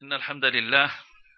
إن الحمد لله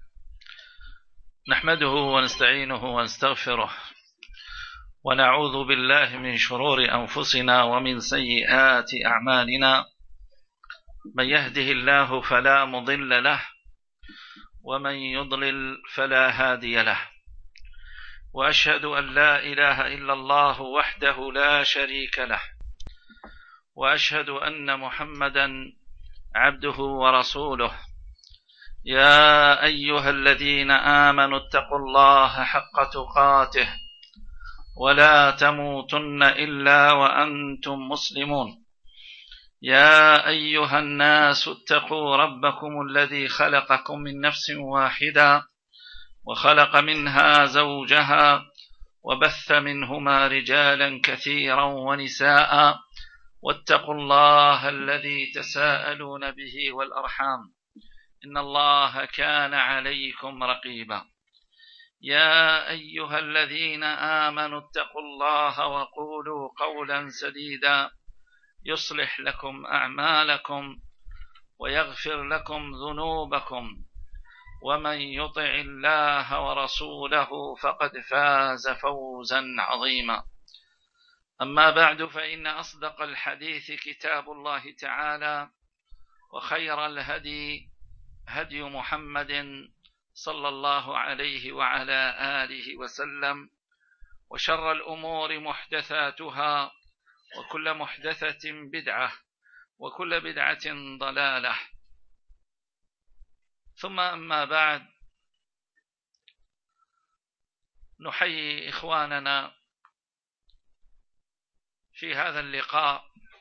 نحمده ونستعينه ونستغفره ونعوذ بالله من شرور أنفسنا ومن سيئات أعمالنا. من يهده الله فلا مضل له ومن يضلل فلا هادي له، وأشهد أن لا إله إلا الله وحده لا شريك له، وأشهد أن محمدا عبده ورسوله. يا أيها الذين آمنوا اتقوا الله حق تقاته ولا تموتن إلا وأنتم مسلمون. يا أيها الناس اتقوا ربكم الذي خلقكم من نفس واحدة وخلق منها زوجها وبث منهما رجالا كثيرا ونساء، واتقوا الله الذي تساءلون به والأرحام إن الله كان عليكم رقيبا. يا أيها الذين آمنوا اتقوا الله وقولوا قولا سديدا يصلح لكم أعمالكم ويغفر لكم ذنوبكم، ومن يطع الله ورسوله فقد فاز فوزا عظيما. أما بعد، فإن أصدق الحديث كتاب الله تعالى، وخير الهدي هدي محمد صلى الله عليه وعلى آله وسلم، وشر الأمور محدثاتها، وكل محدثة بدعة، وكل بدعة ضلالة. ثم أما بعد، نحيي إخواننا في هذا اللقاء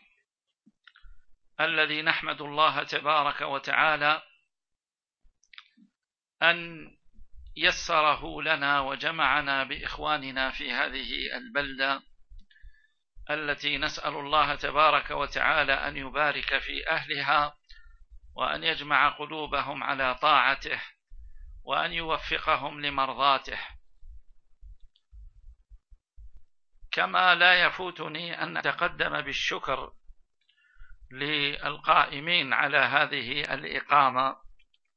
الذي نحمد الله تبارك وتعالى أن يسره لنا وجمعنا بإخواننا في هذه البلدة التي نسأل الله تبارك وتعالى أن يبارك في أهلها، وأن يجمع قلوبهم على طاعته، وأن يوفقهم لمرضاته. كما لا يفوتني أن أتقدم بالشكر للقائمين على هذه الإقامة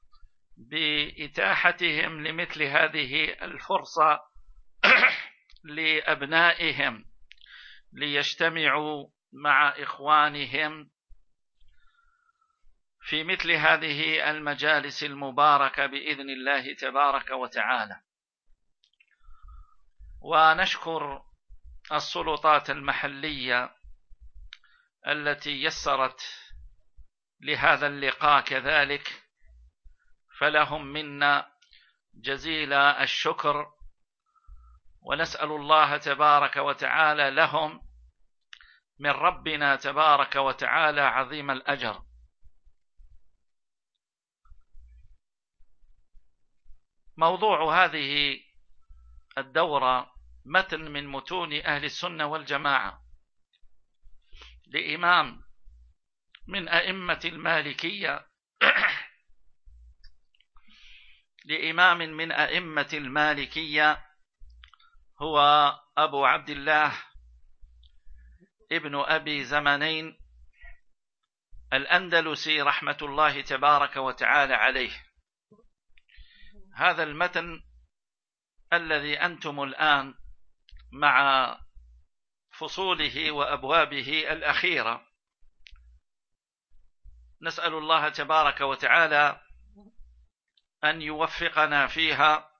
بإتاحتهم لمثل هذه الفرصة لأبنائهم ليجتمعوا مع إخوانهم في مثل هذه المجالس المباركة بإذن الله تبارك وتعالى. ونشكر السلطات المحلية التي يسرت لهذا اللقاء كذلك، فلهم منا جزيل الشكر، ونسأل الله تبارك وتعالى لهم من ربنا تبارك وتعالى عظيم الأجر. موضوع هذه الدورة متن من متون أهل السنة والجماعة لإمام من أئمة المالكية هو أبو عبد الله ابن أبي زمانين الأندلسي رحمة الله تبارك وتعالى عليه. هذا المتن الذي أنتم الآن مع فصوله وأبوابه الأخيرة، نسأل الله تبارك وتعالى أن يوفقنا فيها.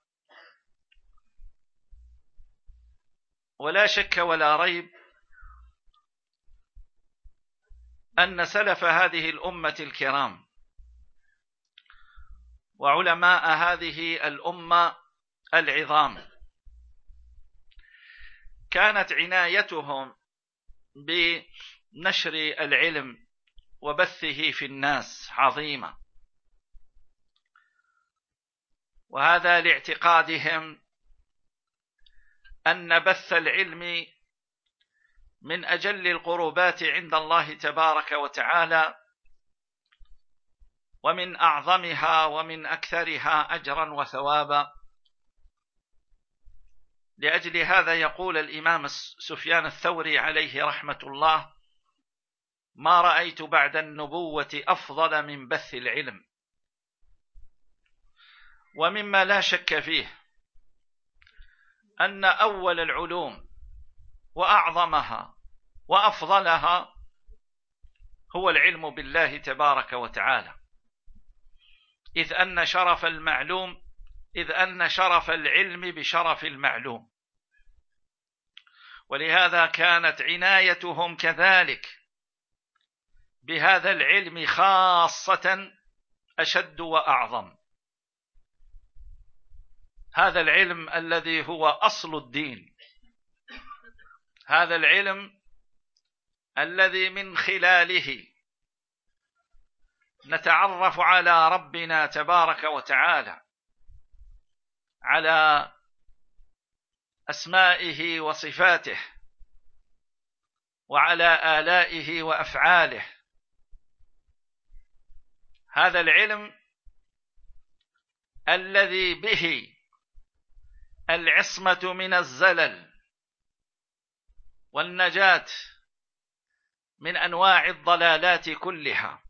ولا شك ولا ريب أن سلف هذه الأمة الكرام وعلماء هذه الأمة العظام كانت عنايتهم بنشر العلم وبثه في الناس عظيمة، وهذا لاعتقادهم أن بث العلم من أجل القربات عند الله تبارك وتعالى، ومن أعظمها ومن أكثرها أجرا وثوابا. لأجل هذا يقول الإمام سفيان الثوري عليه رحمة الله: ما رأيت بعد النبوة أفضل من بث العلم. ومما لا شك فيه أن أول العلوم وأعظمها وأفضلها هو العلم بالله تبارك وتعالى، إذ أن شرف العلم بشرف المعلوم. ولهذا كانت عنايتهم كذلك بهذا العلم خاصة أشد وأعظم. هذا العلم الذي هو أصل الدين، هذا العلم الذي من خلاله نتعرف على ربنا تبارك وتعالى، على أسمائه وصفاته، وعلى آلائه وأفعاله. هذا العلم الذي به العصمة من الزلل والنجاة من أنواع الضلالات كلها،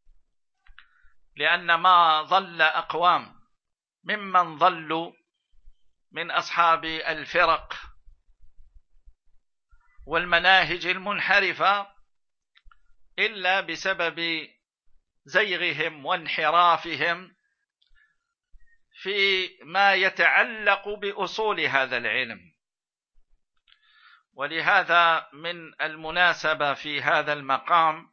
لأن ما ضل أقوام ممن ضلوا من أصحاب الفرق والمناهج المنحرفة إلا بسبب زيغهم وانحرافهم في ما يتعلق بأصول هذا العلم. ولهذا من المناسبة في هذا المقام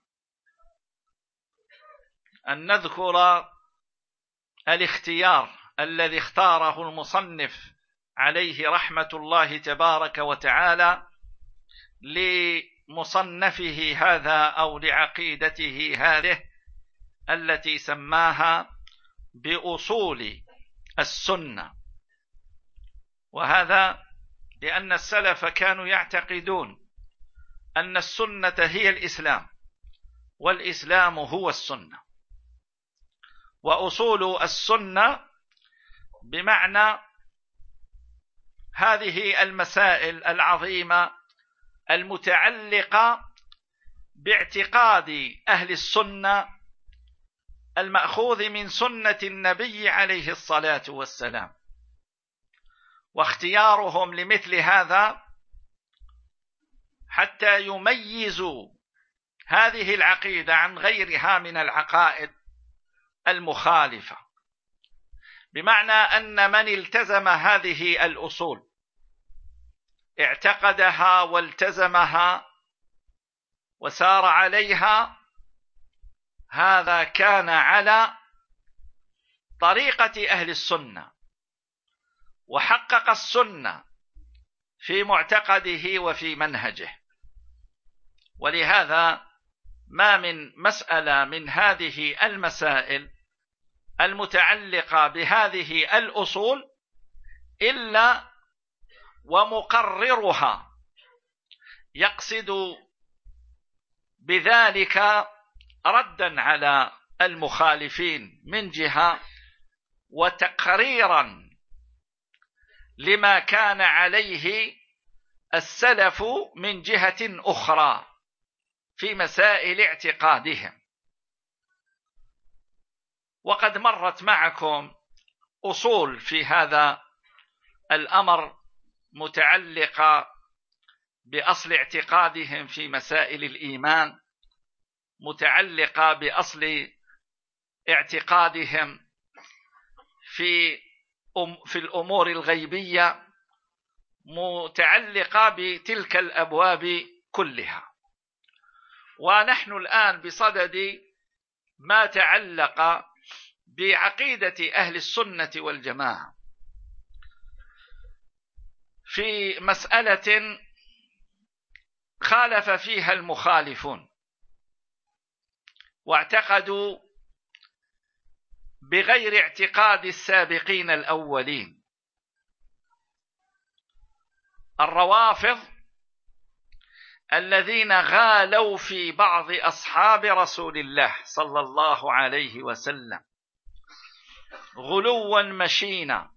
أن نذكر الاختيار الذي اختاره المصنف عليه رحمة الله تبارك وتعالى لمصنفه هذا أو لعقيدته هذه التي سماها بأصول السنة. وهذا لأن السلف كانوا يعتقدون أن السنة هي الإسلام، والإسلام هو السنة. وأصول السنة بمعنى هذه المسائل العظيمة المتعلقة باعتقاد أهل السنة المأخوذ من سنة النبي عليه الصلاة والسلام. واختيارهم لمثل هذا حتى يميزوا هذه العقيدة عن غيرها من العقائد المخالفة، بمعنى أن من التزم هذه الأصول اعتقدها والتزمها وسار عليها، هذا كان على طريقة أهل السنة وحقق السنة في معتقده وفي منهجه. ولهذا ما من مسألة من هذه المسائل المتعلقة بهذه الأصول إلا ومقررها يقصد بذلك ردا على المخالفين من جهة، وتقريرا لما كان عليه السلف من جهة أخرى في مسائل اعتقادهم. وقد مرت معكم أصول في هذا الأمر متعلقة بأصل اعتقادهم في مسائل الإيمان، متعلقة بأصل اعتقادهم في الأمور الغيبية، متعلقة بتلك الأبواب كلها. ونحن الآن بصدد ما تعلق بعقيدة أهل السنة والجماعة في مسألة خالف فيها المخالفون واعتقدوا بغير اعتقاد السابقين الأولين. الروافض الذين غالوا في بعض أصحاب رسول الله صلى الله عليه وسلم غلوا مشينا،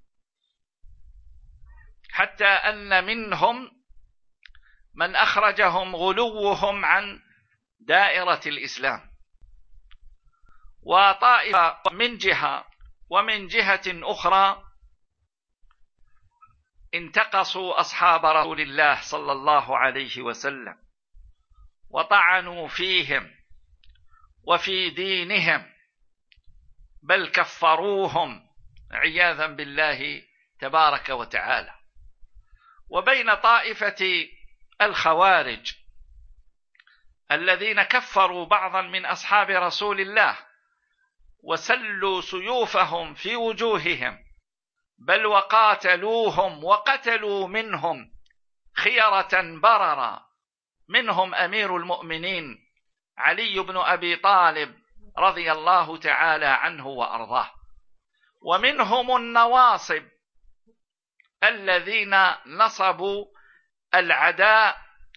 حتى أن منهم من أخرجهم غلوهم عن دائرة الإسلام. وطائفة من جهة ومن جهة أخرى انتقصوا أصحاب رسول الله صلى الله عليه وسلم وطعنوا فيهم وفي دينهم، بل كفروهم عياذا بالله تبارك وتعالى. وبين طائفة الخوارج الذين كفروا بعضا من أصحاب رسول الله وسلوا سيوفهم في وجوههم، بل وقاتلوهم وقتلوا منهم خيرة بررا، منهم أمير المؤمنين علي بن أبي طالب رضي الله تعالى عنه وأرضاه، ومنهم النواصب الذين نصبوا العداء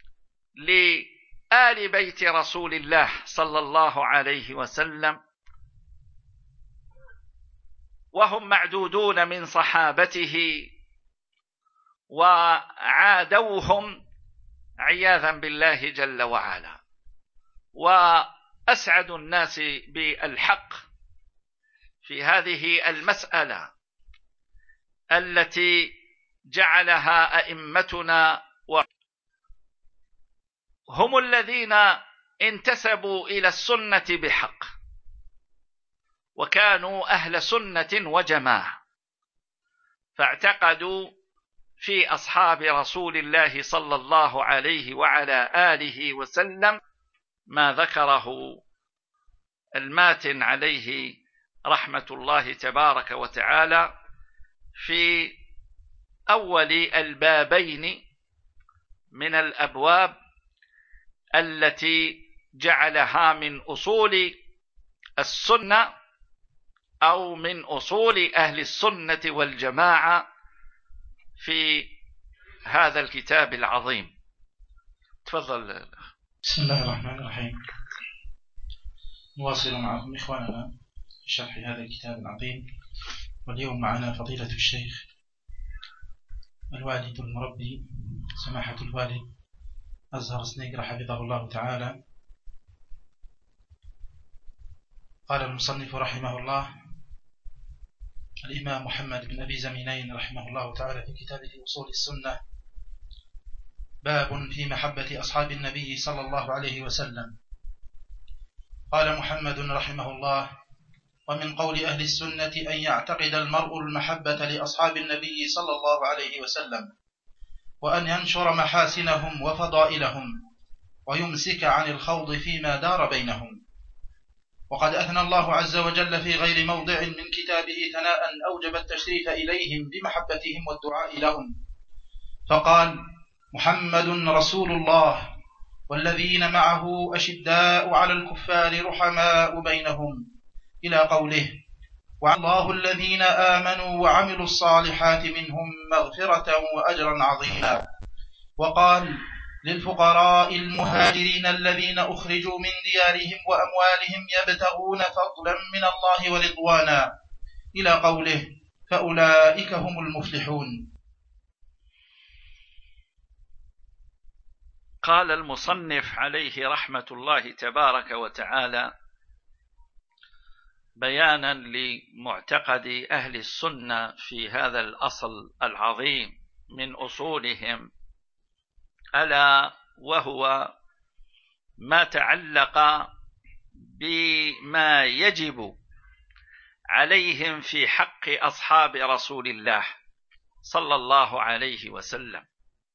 لآل بيت رسول الله صلى الله عليه وسلم، وهم معدودون من صحابته، وعادوهم عياذا بالله جل وعلا. وأسعد الناس بالحق في هذه المسألة التي جعلها أئمتنا هم الذين انتسبوا إلى السنة بحق، وكانوا أهل سنة وجماعة، فاعتقدوا في أصحاب رسول الله صلى الله عليه وعلى آله وسلم ما ذكره الماتن عليه رحمة الله تبارك وتعالى في أول البابين من الأبواب التي جعلها من أصول السنة أو من أصول أهل السنة والجماعة في هذا الكتاب العظيم. تفضل. بسم الله الرحمن الرحيم. نواصل معكم إخواننا في شرح هذا الكتاب العظيم، واليوم معنا فضيلة الشيخ الوالد المربي سماحة الوالد أزهر سنيقر حفظه الله تعالى. قال المصنف رحمه الله الإمام محمد بن أبي زمينين رحمه الله تعالى في كتابه أصول السنة: باب في محبة أصحاب النبي صلى الله عليه وسلم. قال محمد رحمه الله: ومن قول أهل السنة أن يعتقد المرء المحبة لأصحاب النبي صلى الله عليه وسلم، وأن ينشر محاسنهم وفضائلهم، ويمسك عن الخوض فيما دار بينهم. وقد أثنى الله عز وجل في غير موضع من كتابه ثناء أوجب التشريف إليهم بمحبتهم والدعاء لهم، فقال: محمد رسول الله والذين معه أشداء على الكفار رحماء بينهم، إلى قوله: وعد الله الذين آمنوا وعملوا الصالحات منهم مغفرة وأجرا عظيما. وقال: للفقراء المهاجرين الذين أخرجوا من ديارهم وأموالهم يبتغون فضلا من الله ورضوانا، إلى قوله: فأولئك هم المفلحون. قال المصنف عليه رحمة الله تبارك وتعالى بيانا لمعتقد أهل السنة في هذا الأصل العظيم من أصولهم، ألا وهو ما تعلق بما يجب عليهم في حق أصحاب رسول الله صلى الله عليه وسلم.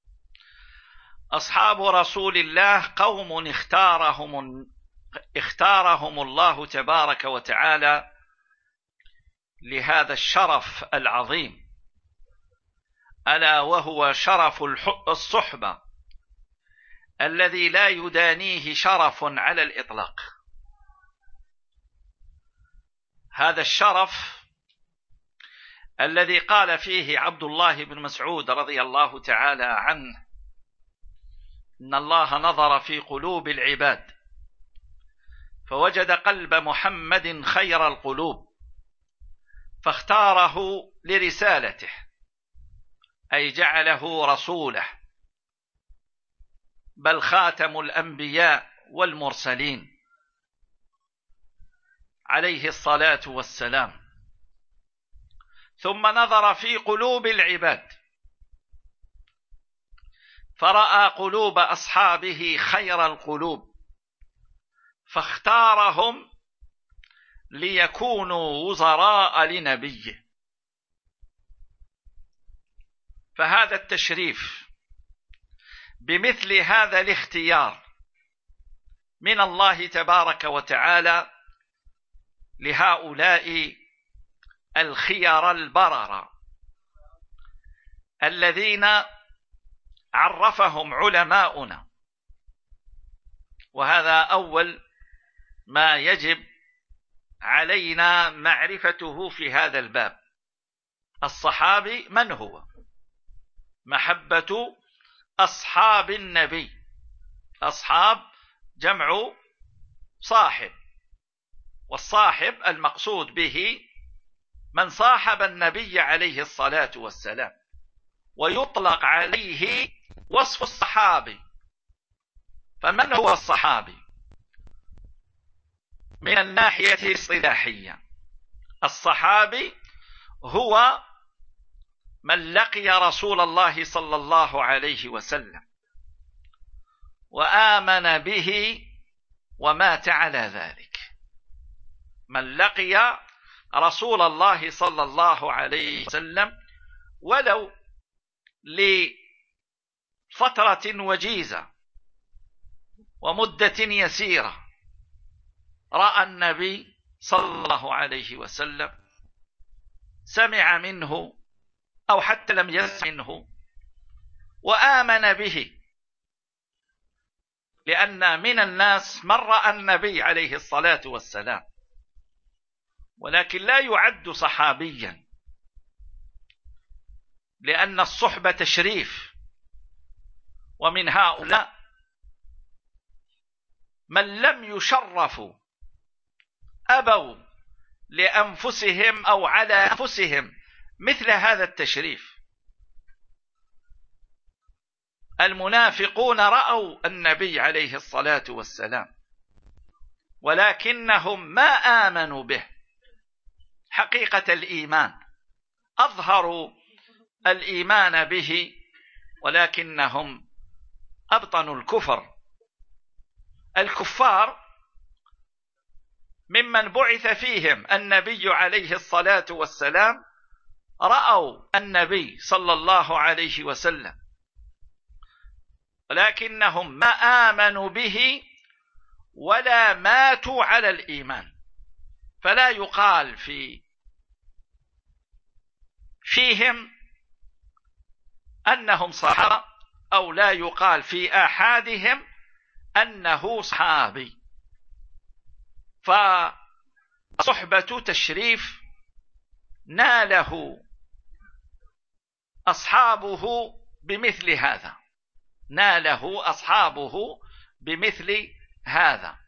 أصحاب رسول الله قوم اختارهم الله تبارك وتعالى لهذا الشرف العظيم، ألا وهو شرف الصحبة الذي لا يدانيه شرف على الإطلاق. هذا الشرف الذي قال فيه عبد الله بن مسعود رضي الله تعالى عنه: إن الله نظر في قلوب العباد فوجد قلب محمد خير القلوب فاختاره لرسالته، أي جعله رسوله، بل خاتم الأنبياء والمرسلين عليه الصلاة والسلام. ثم نظر في قلوب العباد فرأى قلوب أصحابه خير القلوب فاختارهم ليكونوا وزراء لنبيه. فهذا التشريف بمثل هذا الاختيار من الله تبارك وتعالى لهؤلاء الخيار البررة الذين عرفهم علماؤنا، وهذا أول ما يجب علينا معرفته في هذا الباب. الصحابي من هو؟ محبة أصحاب النبي. أصحاب جمع صاحب، والصاحب المقصود به من صاحب النبي عليه الصلاة والسلام، ويطلق عليه وصف الصحابي. فمن هو الصحابي من الناحية الاصطلاحية؟ الصحابي هو من لقي رسول الله صلى الله عليه وسلم وآمن به ومات على ذلك. من لقي رسول الله صلى الله عليه وسلم ولو لفترة وجيزة ومدة يسيرة، رأى النبي صلى الله عليه وسلم، سمع منه أو حتى لم يسمع منه، وآمن به. لأن من الناس من رأى النبي عليه الصلاة والسلام ولكن لا يعد صحابيا، لأن الصحبة تشريف. ومن هؤلاء من لم يشرفوا، أبوا لأنفسهم أو على أنفسهم مثل هذا التشريف. المنافقون رأوا النبي عليه الصلاة والسلام ولكنهم ما آمنوا به حقيقة الإيمان، أظهروا الإيمان به ولكنهم أبطنوا الكفر. الكفار ممن بعث فيهم النبي عليه الصلاة والسلام رأوا النبي صلى الله عليه وسلم ولكنهم ما آمنوا به ولا ماتوا على الإيمان. فلا يقال فيهم أنهم صحابة، أو لا يقال في أحدهم أنه صحابي. فصحبة تشريف ناله أصحابه بمثل هذا، ناله أصحابه بمثل هذا.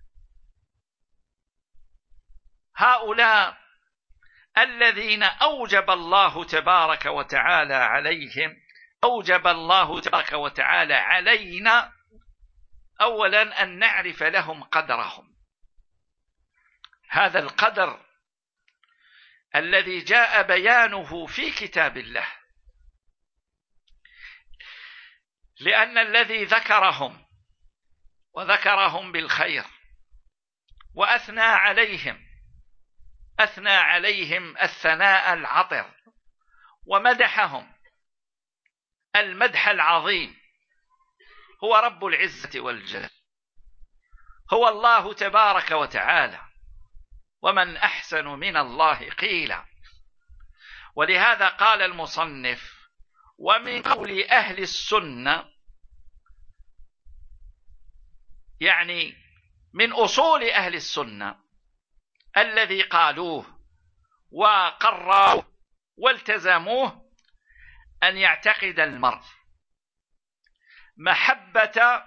هؤلاء الذين أوجب الله تبارك وتعالى عليهم، أوجب الله تبارك وتعالى علينا أولا أن نعرف لهم قدرهم. هذا القدر الذي جاء بيانه في كتاب الله، لأن الذي ذكرهم وذكرهم بالخير وأثنى عليهم، أثنى عليهم الثناء العطر ومدحهم المدح العظيم، هو رب العزة والجلال، هو الله تبارك وتعالى، ومن أحسن من الله قيلا. ولهذا قال المصنف: ومن قول أهل السنة، يعني من أصول أهل السنة الذي قالوه وقرروه والتزموه، أن يعتقد المرء محبة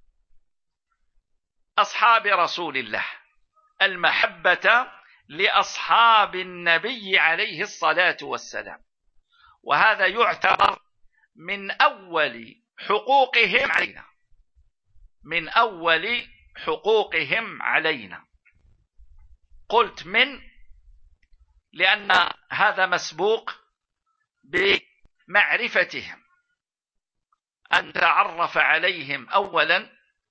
أصحاب رسول الله، المحبة لأصحاب النبي عليه الصلاة والسلام، وهذا يعتبر من أول حقوقهم علينا، من أول حقوقهم علينا. قلت من لأن هذا مسبوق بمعرفتهم، أن تعرف عليهم أولا.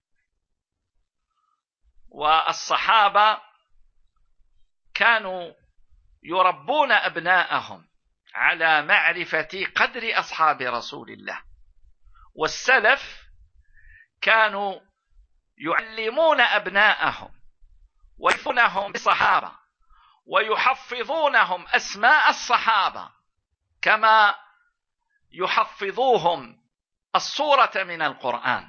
والصحابة كانوا يربون أبناءهم على معرفة قدر أصحاب رسول الله، والسلف كانوا يعلمون أبناءهم ويحفظونهم بالصحابة ويحفظونهم أسماء الصحابة كما يحفظوهم السورة من القرآن،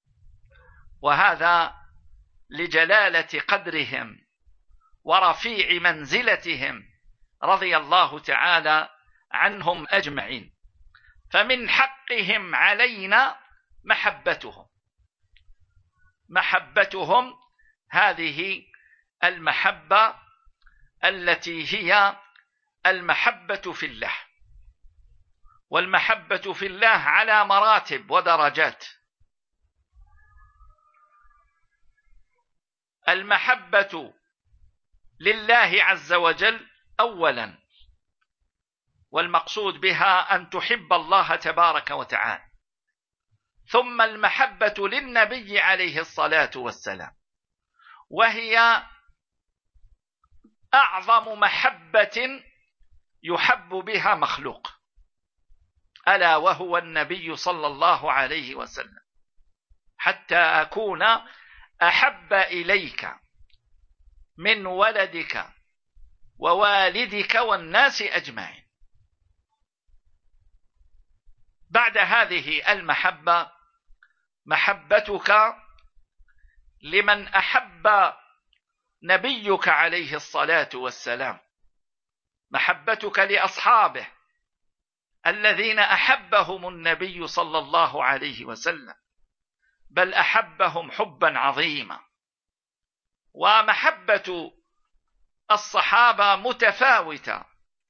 وهذا لجلالة قدرهم ورفيع منزلتهم رضي الله تعالى عنهم أجمعين. فمن حقهم علينا محبتهم هذه المحبة التي هي المحبة في الله. والمحبة في الله على مراتب ودرجات. المحبة لله عز وجل أولا، والمقصود بها أن تحب الله تبارك وتعالى، ثم المحبة للنبي عليه الصلاة والسلام، وهي أعظم محبة يحب بها مخلوق، ألا وهو النبي صلى الله عليه وسلم، حتى أكون أحب إليك من ولدك ووالدك والناس أجمعين. بعد هذه المحبة محبتك لمن أحب نبيك عليه الصلاة والسلام، محبتك لأصحابه الذين أحبهم النبي صلى الله عليه وسلم، بل أحبهم حبا عظيما. ومحبة الصحابة متفاوتة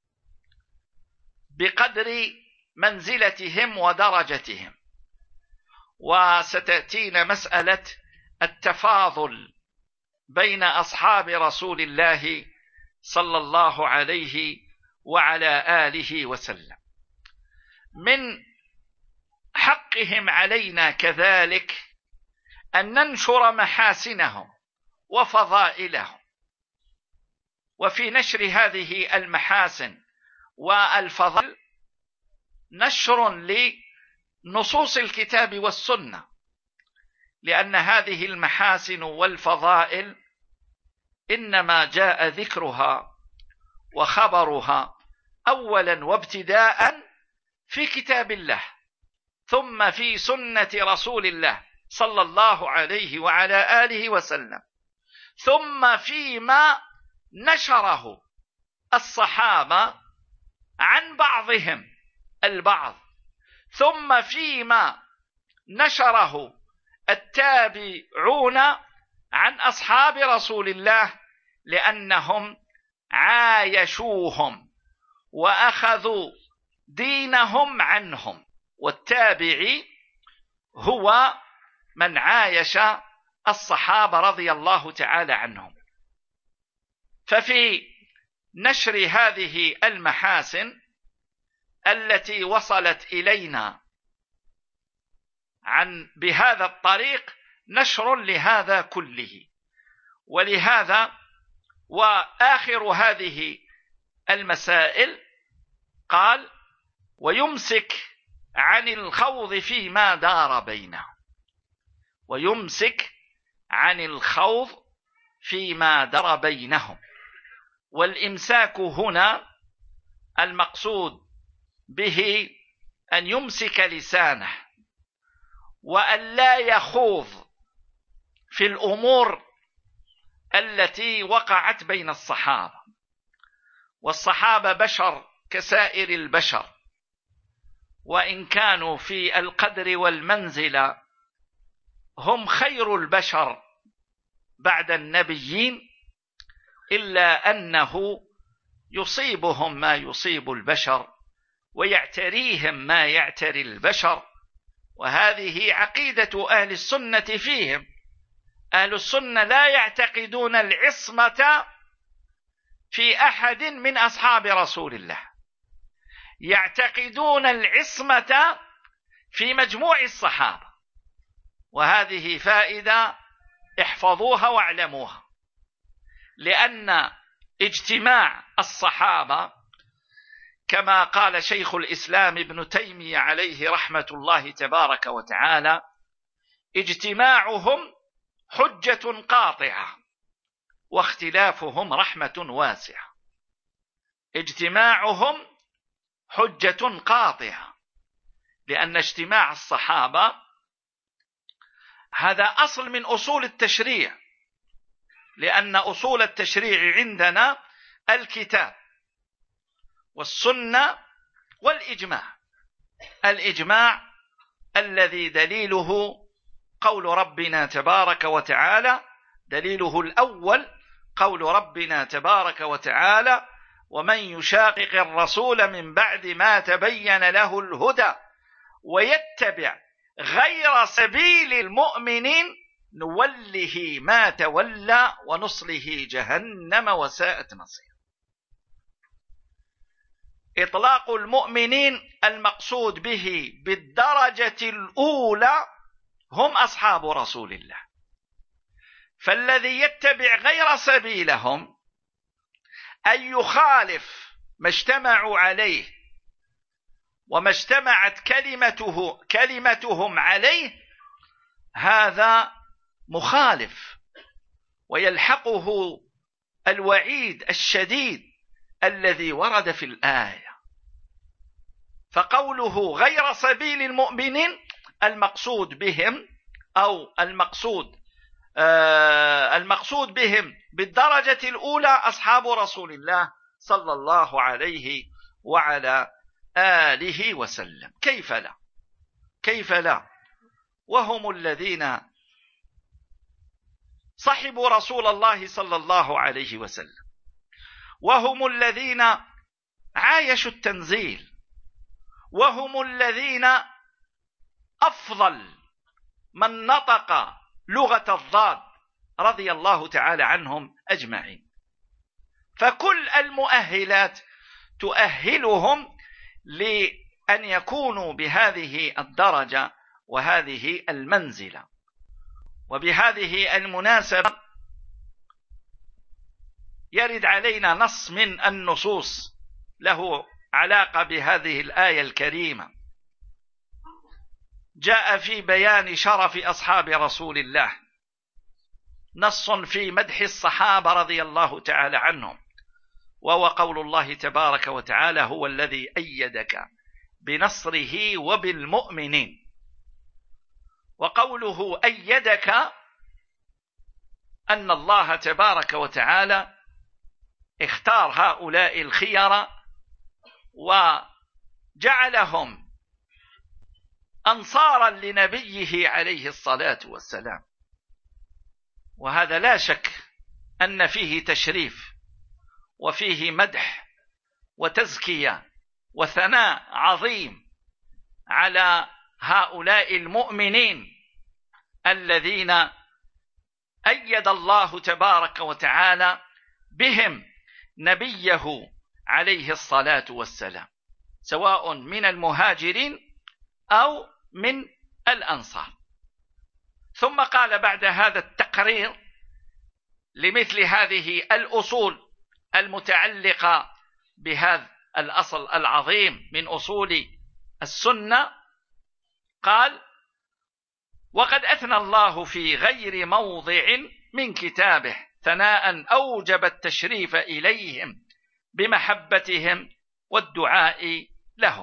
بقدر منزلتهم ودرجتهم، وستأتينا مسألة التفاضل بين أصحاب رسول الله صلى الله عليه وعلى آله وسلم. من حقهم علينا كذلك أن ننشر محاسنهم وفضائلهم، وفي نشر هذه المحاسن والفضائل نشر لنصوص الكتاب والسنة، لأن هذه المحاسن والفضائل إنما جاء ذكرها وخبرها أولا وابتداء في كتاب الله، ثم في سنة رسول الله صلى الله عليه وعلى آله وسلم، ثم فيما نشره الصحابة عن بعضهم البعض، ثم فيما نشره التابعون عن أصحاب رسول الله، لأنهم عايشوهم وأخذوا دينهم عنهم، والتابعي هو من عايش الصحابة رضي الله تعالى عنهم. ففي نشر هذه المحاسن التي وصلت إلينا بهذا الطريق نشر لهذا كله. ولهذا وآخر هذه المسائل قال: ويمسك عن الخوض فيما دار بينه. ويمسك عن الخوض فيما دار بينهم. والإمساك هنا المقصود به أن يمسك لسانه وأن لا يخوض في الأمور التي وقعت بين الصحابة. والصحابة بشر كسائر البشر، وإن كانوا في القدر والمنزلة هم خير البشر بعد النبيين، إلا أنه يصيبهم ما يصيب البشر ويعتريهم ما يعتري البشر، وهذه عقيدة أهل السنة فيهم. أهل السنة لا يعتقدون العصمة في أحد من أصحاب رسول الله، يعتقدون العصمة في مجموع الصحابة، وهذه فائدة احفظوها واعلموها، لأن اجتماع الصحابة كما قال شيخ الإسلام ابن تيمية عليه رحمة الله تبارك وتعالى: اجتماعهم حجة قاطعة واختلافهم رحمة واسعة. اجتماعهم حجة قاطعة، لأن اجتماع الصحابة هذا أصل من أصول التشريع، لأن أصول التشريع عندنا الكتاب والسنة والإجماع. الإجماع الذي دليله قول ربنا تبارك وتعالى، دليله الأول قول ربنا تبارك وتعالى: ومن يشاقق الرسول من بعد ما تبين له الهدى ويتبع غير سبيل المؤمنين نوله ما تولى ونصله جهنم وساءت مصيرا. إطلاق المؤمنين المقصود به بالدرجة الأولى هم أصحاب رسول الله، فالذي يتبع غير سبيلهم أن يخالف ما اجتمعوا عليه وما اجتمعت كلمتهم عليه، هذا مخالف ويلحقه الوعيد الشديد الذي ورد في الآية. فقوله غير سبيل المؤمنين المقصود بهم أو المقصود بهم بالدرجة الأولى أصحاب رسول الله صلى الله عليه وعلى آله وسلم. كيف لا وهم الذين صحبوا رسول الله صلى الله عليه وسلم، وهم الذين عايشوا التنزيل، وهم الذين أفضل من نطق لغة الضاد رضي الله تعالى عنهم أجمعين. فكل المؤهلات تؤهلهم لأن يكونوا بهذه الدرجة وهذه المنزلة. وبهذه المناسبة يرد علينا نص من النصوص له علاقة بهذه الآية الكريمة، جاء في بيان شرف أصحاب رسول الله، نص في مدح الصحابة رضي الله تعالى عنهم، وهو قول الله تبارك وتعالى: هو الذي أيدك بنصره وبالمؤمنين. وقوله أيدك أن الله تبارك وتعالى اختار هؤلاء الخيرة وجعلهم أنصارا لنبيه عليه الصلاة والسلام، وهذا لا شك أن فيه تشريف وفيه مدح وتزكية وثناء عظيم على هؤلاء المؤمنين الذين أيد الله تبارك وتعالى بهم نبيه عليه الصلاة والسلام، سواء من المهاجرين أو من الأنصار. ثم قال بعد هذا التقرير لمثل هذه الأصول المتعلقة بهذا الأصل العظيم من أصول السنة، قال: وقد أثنى الله في غير موضع من كتابه ثناء أوجب التشريف إليهم بمحبتهم والدعاء لهم.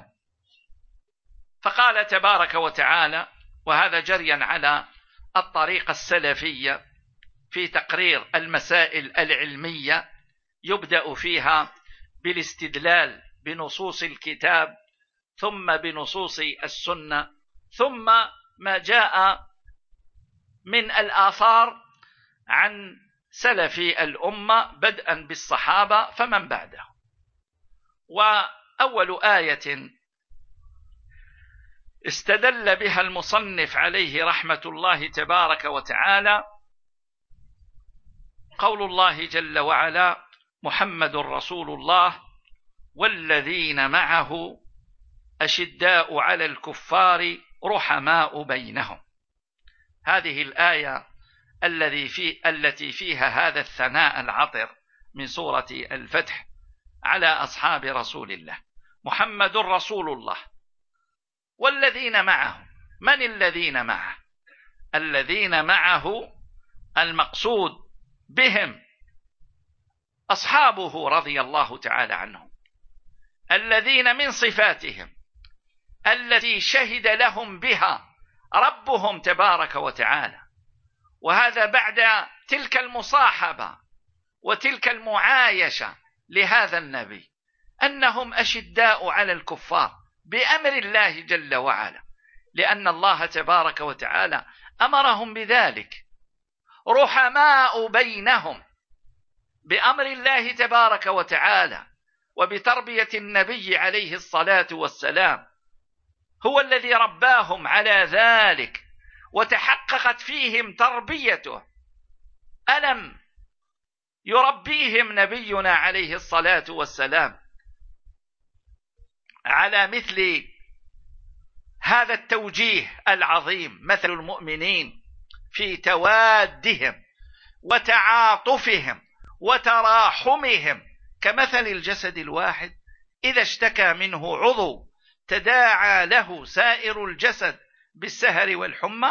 فقال تبارك وتعالى، وهذا جريا على الطريقة السلفية في تقرير المسائل العلمية، يبدأ فيها بالاستدلال بنصوص الكتاب، ثم بنصوص السنة، ثم ما جاء من الآثار عن سلف الأمة بدءا بالصحابة فمن بعده. وأول آية استدل بها المصنف عليه رحمة الله تبارك وتعالى قول الله جل وعلا: محمد رسول الله والذين معه أشداء على الكفار رحماء بينهم. هذه الآية التي فيها هذا الثناء العطر من سورة الفتح على أصحاب رسول الله. محمد رسول الله والذين معه. من الذين معه؟ الذين معه المقصود بهم أصحابه رضي الله تعالى عنهم، الذين من صفاتهم التي شهد لهم بها ربهم تبارك وتعالى، وهذا بعد تلك المصاحبة وتلك المعايشة لهذا النبي، أنهم أشداء على الكفار بأمر الله جل وعلا، لأن الله تبارك وتعالى أمرهم بذلك. رحماء بينهم بأمر الله تبارك وتعالى وبتربية النبي عليه الصلاة والسلام، هو الذي رباهم على ذلك وتحققت فيهم تربيته. ألم يربيهم نبينا عليه الصلاة والسلام على مثل هذا التوجيه العظيم؟ مثل المؤمنين في توادهم وتعاطفهم وتراحمهم كمثل الجسد الواحد إذا اشتكى منه عضو تداعى له سائر الجسد بالسهر والحمى.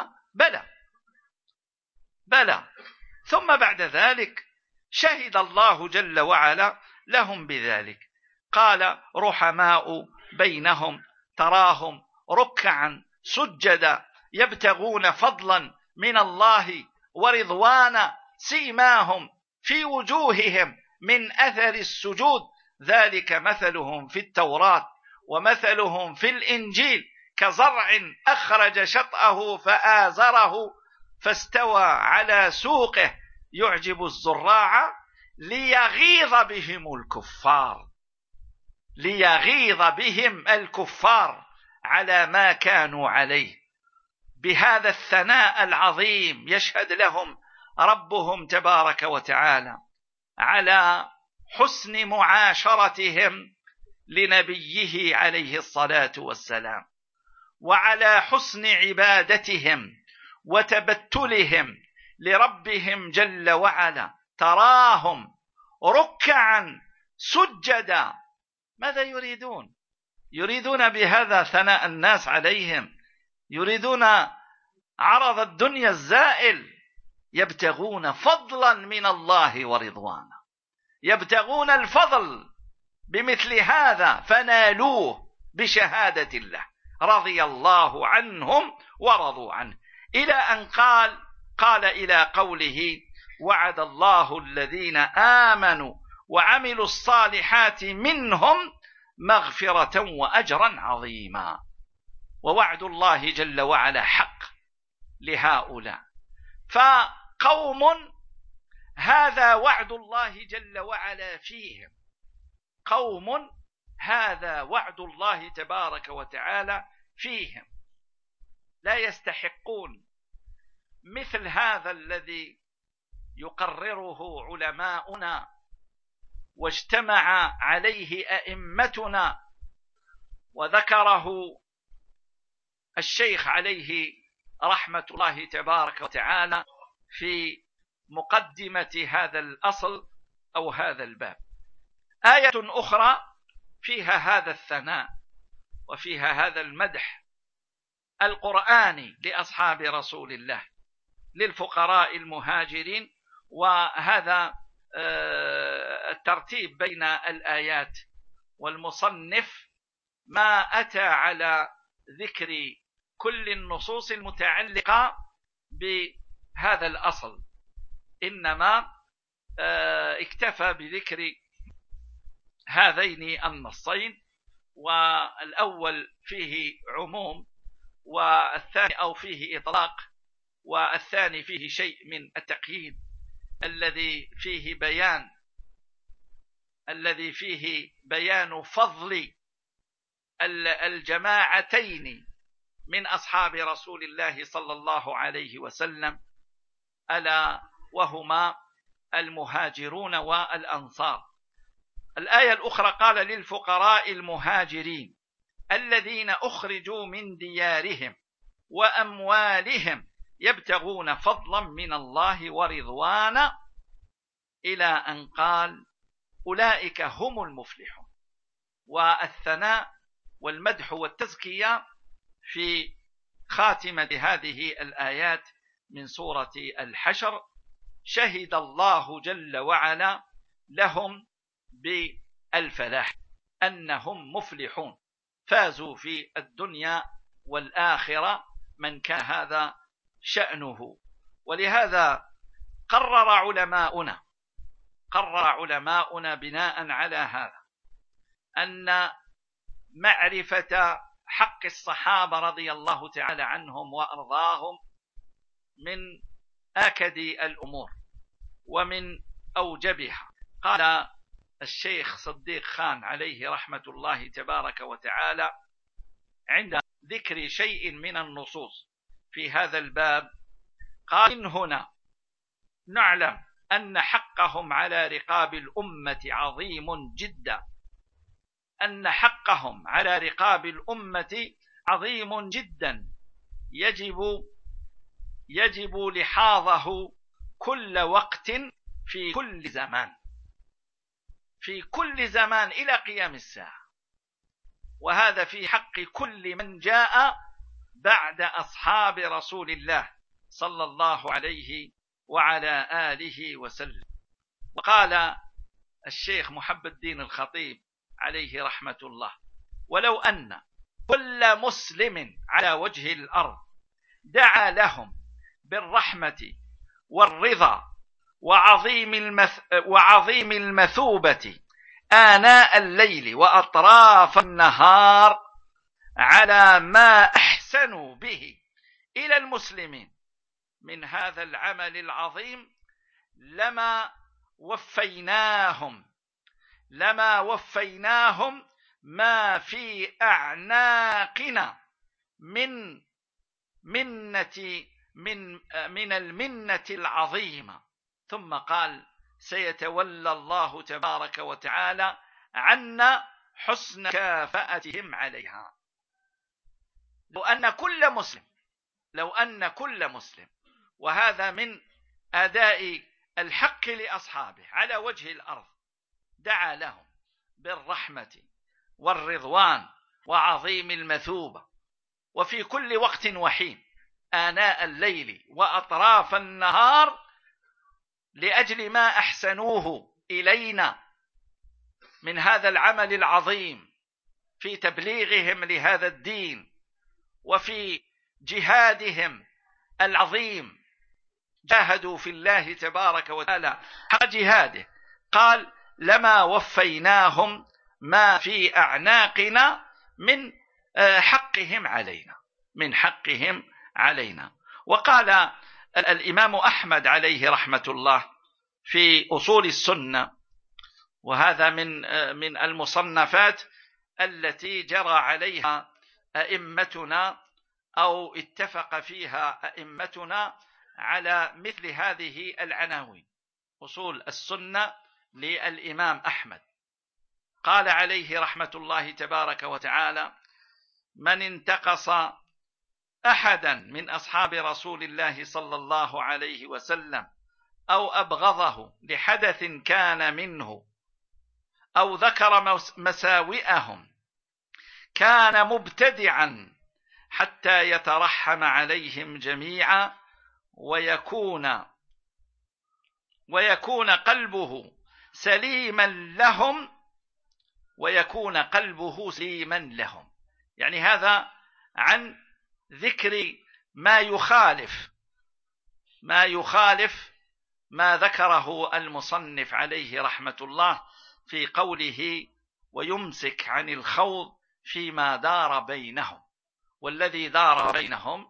بلى. ثم بعد ذلك شهد الله جل وعلا لهم بذلك، قال رحماء بينهم تراهم ركعا سجدا يبتغون فضلا من الله ورضوانا سيماهم في وجوههم من أثر السجود ذلك مثلهم في التوراة ومثلهم في الإنجيل كزرع أخرج شطأه فآزره فاستوى على سوقه يعجب الزراع ليغيظ بهم الكفار على ما كانوا عليه. بهذا الثناء العظيم يشهد لهم ربهم تبارك وتعالى على حسن معاشرتهم لنبيه عليه الصلاة والسلام، وعلى حسن عبادتهم وتبتلهم لربهم جل وعلا. تراهم ركعا سجدا. ماذا يريدون بهذا ثناء الناس عليهم؟ يريدون عرض الدنيا الزائل، يبتغون فضلا من الله ورضوانا، يبتغون الفضل بمثل هذا فنالوه بشهادة الله رضي الله عنهم ورضوا عنه، إلى أن قال إلى قوله وعد الله الذين آمنوا وعملوا الصالحات منهم مغفرة وأجرا عظيما. ووعد الله جل وعلا حق لهؤلاء، فقوم هذا وعد الله جل وعلا فيهم، قوم هذا وعد الله تبارك وتعالى فيهم، لا يستحقون مثل هذا الذي يقرره علماؤنا واجتمع عليه أئمتنا وذكره الشيخ عليه رحمة الله تبارك وتعالى في مقدمة هذا الأصل أو هذا الباب. آية أخرى فيها هذا الثناء وفيها هذا المدح القرآني لأصحاب رسول الله للفقراء المهاجرين، وهذا الترتيب بين الآيات والمصنف ما أتى على ذكر كل النصوص المتعلقة بهذا الأصل، إنما اكتفى بذكر هذين النصين، والأول فيه عموم والثاني أو فيه إطلاق، والثاني فيه شيء من التقييد الذي فيه بيان فضل الجماعتين من أصحاب رسول الله صلى الله عليه وسلم، ألا وهما المهاجرون والأنصار. الآية الأخرى قال للفقراء المهاجرين، الذين أخرجوا من ديارهم وأموالهم يبتغون فضلا من الله ورضوانا، إلى أن قال أولئك هم المفلحون. والثناء والمدح والتزكية في خاتمة هذه الآيات من سورة الحشر. شهد الله جل وعلا لهم بالفلاح، أنهم مفلحون، فازوا في الدنيا والآخرة من كان هذا شأنه. ولهذا قرر علماؤنا بناء على هذا أن معرفة حق الصحابة رضي الله تعالى عنهم وأرضاهم من آكد الأمور ومن أوجبها. قال الشيخ صديق خان عليه رحمة الله تبارك وتعالى عند ذكر شيء من النصوص في هذا الباب، قال: من هنا نعلم أن حقهم على رقاب الأمة عظيم جدا، أن حقهم على رقاب الأمة عظيم جدا، يجب لحاظه كل وقت في كل زمان إلى قيام الساعة. وهذا في حق كل من جاء بعد أصحاب رسول الله صلى الله عليه وعلى آله وسلم. وقال الشيخ محب الدين الخطيب عليه رحمة الله: ولو أن كل مسلم على وجه الأرض دعا لهم بالرحمة والرضا وعظيم المثوبة آناء الليل وأطراف النهار على ما أحسنوا به إلى المسلمين من هذا العمل العظيم، لما وفيناهم ما في أعناقنا من المنة العظيمة. ثم قال: سيتولى الله تبارك وتعالى عنا حسن كافأتهم عليها. لو أن كل مسلم، وهذا من أداء الحق لأصحابه على وجه الأرض، دعا لهم بالرحمة والرضوان وعظيم المثوبة وفي كل وقت وحين آناء الليل وأطراف النهار لأجل ما أحسنوه إلينا من هذا العمل العظيم في تبليغهم لهذا الدين وفي جهادهم العظيم، جاهدوا في الله تبارك وتعالى حق جهاده. قال: لما وفيناهم ما في أعناقنا من حقهم علينا. وقال الإمام أحمد عليه رحمة الله في أصول السنة، وهذا من المصنفات التي جرى عليها أئمتنا أو اتفق فيها أئمتنا على مثل هذه العناوين: أصول السنة للإمام أحمد. قال عليه رحمة الله تبارك وتعالى: من انتقص أحدا من أصحاب رسول الله صلى الله عليه وسلم أو أبغضه لحدث كان منه أو ذكر مساوئهم كان مبتدعا حتى يترحم عليهم جميعا ويكون قلبه سليما لهم. يعني هذا عن ذكر ما يخالف ما ذكره المصنف عليه رحمة الله في قوله: ويمسك عن الخوض فيما دار بينهم. والذي دار بينهم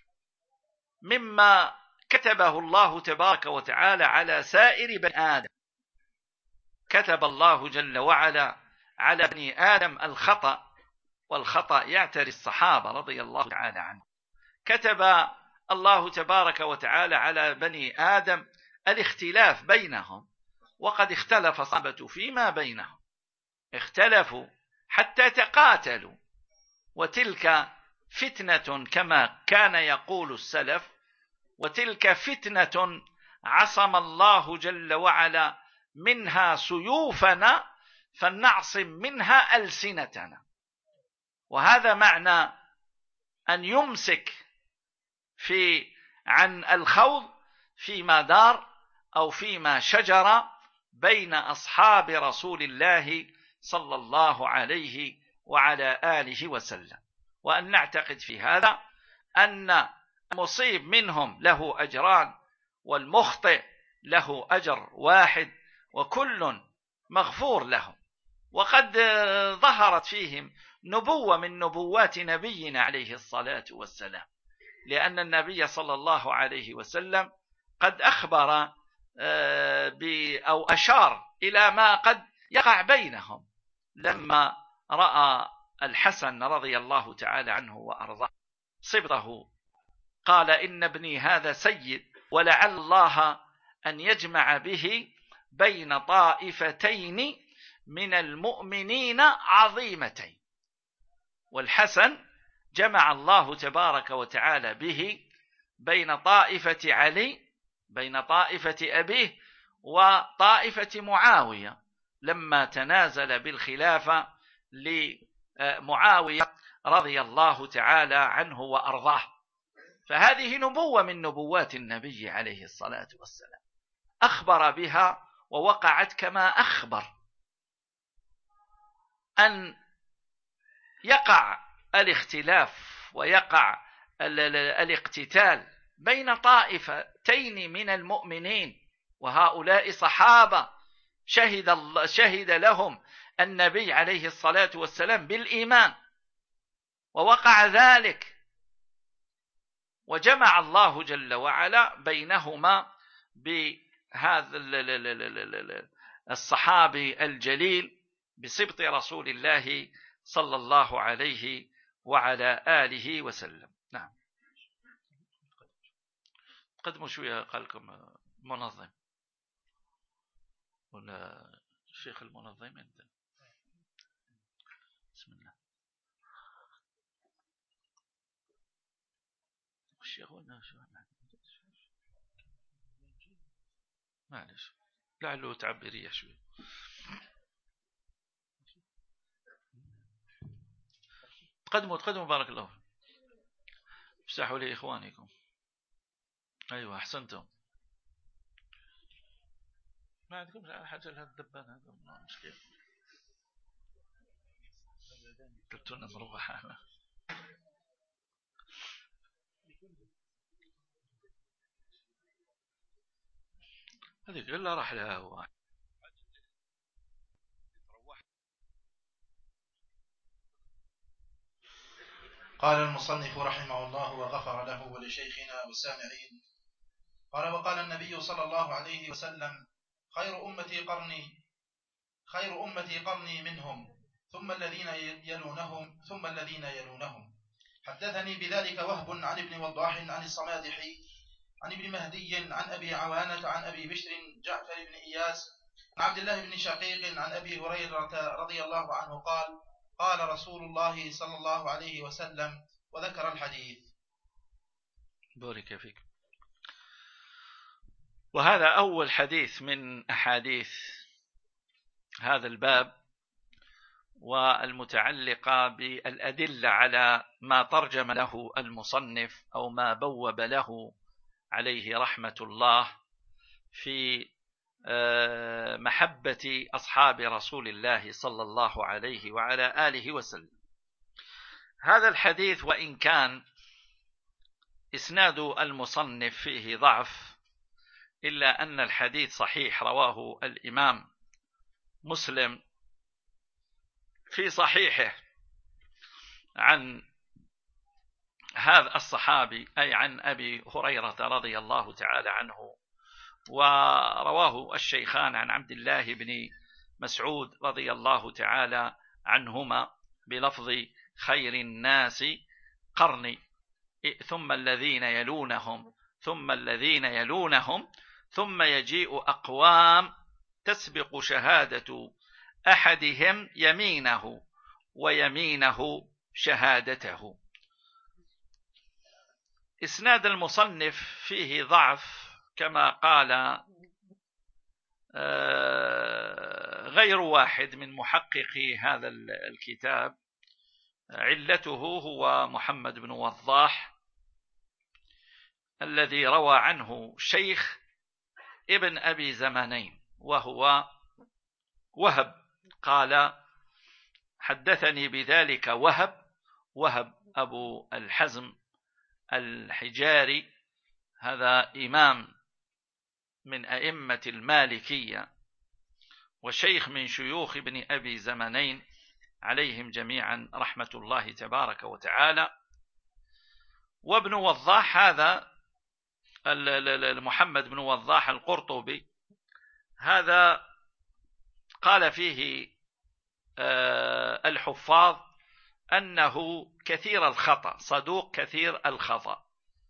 مما كتبه الله تبارك وتعالى على سائر بني آدم. كتب الله جل وعلا على بني آدم الخطأ، والخطأ يعتري الصحابة رضي الله تعالى عنهم. كتب الله تبارك وتعالى على بني آدم الاختلاف بينهم، وقد اختلف الصحابة فيما بينهم، اختلفوا حتى تقاتلوا وتلك فتنة كما كان يقول السلف، وتلك فتنة عصم الله جل وعلا منها سيوفنا فلنعصم منها ألسنتنا. وهذا معنى أن يمسك عن الخوض فيما دار أو فيما شجر بين أصحاب رسول الله صلى الله عليه وعلى آله وسلم، وأن نعتقد في هذا أن المصيب منهم له أجران والمخطئ له أجر واحد وكل مغفور له. وقد ظهرت فيهم نبوة من نبوات نبينا عليه الصلاة والسلام، لأن النبي صلى الله عليه وسلم قد أخبر أو أشار إلى ما قد يقع بينهم لما رأى الحسن رضي الله تعالى عنه وأرضاه صبته، قال إن ابني هذا سيد ولعل الله أن يجمع به بين طائفتين من المؤمنين عظيمتين. والحسن جمع الله تبارك وتعالى به بين طائفة علي، بين طائفة أبيه وطائفة معاوية لما تنازل بالخلافة لمعاوية رضي الله تعالى عنه وأرضاه. فهذه نبوة من نبوات النبي عليه الصلاة والسلام، أخبر بها ووقعت كما أخبر. أن يقع الاختلاف ويقع الاقتتال بين طائفتين من المؤمنين، وهؤلاء صحابة شهد لهم النبي عليه الصلاة والسلام بالإيمان، ووقع ذلك وجمع الله جل وعلا بينهما بهذا الصحابي الجليل بسبط رسول الله صلى الله عليه وعلى آله وسلم. نعم، قدموا شوية. قالكم منظم ولا الشيخ المنظم انت؟ بسم الله. الشيخ قلنا شو معلش لعله تعبيرية شوي. تقدموا بارك الله، افتحوا لي إخوانكم. أيوة أحسنتم. ما عندكم حاجة لهذا الدبان هذا مشكلة. قلتونا مروحة. هذيك إلا راح لها هو. قال المصنف رحمه الله وغفر له ولشيخنا والسامعين. قال وقال النبي صلى الله عليه وسلم خير أمتي قرني منهم ثم الذين يلونهم ثم الذين يلونهم. حدثني بذلك وهب عن ابن وضاح عن الصمادحي عن ابن مهدي عن أبي عوانة عن أبي بشر جعفر بن إياس عن عبد الله بن شقيق عن أبي هريرة رضي الله عنه قال قال رسول الله صلى الله عليه وسلم وذكر الحديث. بارك فيك. وهذا أول حديث من أحاديث هذا الباب والمتعلقة بالأدلة على ما ترجم له المصنف أو ما بوب له عليه رحمة الله في محبة أصحاب رسول الله صلى الله عليه وعلى آله وسلم. هذا الحديث وإن كان إسناد المصنف فيه ضعف إلا أن الحديث صحيح، رواه الإمام مسلم في صحيحه عن هذا الصحابي أي عن أبي هريرة رضي الله تعالى عنه، ورواه الشيخان عن عبد الله بن مسعود رضي الله تعالى عنهما بلفظ خير الناس قرني ثم الذين يلونهم ثم الذين يلونهم ثم يجيء أقوام تسبق شهادة أحدهم يمينه ويمينه شهادته. إسناد المصنف فيه ضعف كما قال غير واحد من محققي هذا الكتاب. علته هو محمد بن وضاح الذي روى عنه شيخ ابن أبي زمانين وهو وهب. قال حدثني بذلك وهب أبو الحزم الحجاري، هذا إمام من أئمة المالكية وشيخ من شيوخ ابن أبي زمانين عليهم جميعا رحمة الله تبارك وتعالى. وابن وضاح هذا محمد بن وضاح القرطبي هذا قال فيه الحفاظ أنه كثير الخطأ، صدوق كثير الخطأ،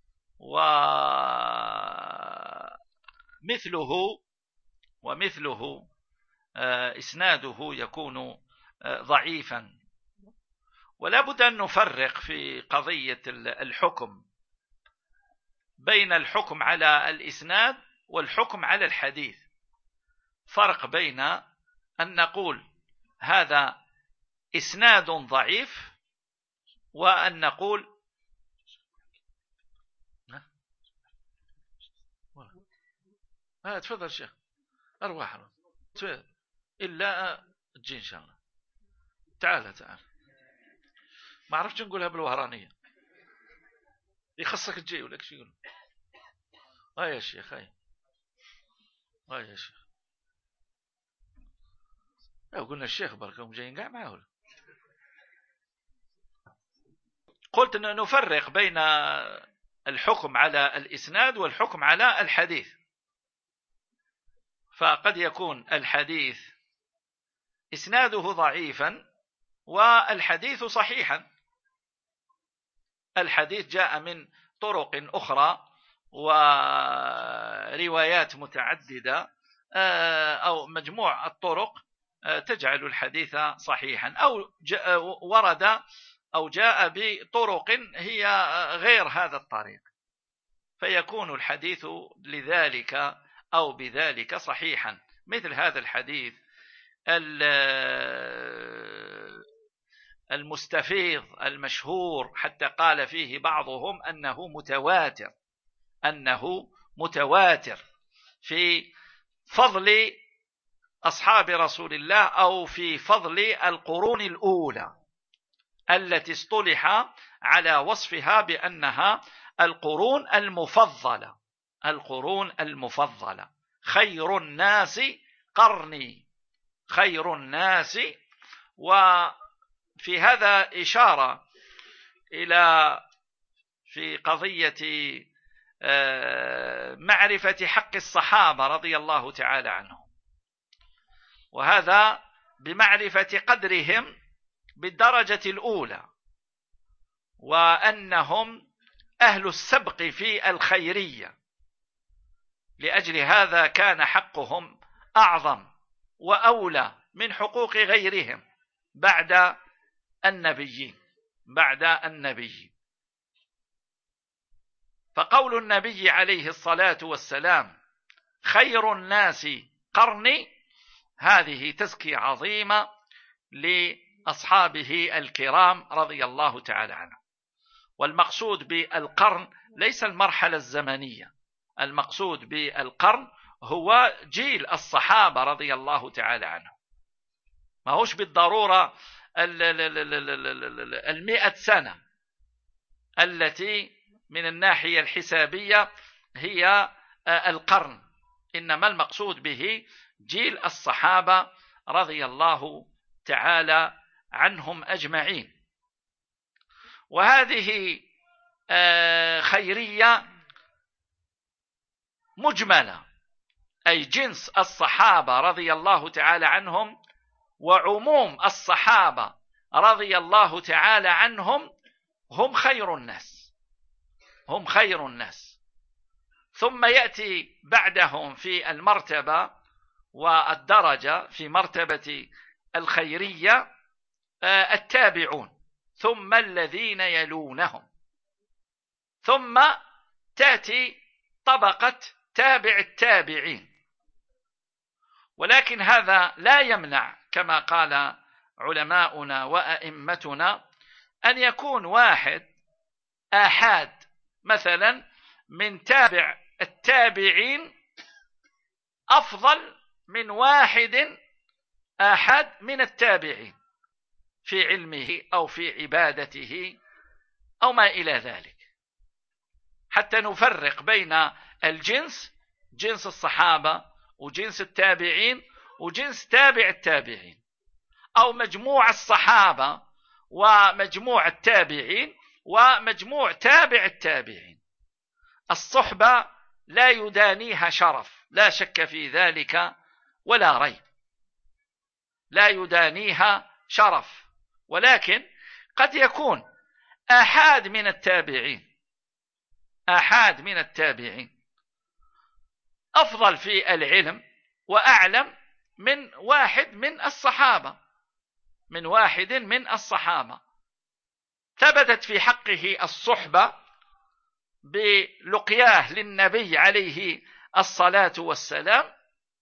ومثله إسناده يكون ضعيفا. ولا بد أن نفرق في قضية الحكم بين الحكم على الإسناد والحكم على الحديث. فرق بين أن نقول هذا إسناد ضعيف وأن نقول تفضل شيخ أرواح إلا تجي إن شاء الله. تعال ما عرفت نقولها بالوهرانية، يخصك تجي ولك شي يقول يا شيخ يا شيخ. لو قلنا الشيخ بركهم جايين قاع معه. قلت أن نفرق بين الحكم على الإسناد والحكم على الحديث. فقد يكون الحديث إسناده ضعيفا والحديث صحيحا. الحديث جاء من طرق أخرى وروايات متعددة أو مجموع الطرق تجعل الحديث صحيحا، أو ورد أو جاء بطرق هي غير هذا الطريق، فيكون الحديث لذلك أو بذلك صحيحا. مثل هذا الحديث المستفيض المشهور حتى قال فيه بعضهم أنه متواتر في فضل أصحاب رسول الله أو في فضل القرون الأولى التي اصطلح على وصفها بأنها القرون المفضلة. خير الناس قرني، خير الناس. وفي هذا إشارة إلى في قضية معرفة حق الصحابة رضي الله تعالى عنهم، وهذا بمعرفة قدرهم بالدرجة الأولى، وأنهم أهل السبق في الخيرية. لأجل هذا كان حقهم أعظم وأولى من حقوق غيرهم بعد النبيين. فقول النبي عليه الصلاة والسلام خير الناس قرني، هذه تزكية عظيمة لأصحابه الكرام رضي الله تعالى عنهم. والمقصود بالقرن ليس المرحلة الزمنية، المقصود بالقرن هو جيل الصحابة رضي الله تعالى عنهم. ما هوش بالضرورة 100 سنة التي من الناحية الحسابية هي القرن، إنما المقصود به جيل الصحابة رضي الله تعالى عنهم أجمعين. وهذه خيرية مجملة، أي جنس الصحابة رضي الله تعالى عنهم وعموم الصحابة رضي الله تعالى عنهم هم خير الناس. ثم يأتي بعدهم في المرتبة والدرجة في مرتبة الخيرية التابعون، ثم الذين يلونهم، ثم تأتي طبقة تابع التابعين. ولكن هذا لا يمنع كما قال علماؤنا وأئمتنا أن يكون واحد آحاد مثلا من تابع التابعين أفضل من واحد آحاد من التابعين في علمه أو في عبادته أو ما إلى ذلك، حتى نفرق بين الجنس، جنس الصحابة وجنس التابعين وجنس تابع التابعين، أو مجموع الصحابة ومجموع التابعين ومجموع تابع التابعين. الصحبة لا يدانيها شرف، لا شك في ذلك ولا ريب، لا يدانيها شرف. ولكن قد يكون آحاد من التابعين، آحاد من التابعين أفضل في العلم وأعلم من واحد من الصحابة، من واحد من الصحابة ثبتت في حقه الصحبة بلقياه للنبي عليه الصلاة والسلام،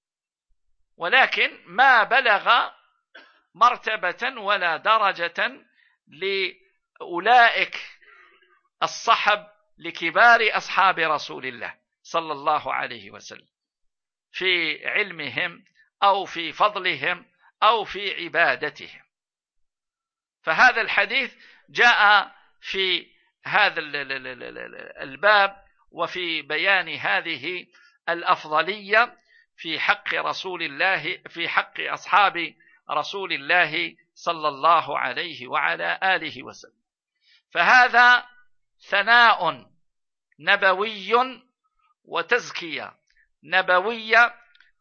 ولكن ما بلغ مرتبة ولا درجة لأولئك الصحب لكبار أصحاب رسول الله صلى الله عليه وسلم في علمهم أو في فضلهم أو في عبادتهم. فهذا الحديث جاء في هذا الباب وفي بيان هذه الأفضلية في حق رسول الله، في حق أصحاب رسول الله صلى الله عليه وعلى آله وسلم. فهذا ثناء نبوي وتزكية نبوية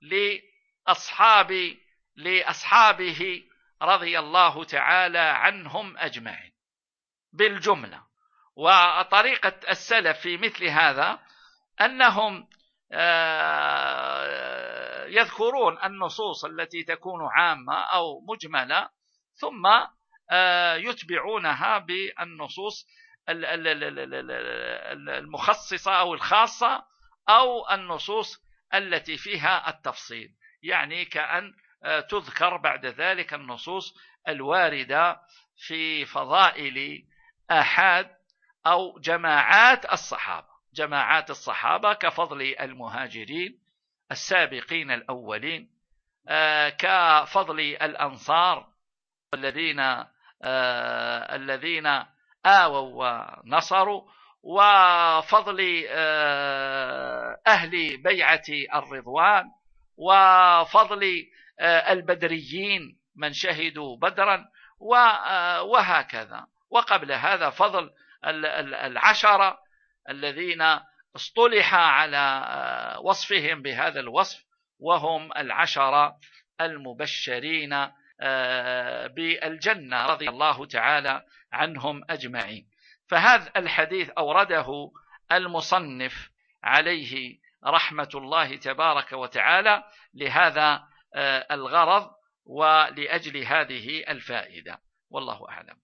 لأصحابه رضي الله تعالى عنهم أجمعين بالجملة. وطريقة السلف في مثل هذا أنهم يذكرون النصوص التي تكون عامة أو مجملة، ثم يتبعونها بالنصوص المخصصة أو الخاصة أو النصوص التي فيها التفصيل، يعني كأن تذكر بعد ذلك النصوص الواردة في فضائل آحاد أو جماعات الصحابة، جماعات الصحابة كفضل المهاجرين السابقين الأولين، كفضل الأنصار الذين آووا ونصروا، وفضل أهل بيعة الرضوان، وفضل البدريين من شهدوا بدرا، وهكذا. وقبل هذا فضل العشرة الذين اصطلح على وصفهم بهذا الوصف، وهم العشرة المبشرين بالجنة رضي الله تعالى عنهم أجمعين. فهذا الحديث أورده المصنف عليه رحمة الله تبارك وتعالى لهذا الغرض ولأجل هذه الفائدة، والله أعلم.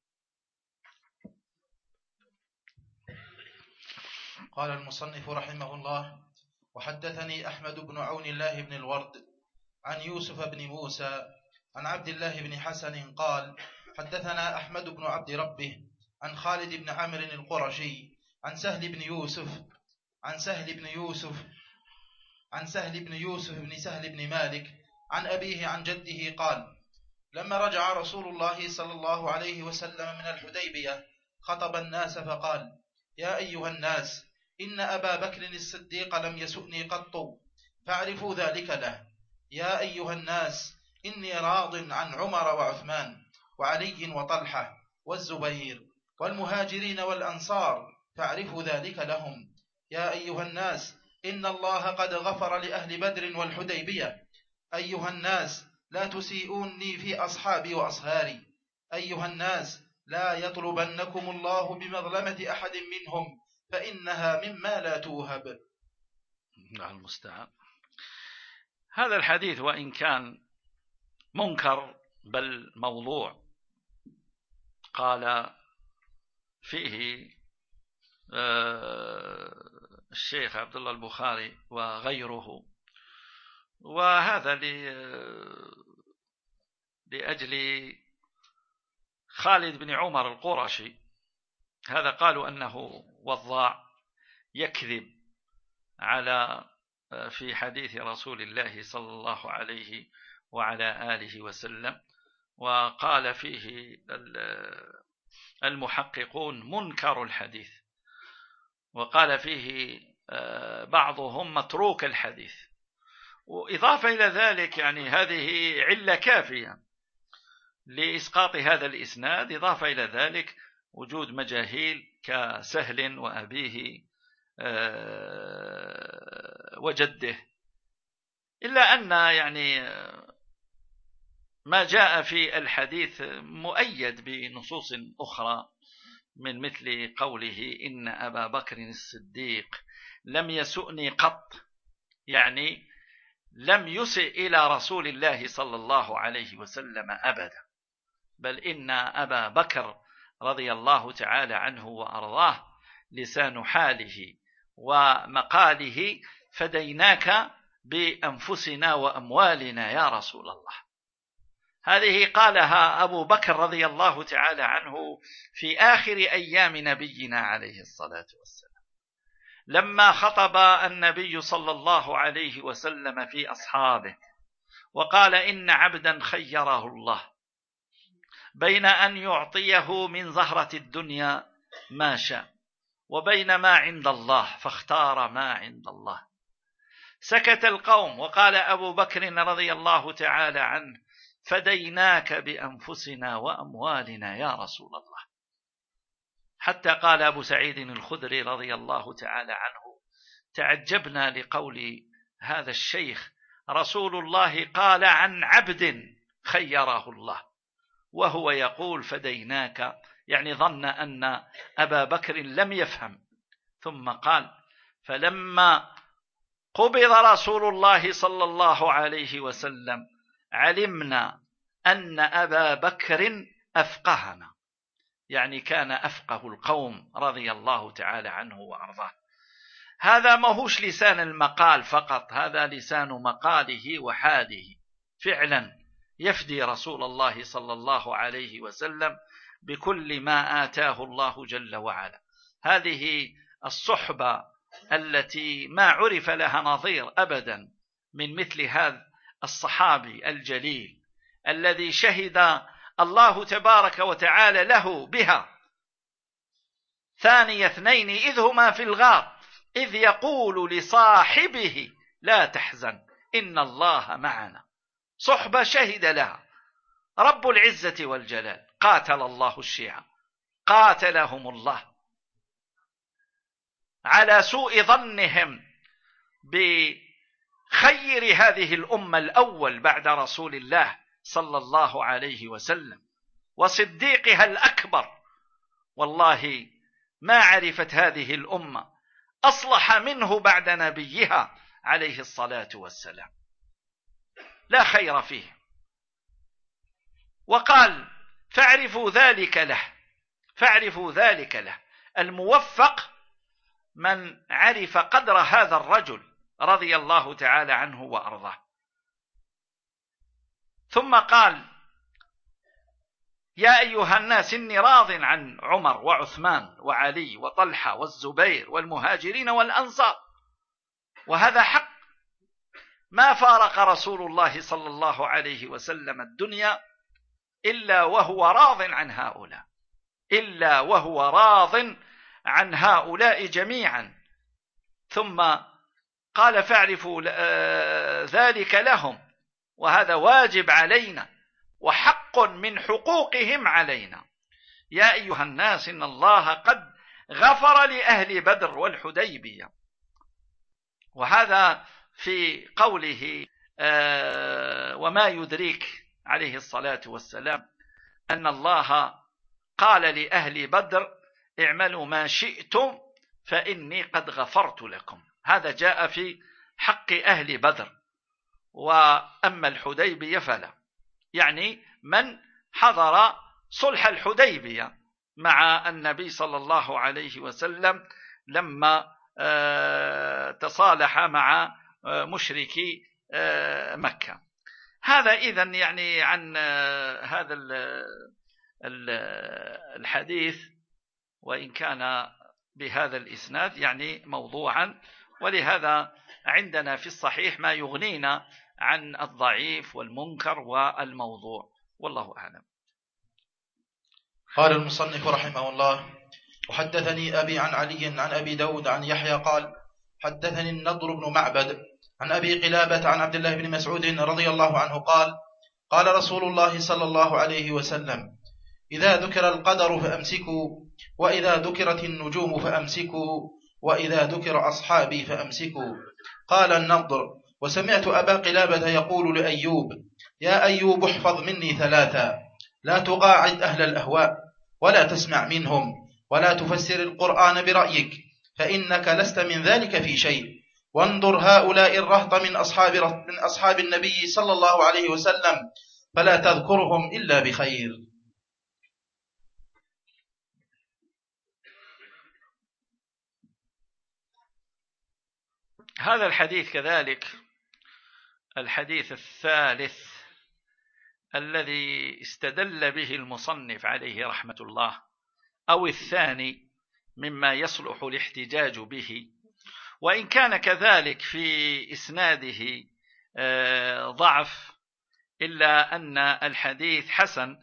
قال المصنف رحمه الله: وحدثني أحمد بن عون الله بن الورد عن يوسف بن موسى عن عبد الله بن حسن قال: حدثنا أحمد بن عبد ربه عن خالد بن عمرو القرشي عن سهل بن يوسف بن مالك عن أبيه عن جده قال: لما رجع رسول الله صلى الله عليه وسلم من الحديبية خطب الناس فقال: يا أيها الناس، إن أبا بكر الصديق لم يسؤني قط، فاعرفوا ذلك له. يا أيها الناس، إني راض عن عمر وعثمان وعلي وطلحة والزبير والمهاجرين والأنصار، فاعرفوا ذلك لهم. يا أيها الناس، إن الله قد غفر لأهل بدر والحديبية. أيها الناس، لا تسيئوني في أصحابي وأصهاري. أيها الناس، لا يطلبنكم الله بمظلمة أحد منهم، فإنها مما لا توهب. المستعان. هذا الحديث وإن كان منكر بل موضوع، قال فيه الشيخ عبد الله البخاري وغيره، وهذا لأجل خالد بن عمر القرشي، هذا قالوا أنه وضاع يكذب على في حديث رسول الله صلى الله عليه وعلى آله وسلم، وقال فيه المحققون منكر الحديث، وقال فيه بعضهم متروك الحديث. وإضافة إلى ذلك يعني هذه علة كافية لإسقاط هذا الإسناد، إضافة إلى ذلك وجود مجاهيل كسهل وأبيه وجده، إلا أن يعني ما جاء في الحديث مؤيد بنصوص أخرى من مثل قوله إن أبا بكر الصديق لم يسؤني قط، يعني لم يسئ إلى رسول الله صلى الله عليه وسلم أبدا، بل إن أبا بكر رضي الله تعالى عنه وأرضاه لسان حاله ومقاله فديناك بأنفسنا وأموالنا يا رسول الله. هذه قالها أبو بكر رضي الله تعالى عنه في آخر أيام نبينا عليه الصلاة والسلام، لما خطب النبي صلى الله عليه وسلم في أصحابه وقال إن عبدا خيره الله بين أن يعطيه من زهرة الدنيا ما شاء وبين ما عند الله فاختار ما عند الله. سكت القوم، وقال أبو بكر رضي الله تعالى عنه فديناك بأنفسنا وأموالنا يا رسول الله. حتى قال أبو سعيد الخدري رضي الله تعالى عنه تعجبنا لقول هذا الشيخ رسول الله قال عن عبد خيره الله وهو يقول فديناك، يعني ظن أن أبا بكر لم يفهم، ثم قال فلما قبض رسول الله صلى الله عليه وسلم علمنا أن أبا بكر أفقهنا، يعني كان أفقه القوم رضي الله تعالى عنه وأرضاه. هذا ما هوش لسان المقال فقط، هذا لسان مقاله وحاله، فعلا يفدي رسول الله صلى الله عليه وسلم بكل ما آتاه الله جل وعلا. هذه الصحبة التي ما عرف لها نظير أبدا من مثل هذا الصحابي الجليل الذي شهد الله تبارك وتعالى له بها ثاني اثنين إذ هما في الغار إذ يقول لصاحبه لا تحزن إن الله معنا. صحبة شهد لها رب العزة والجلال. قاتل الله الشيعة، قاتلهم الله على سوء ظنهم بخير هذه الأمة الأول بعد رسول الله صلى الله عليه وسلم وصديقها الأكبر. والله ما عرفت هذه الأمة أصلح منه بعد نبيها عليه الصلاة والسلام، لا خير فيه. وقال فاعرفوا ذلك له، فاعرفوا ذلك له. الموفق من عرف قدر هذا الرجل رضي الله تعالى عنه وأرضاه. ثم قال يا أيها الناس إني راض عن عمر وعثمان وعلي وطلحة والزبير والمهاجرين والأنصار. وهذا حق، ما فارق رسول الله صلى الله عليه وسلم الدنيا إلا وهو راض عن هؤلاء، إلا وهو راض عن هؤلاء جميعا. ثم قال فاعرفوا ذلك لهم، وهذا واجب علينا وحق من حقوقهم علينا. يا أيها الناس إن الله قد غفر لأهل بدر والحديبية. وهذا في قوله وما يدريك عليه الصلاة والسلام أن الله قال لأهل بدر اعملوا ما شئتم فإني قد غفرت لكم. هذا جاء في حق أهل بدر. وأما الحديبية فلا، يعني من حضر صلح الحديبية مع النبي صلى الله عليه وسلم لما تصالح مع مشركي مكة. هذا إذن يعني عن هذا الحديث، وإن كان بهذا الإسناد يعني موضوعا، ولهذا عندنا في الصحيح ما يغنينا عن الضعيف والمنكر والموضوع، والله أعلم. قال المصنف رحمه الله: وحدثني أبي عن علي عن أبي داود عن يحيى قال: حدثني النضر بن معبد عن أبي قلابة عن عبد الله بن مسعود رضي الله عنه قال: قال رسول الله صلى الله عليه وسلم: إذا ذكر القدر فأمسكوا، وإذا ذكرت النجوم فأمسكوا، وإذا ذكر أصحابي فأمسكوا. قال النضر: وسمعت أبا قلابة يقول لأيوب: يا أيوب احفظ مني ثلاثا: لا تقاعد أهل الأهواء، ولا تسمع منهم، ولا تفسر القرآن برأيك، فإنك لست من ذلك في شيء. وانظر هؤلاء الرهط من أصحاب النبي صلى الله عليه وسلم، فلا تذكرهم إلا بخير. هذا الحديث كذلك الحديث الثالث الذي استدل به المصنف عليه رحمة الله، أو الثاني مما يصلح الاحتجاج به، وإن كان كذلك في إسناده ضعف، إلا أن الحديث حسن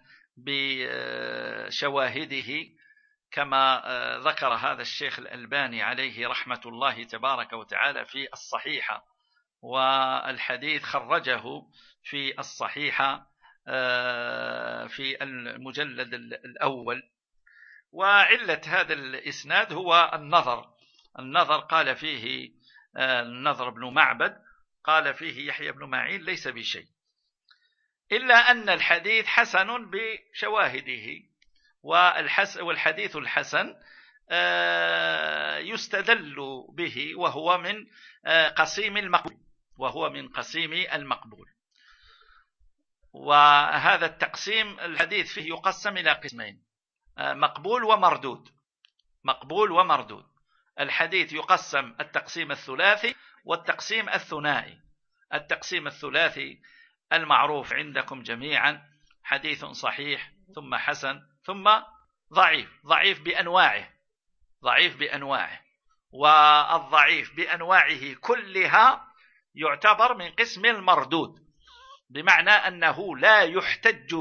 بشواهده كما ذكر هذا الشيخ الألباني عليه رحمة الله تبارك وتعالى في الصحيحة، والحديث خرجه في الصحيحة في المجلد الأول. وعلة هذا الإسناد هو النظر قال فيه النضر بن معبد، قال فيه يحيى بن معين ليس بشيء، إلا أن الحديث حسن بشواهده، والحديث الحسن يستدل به، وهو من قسيم المقبول. وهذا التقسيم الحديث فيه يقسم إلى قسمين: مقبول ومردود. الحديث يقسم التقسيم الثلاثي والتقسيم الثنائي. التقسيم الثلاثي المعروف عندكم جميعا: حديث صحيح، ثم حسن، ثم ضعيف بأنواعه. والضعيف بأنواعه كلها يعتبر من قسم المردود، بمعنى أنه لا يحتج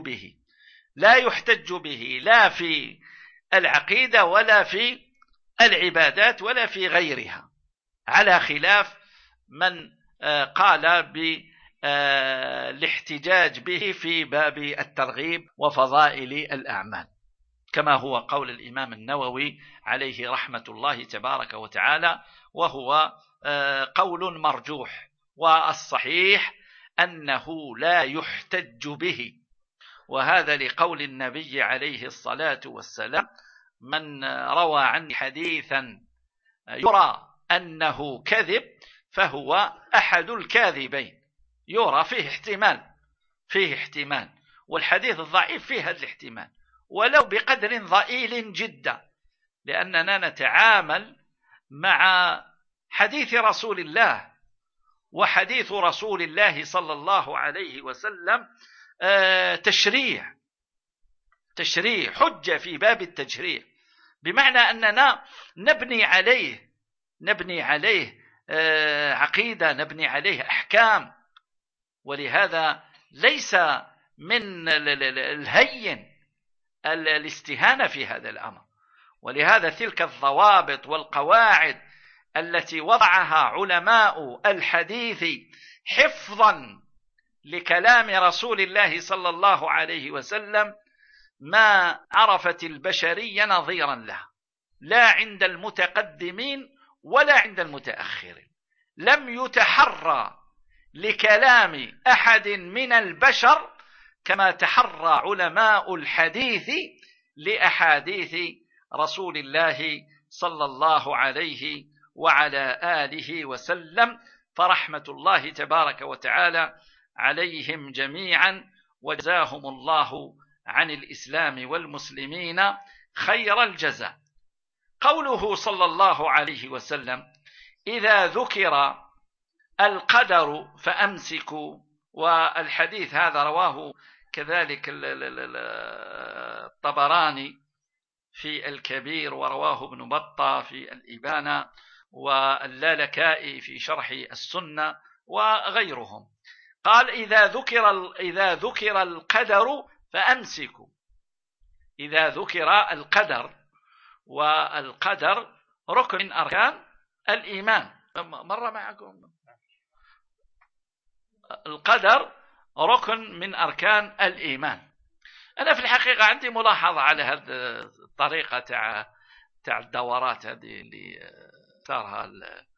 به لا في العقيدة ولا في العبادات ولا في غيرها، على خلاف من قال بالاحتجاج به في باب الترغيب وفضائل الأعمال، كما هو قول الإمام النووي عليه رحمة الله تبارك وتعالى، وهو قول مرجوح. والصحيح أنه لا يحتج به، وهذا لقول النبي عليه الصلاة والسلام: من روى عني حديثا يرى أنه كذب فهو أحد الكاذبين. يرى فيه احتمال، والحديث الضعيف فيه هذا الاحتمال، ولو بقدر ضئيل جدا، لأننا نتعامل مع حديث رسول الله، وحديث رسول الله صلى الله عليه وسلم تشريع حجة في باب التشريع، بمعنى أننا نبني عليه عقيدة، نبني عليه أحكام. ولهذا ليس من الهين الاستهانة في هذا الأمر. ولهذا تلك الضوابط والقواعد التي وضعها علماء الحديث حفظا لكلام رسول الله صلى الله عليه وسلم ما عرفت البشرية نظيرا له، لا عند المتقدمين ولا عند المتأخرين. لم يتحرى لكلام أحد من البشر كما تحرى علماء الحديث لأحاديث رسول الله صلى الله عليه وعلى آله وسلم، فرحمة الله تبارك وتعالى عليهم جميعا، وجزاهم الله عن الإسلام والمسلمين خير الجزاء. قوله صلى الله عليه وسلم إذا ذكر القدر فأمسكوا، والحديث هذا رواه كذلك الطبراني في الكبير، ورواه ابن بطة في الإبانة، واللالكائي في شرح السنة وغيرهم. قال إذا ذكر القدر فأمسكوا. إذا ذكر القدر، والقدر ركن من أركان الإيمان. مر معكم القدر ركن من أركان الإيمان. أنا في الحقيقة عندي ملاحظة على هذه الطريقة تاع الدورات هذه اللي اختارها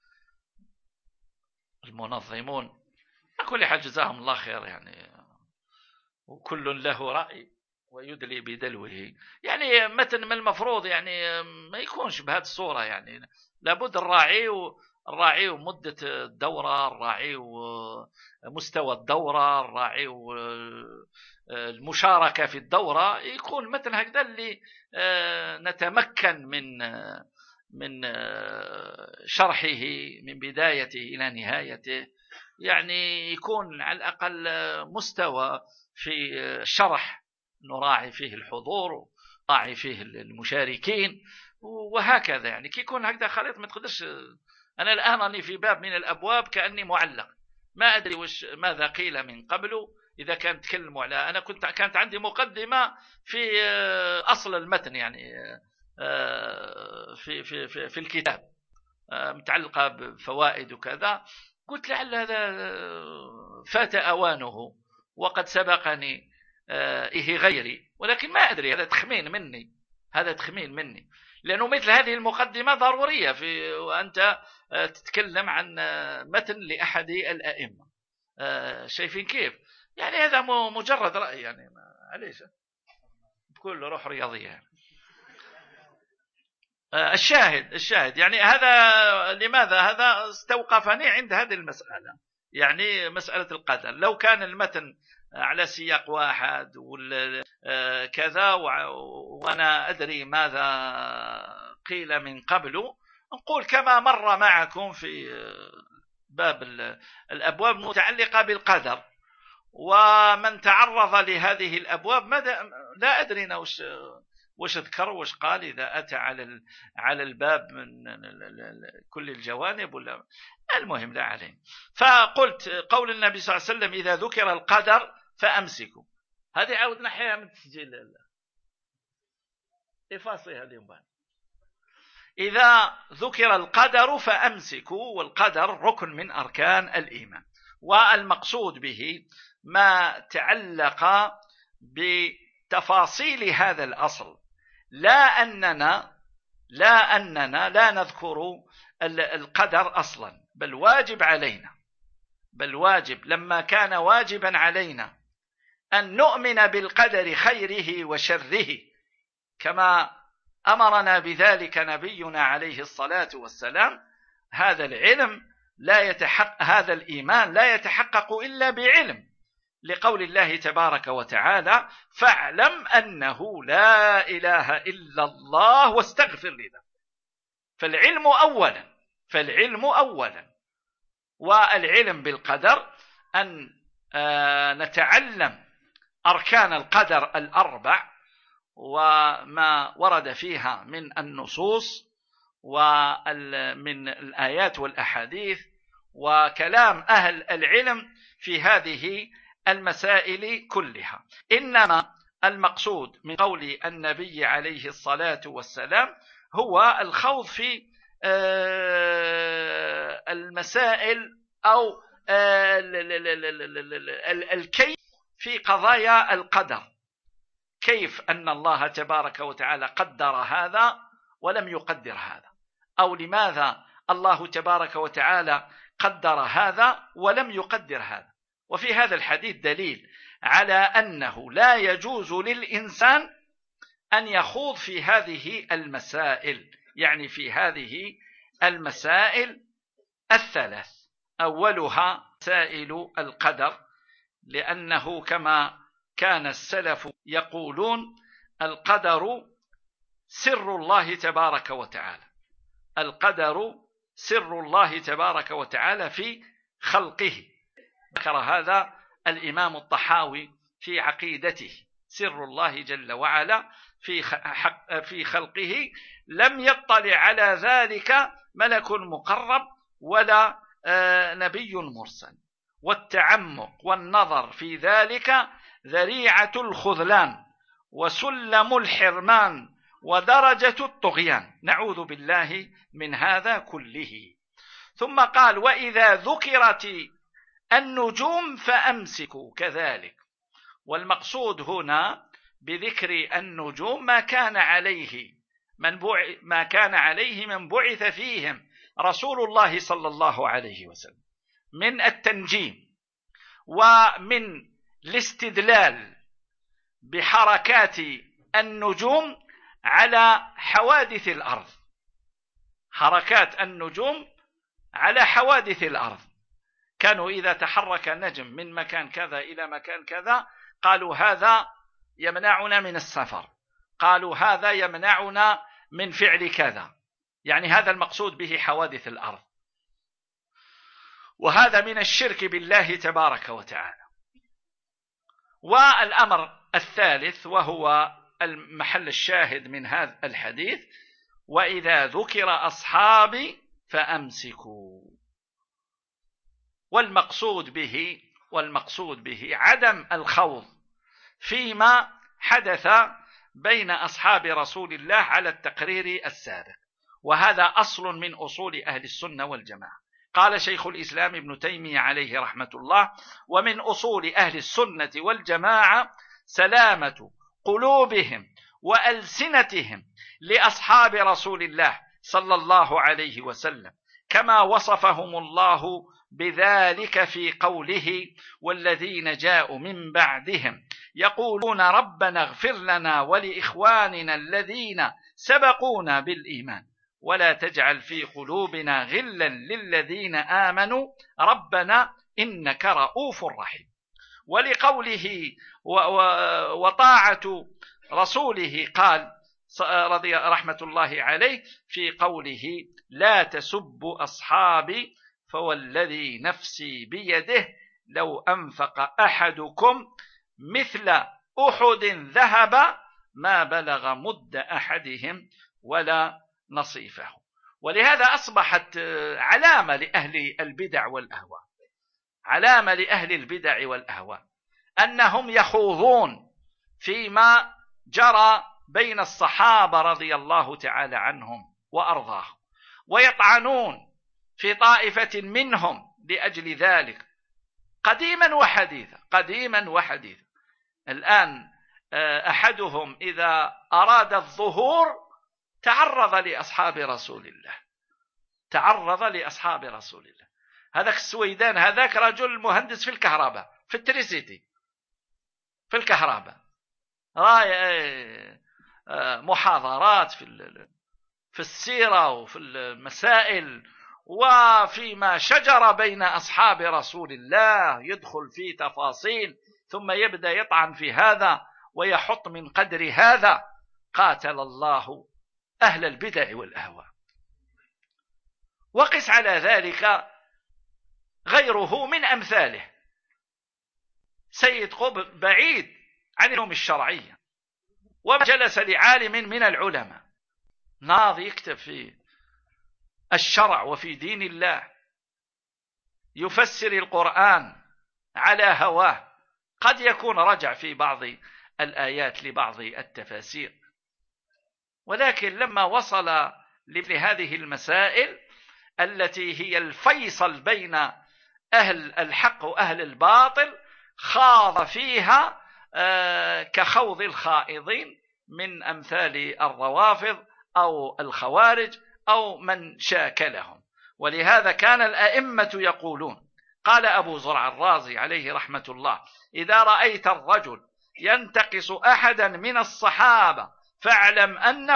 المنظمون. كل حال جزاهم الله خير يعني، وكل له رأي ويدلي بدلوه. يعني متن من المفروض يعني ما يكونش بهذه الصورة، يعني لابد الراعي ومدة الدورة، الراعي ومستوى الدورة، الراعي والمشاركة في الدورة، يكون متن هكذا اللي نتمكن من شرحه من بدايته إلى نهايته. يعني يكون على الأقل مستوى في الشرح نراعي فيه الحضور، نراعي فيه المشاركين، وهكذا. يعني كي يكون هكذا خليط ما تقدرش. أنا الآن أني في باب من الأبواب كأني معلق، ما أدري ماذا قيل من قبل. إذا كانت تكلموا على، أنا كانت عندي مقدمة في أصل المتن، يعني في الكتاب متعلقة بفوائد وكذا. قلت لعل هذا فات أوانه وقد سبقني غيري، ولكن ما أدري، هذا تخمين مني، لأنه مثل هذه المقدمة ضرورية وأنت تتكلم عن متن لأحد الأئمة. شايفين كيف؟ يعني هذا مجرد رأي، يعني عليش بكل روح رياضية. الشاهد يعني هذا لماذا هذا استوقفني عند هذه المسألة، يعني مسألة القدر. لو كان المتن على سياق واحد كذا وأنا أدري ماذا قيل من قبل، نقول كما مر معكم في باب الأبواب المتعلقة بالقدر، ومن تعرض لهذه الأبواب لا أدري وش ذكر وش قال إذا أتى على الباب من كل الجوانب ولا. المهم لا عليه. فقلت قول النبي صلى الله عليه وسلم إذا ذكر القدر فأمسكوا، هذه عاودنا حياة من تسجيل إفاصي هذه ينبان. إذا ذكر القدر فأمسكوا، والقدر ركن من أركان الإيمان، والمقصود به ما تعلق بتفاصيل هذا الأصل، لا أننا لا نذكر القدر أصلا، بل واجب لما كان واجبا علينا أن نؤمن بالقدر خيره وشره، كما أمرنا بذلك نبينا عليه الصلاة والسلام. هذا الإيمان لا يتحقق إلا بعلم، لقول الله تبارك وتعالى فاعلم أنه لا إله إلا الله واستغفر لذنبك. فالعلم أولا، والعلم بالقدر أن نتعلم أركان القدر الأربع وما ورد فيها من النصوص ومن الآيات والأحاديث وكلام أهل العلم في هذه المسائل كلها. إنما المقصود من قول النبي عليه الصلاة والسلام هو الخوض في المسائل أو الكيف في قضايا القدر، كيف أن الله تبارك وتعالى قدر هذا ولم يقدر هذا، أو لماذا الله تبارك وتعالى قدر هذا ولم يقدر هذا. وفي هذا الحديث دليل على أنه لا يجوز للإنسان أن يخوض في هذه المسائل، يعني في هذه المسائل الثلاث. أولها مسائل القدر، لأنه كما كان السلف يقولون القدر سر الله تبارك وتعالى. القدر سر الله تبارك وتعالى في خلقه. ذكر هذا الإمام الطحاوي في عقيدته، سر الله جل وعلا في خلقه، لم يطلع على ذلك ملك مقرب ولا نبي مرسل. والتعمق والنظر في ذلك ذريعة الخذلان وسلم الحرمان ودرجة الطغيان، نعوذ بالله من هذا كله. ثم قال: وإذا ذكرت النجوم فأمسكوا كذلك. والمقصود هنا بذكر النجوم ما كان عليه من بعث فيهم رسول الله صلى الله عليه وسلم من التنجيم ومن الاستدلال بحركات النجوم على حوادث الأرض. حركات النجوم على حوادث الأرض، كانوا إذا تحرك نجم من مكان كذا إلى مكان كذا قالوا هذا يمنعنا من السفر، قالوا هذا يمنعنا من فعل كذا، يعني هذا المقصود به حوادث الأرض. وهذا من الشرك بالله تبارك وتعالى. والأمر الثالث وهو المحل الشاهد من هذا الحديث: وإذا ذكر أصحابي فأمسكوا. والمقصود به عدم الخوض فيما حدث بين أصحاب رسول الله على التقرير السابق، وهذا أصل من أصول أهل السنة والجماعة. قال شيخ الإسلام ابن تيمية عليه رحمة الله: ومن أصول أهل السنة والجماعة سلامة قلوبهم وألسنتهم لأصحاب رسول الله صلى الله عليه وسلم، كما وصفهم الله بذلك في قوله: والذين جاءوا من بعدهم يقولون ربنا اغفر لنا ولإخواننا الذين سبقونا بالإيمان ولا تجعل في قلوبنا غلا للذين آمنوا ربنا إنك رؤوف رحيم. ولقوله وطاعة رسوله قال رضي رحمة الله عليه في قوله: لا تسبوا أصحابي فوالذي نفسي بيده لو أنفق أحدكم مثل أحد ذهب ما بلغ مد أحدهم ولا نصيفه. ولهذا أصبحت علامة لأهل البدع والأهواء، علامة لأهل البدع والأهواء أنهم يخوضون فيما جرى بين الصحابة رضي الله تعالى عنهم وأرضاهم، ويطعنون في طائفة منهم لأجل ذلك قديما وحديثا. الآن أحدهم إذا أراد الظهور تعرض لأصحاب رسول الله. هذاك السويدان هذاك رجل مهندس في الكهرباء، في التريسيتي، في الكهرباء، محاضرات في السيرة وفي المسائل وفيما شجر بين أصحاب رسول الله، يدخل في تفاصيل ثم يبدأ يطعن في هذا ويحط من قدر هذا. قاتل الله أهل البدع والأهواء. وقس على ذلك غيره من أمثاله. سيد قطب بعيد عن العلوم الشرعية، وجلس لعالم من العلماء ناضي يكتب في الشرع وفي دين الله، يفسر القرآن على هواه، قد يكون رجع في بعض الآيات لبعض التفاسير، ولكن لما وصل لهذه المسائل التي هي الفيصل بين أهل الحق وأهل الباطل خاض فيها كخوض الخائضين من أمثال الروافض أو الخوارج أو من شاكلهم. ولهذا كان الأئمة يقولون، قال أبو زرع الرازي عليه رحمة الله: إذا رأيت الرجل ينتقص أحدا من الصحابة فاعلم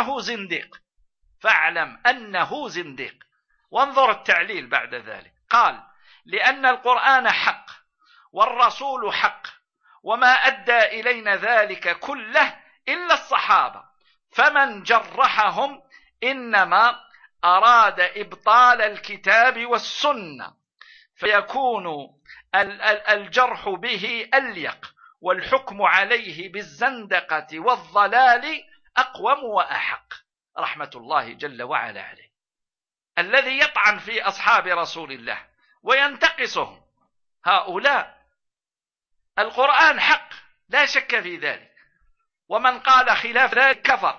أنه زنديق. وانظر التعليل بعد ذلك، قال: لأن القرآن حق والرسول حق، وما أدى إلينا ذلك كله إلا الصحابة، فمن جرحهم إنما أراد إبطال الكتاب والسنة، فيكون الجرح به أليق، والحكم عليه بالزندقة والضلال أقوم وأحق، رحمة الله جل وعلا عليه. الذي يطعن في أصحاب رسول الله وينتقصهم، هؤلاء القرآن حق لا شك في ذلك، ومن قال خلاف ذلك كفر،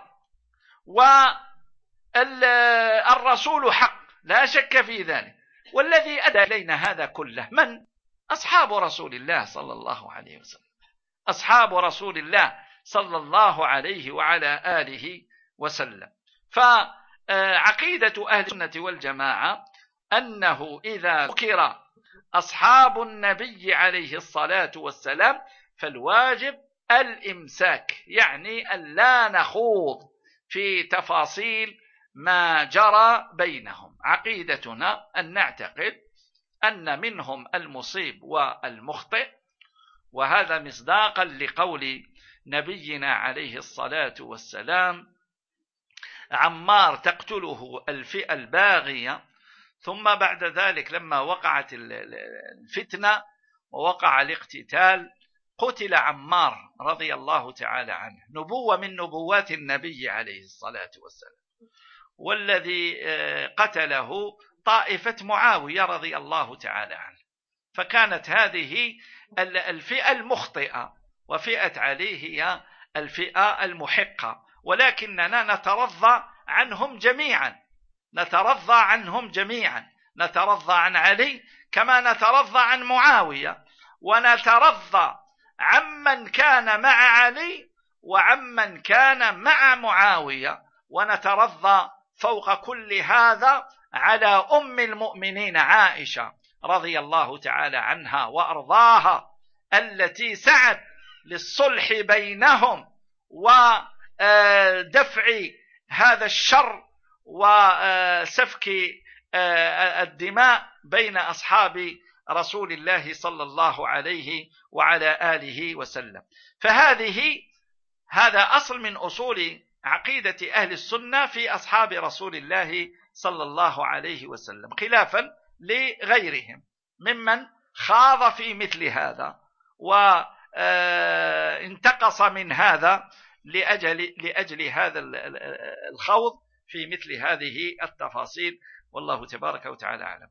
والرسول حق لا شك في ذلك. والذي أدى إلينا هذا كله من؟ أصحاب رسول الله صلى الله عليه وسلم، أصحاب رسول الله صلى الله عليه وعلى آله وسلم. فعقيدة أهل السنة والجماعة أنه إذا ذكر أصحاب النبي عليه الصلاة والسلام فالواجب الإمساك، يعني أن لا نخوض في تفاصيل ما جرى بينهم. عقيدتنا أن نعتقد أن منهم المصيب والمخطئ، وهذا مصداقا لقول نبينا عليه الصلاة والسلام: عمار تقتله الفئة الباغية. ثم بعد ذلك لما وقعت الفتنة ووقع الاقتتال قتل عمار رضي الله تعالى عنه، نبوة من نبوات النبي عليه الصلاة والسلام، والذي قتله طائفة معاوية رضي الله تعالى عنه. فكانت هذه الفئة المخطئة، وفئة علي هي الفئة المحقة، ولكننا نترضى عنهم جميعا، نترضى عنهم جميعا، نترضى عن علي كما نترضى عن معاوية، ونترضى عمن كان مع علي وعمن كان مع معاوية، ونترضى فوق كل هذا على أم المؤمنين عائشة رضي الله تعالى عنها وأرضاها، التي سعت للصلح بينهم ودفع هذا الشر وسفك الدماء بين أصحاب رسول الله صلى الله عليه وعلى آله وسلم. هذا أصل من أصول عقيدة أهل السنة في أصحاب رسول الله صلى الله عليه وسلم، خلافا لغيرهم ممن خاض في مثل هذا وانتقص من هذا لأجل هذا الخوض في مثل هذه التفاصيل، والله تبارك وتعالى أعلم.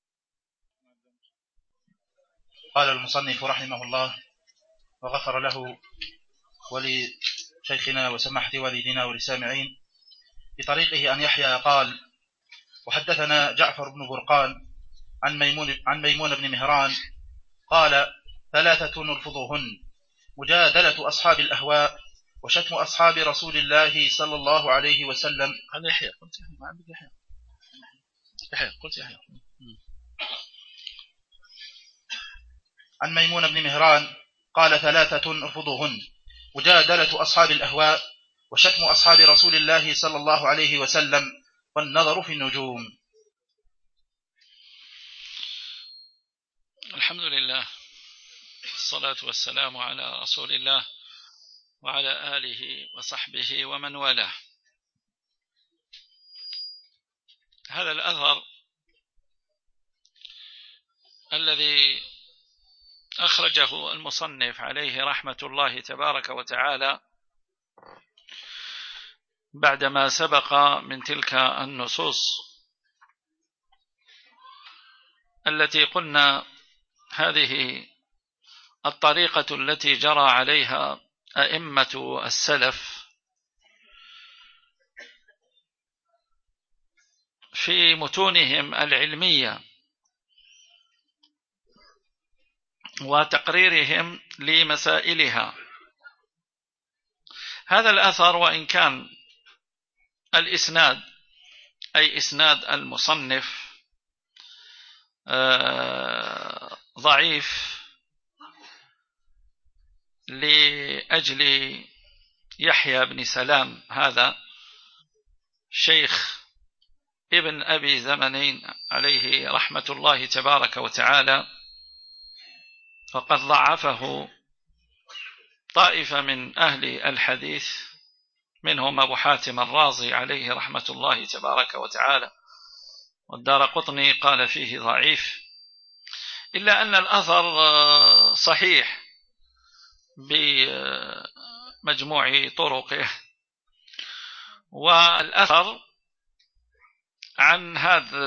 قال المصنف رحمه الله وغفر له ولشيخنا وسماحة والدنا وللسامعين بطريقه أن يحيى قال: وحدثنا جعفر بن برقان عن ميمون بن مهران قال: 3 نرفضهن: مجادلة أصحاب الأهواء، وشتم أصحاب رسول الله صلى الله عليه وسلم. هذا يحيى، قلت يحيى، ما عندك يحيى، قلت يحيى. عن ميمون بن مهران قال: 3 نرفضهن: مجادلة أصحاب الأهواء، وشتم أصحاب رسول الله صلى الله عليه وسلم، والنظر في النجوم. الحمد لله، الصلاة والسلام على رسول الله وعلى آله وصحبه ومن والاه. هذا الأثر الذي أخرجه المصنف عليه رحمة الله تبارك وتعالى بعدما سبق من تلك النصوص التي قلنا هذه الطريقة التي جرى عليها أئمة السلف في متونهم العلمية وتقريرهم لمسائلها. هذا الأثر وإن كان الإسناد أي إسناد المصنف ضعيف لأجل يحيى بن سلام، هذا شيخ ابن أبي زمنين عليه رحمة الله تبارك وتعالى، فقد ضعفه طائفة من أهل الحديث منهم أبو حاتم الرازي عليه رحمة الله تبارك وتعالى، والدارقطني قال فيه ضعيف، إلا أن الأثر صحيح بمجموع طرقه. والأثر عن هذا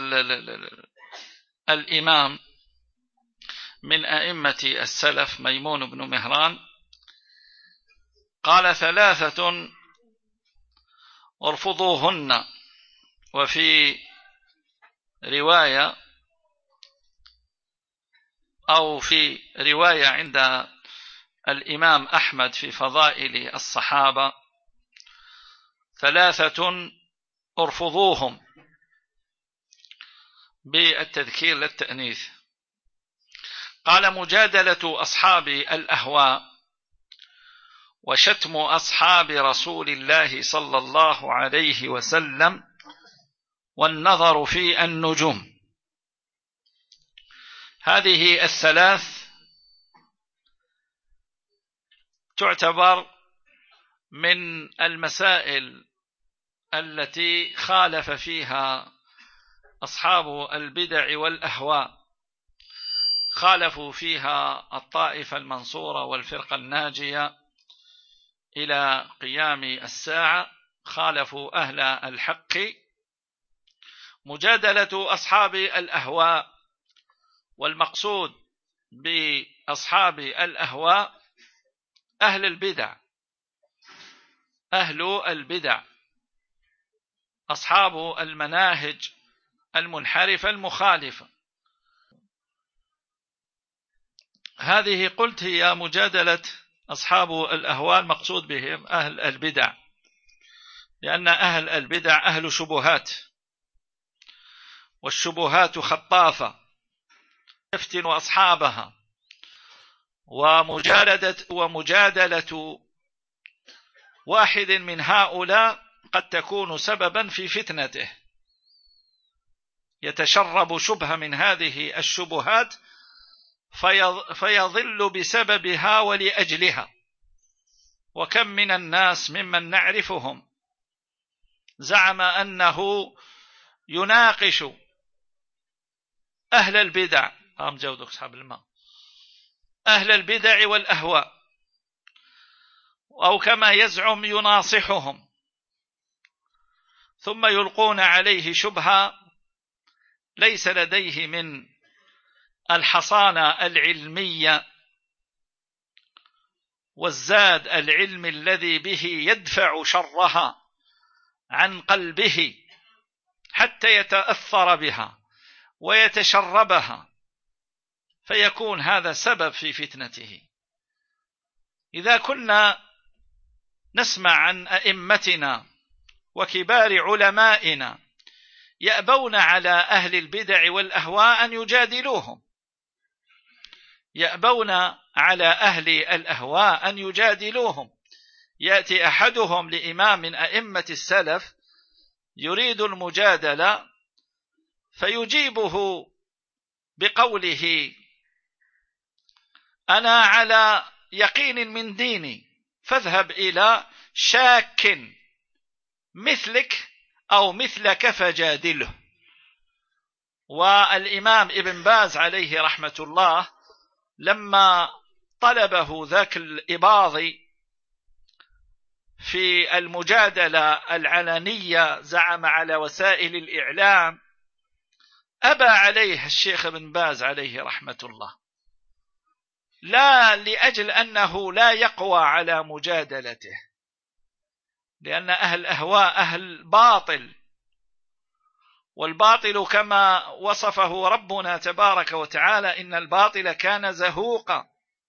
الإمام من أئمة السلف ميمون بن مهران قال: 3 ارفضوهن. وفي رواية عند الإمام أحمد في فضائل الصحابة: 3 ارفضوهم، بالتذكير للتأنيث. قال: مجادلة أصحاب الأهواء، وشتم أصحاب رسول الله صلى الله عليه وسلم، والنظر في النجوم. هذه ال3 تعتبر من المسائل التي خالف فيها أصحاب البدع والأهواء، خالفوا فيها الطائفة المنصورة والفرقة الناجية إلى قيام الساعة، خالفوا أهل الحق. مجادلة أصحاب الأهواء، والمقصود بأصحاب الأهواء أهل البدع، أصحاب المناهج المنحرفة المخالفة. هذه قلت هي مجادلة أصحاب الأهواء، المقصود بهم أهل البدع، لأن أهل البدع أهل شبهات، والشبهات خطافة تفتن أصحابها، ومجادلة واحد من هؤلاء قد تكون سببا في فتنته، يتشرب شبهة من هذه الشبهات فيضل بسببها ولأجلها. وكم من الناس ممن نعرفهم زعم أنه يناقش أهل البدع، أهل البدع والأهواء، أو كما يزعم يناصحهم، ثم يلقون عليه شبهة ليس لديه من الحصانة العلمية والزاد العلم الذي به يدفع شرها عن قلبه حتى يتأثر بها ويتشربها، فيكون هذا سبب في فتنته. إذا كنا نسمع عن أئمتنا وكبار علمائنا يأبون على أهل البدع والأهواء أن يجادلوهم، يأبون على أهل الأهواء أن يجادلوهم. يأتي أحدهم لإمام من أئمة السلف يريد المجادلة فيجيبه بقوله: أنا على يقين من ديني، فاذهب إلى شاك مثلك أو مثلك فجادله. والإمام ابن باز عليه رحمة الله لما طلبه ذاك الإباضي في المجادلة العلنية زعم على وسائل الإعلام، أبى عليه الشيخ ابن باز عليه رحمة الله، لا لأجل أنه لا يقوى على مجادلته، لأن أهل الأهواء أهل باطل، والباطل كما وصفه ربنا تبارك وتعالى: إن الباطل كان زهوقا.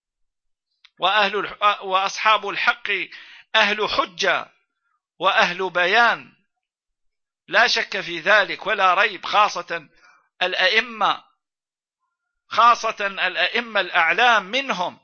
وأصحاب الحق أهل حجة وأهل بيان، لا شك في ذلك ولا ريب، خاصة الأئمة الأعلام منهم.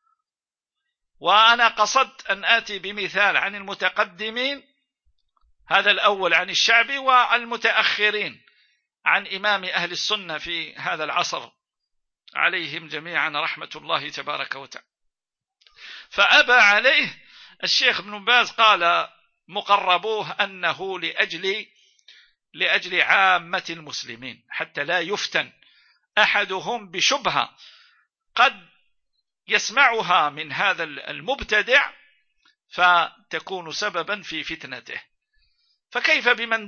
وأنا قصدت أن آتي بمثال عن المتقدمين، هذا الأول عن الشعبي، والمتأخرين عن إمام أهل السنة في هذا العصر عليهم جميعا رحمة الله تبارك وتعالى. فأبى عليه الشيخ ابن باز، قال: مقربوه أنه لأجل عامة المسلمين، حتى لا يفتن أحدهم بشبهة قد يسمعها من هذا المبتدع فتكون سببا في فتنته. فكيف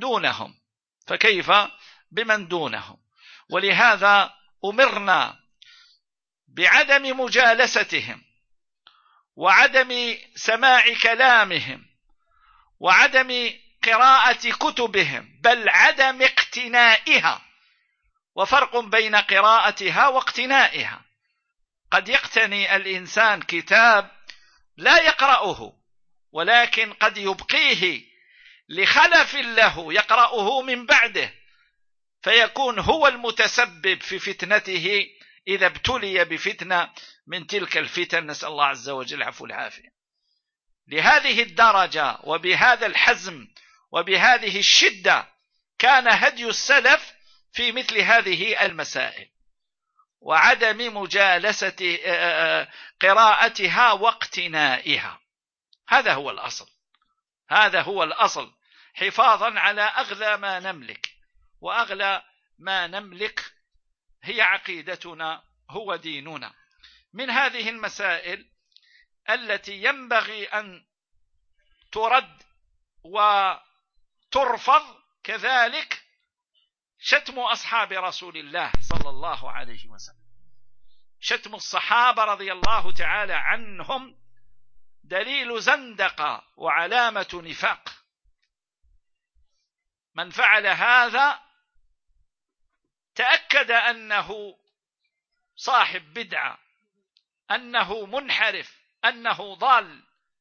بمن دونهم؟ ولهذا أمرنا بعدم مجالستهم وعدم سماع كلامهم وعدم قراءة كتبهم، بل عدم اقتنائها. وفرق بين قراءتها واقتنائها. قد يقتني الإنسان كتاب لا يقرأه، ولكن قد يبقيه لخلف له يقرأه من بعده، فيكون هو المتسبب في فتنته إذا ابتلي بفتنة من تلك الفتن، نسأل الله عز وجل العفو والعافية. لهذه الدرجة وبهذا الحزم وبهذه الشدة كان هدي السلف في مثل هذه المسائل، وعدم مجالسة قراءتها واقتنائها. هذا هو الأصل، حفاظا على أغلى ما نملك، وأغلى ما نملك هي عقيدتنا، هو ديننا. من هذه المسائل التي ينبغي أن ترد وترفض كذلك شتم أصحاب رسول الله صلى الله عليه وسلم. شتم الصحابة رضي الله تعالى عنهم دليل زندقة وعلامة نفاق. من فعل هذا تأكد أنه صاحب بدعة، أنه منحرف، أنه ضال،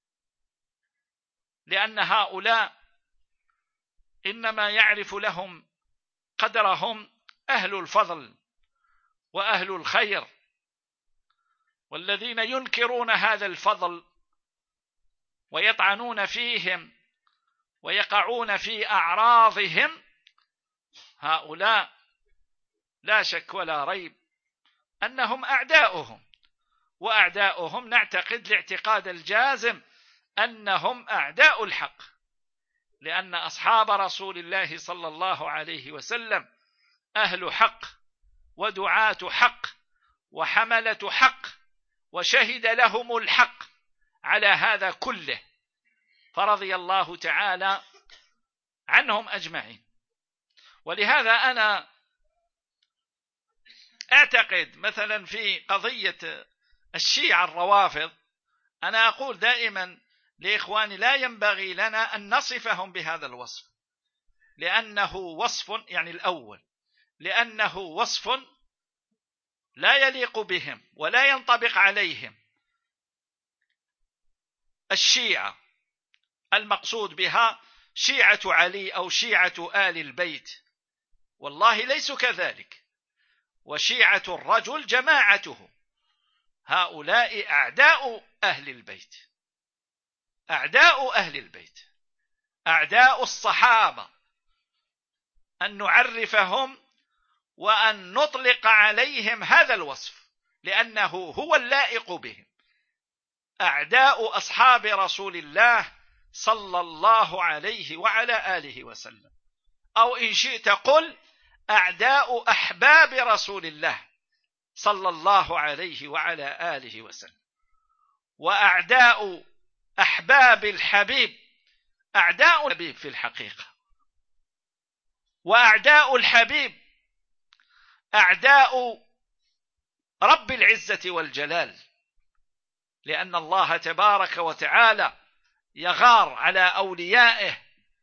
لأن هؤلاء إنما يعرف لهم قدرهم أهل الفضل وأهل الخير، والذين ينكرون هذا الفضل ويطعنون فيهم ويقعون في أعراضهم، هؤلاء لا شك ولا ريب أنهم أعداؤهم، وأعداؤهم نعتقد الاعتقاد الجازم أنهم أعداء الحق، لأن أصحاب رسول الله صلى الله عليه وسلم أهل حق ودعاة حق وحملة حق، وشهد لهم الحق على هذا كله، فرضي الله تعالى عنهم أجمعين. ولهذا أنا أعتقد مثلا في قضية الشيعة الروافض، أنا أقول دائما لإخواني لا ينبغي لنا أن نصفهم بهذا الوصف، لأنه وصف، يعني الأول، لأنه وصف لا يليق بهم ولا ينطبق عليهم. الشيعة المقصود بها شيعة علي أو شيعة آل البيت، والله ليسوا كذلك. وشيعة الرجل جماعته، هؤلاء أعداء أهل البيت، أعداء أهل البيت، أعداء الصحابة، أن نعرفهم وأن نطلق عليهم هذا الوصف لأنه هو اللائق بهم. أعداء أصحاب رسول الله صلى الله عليه وعلى آله وسلم، أو إن شئت قل أعداء أحباب رسول الله صلى الله عليه وعلى آله وسلم. وأعداء أحباب الحبيب أعداء الحبيب في الحقيقة، وأعداء الحبيب أعداء رب العزة والجلال، لأن الله تبارك وتعالى يغار على أوليائه،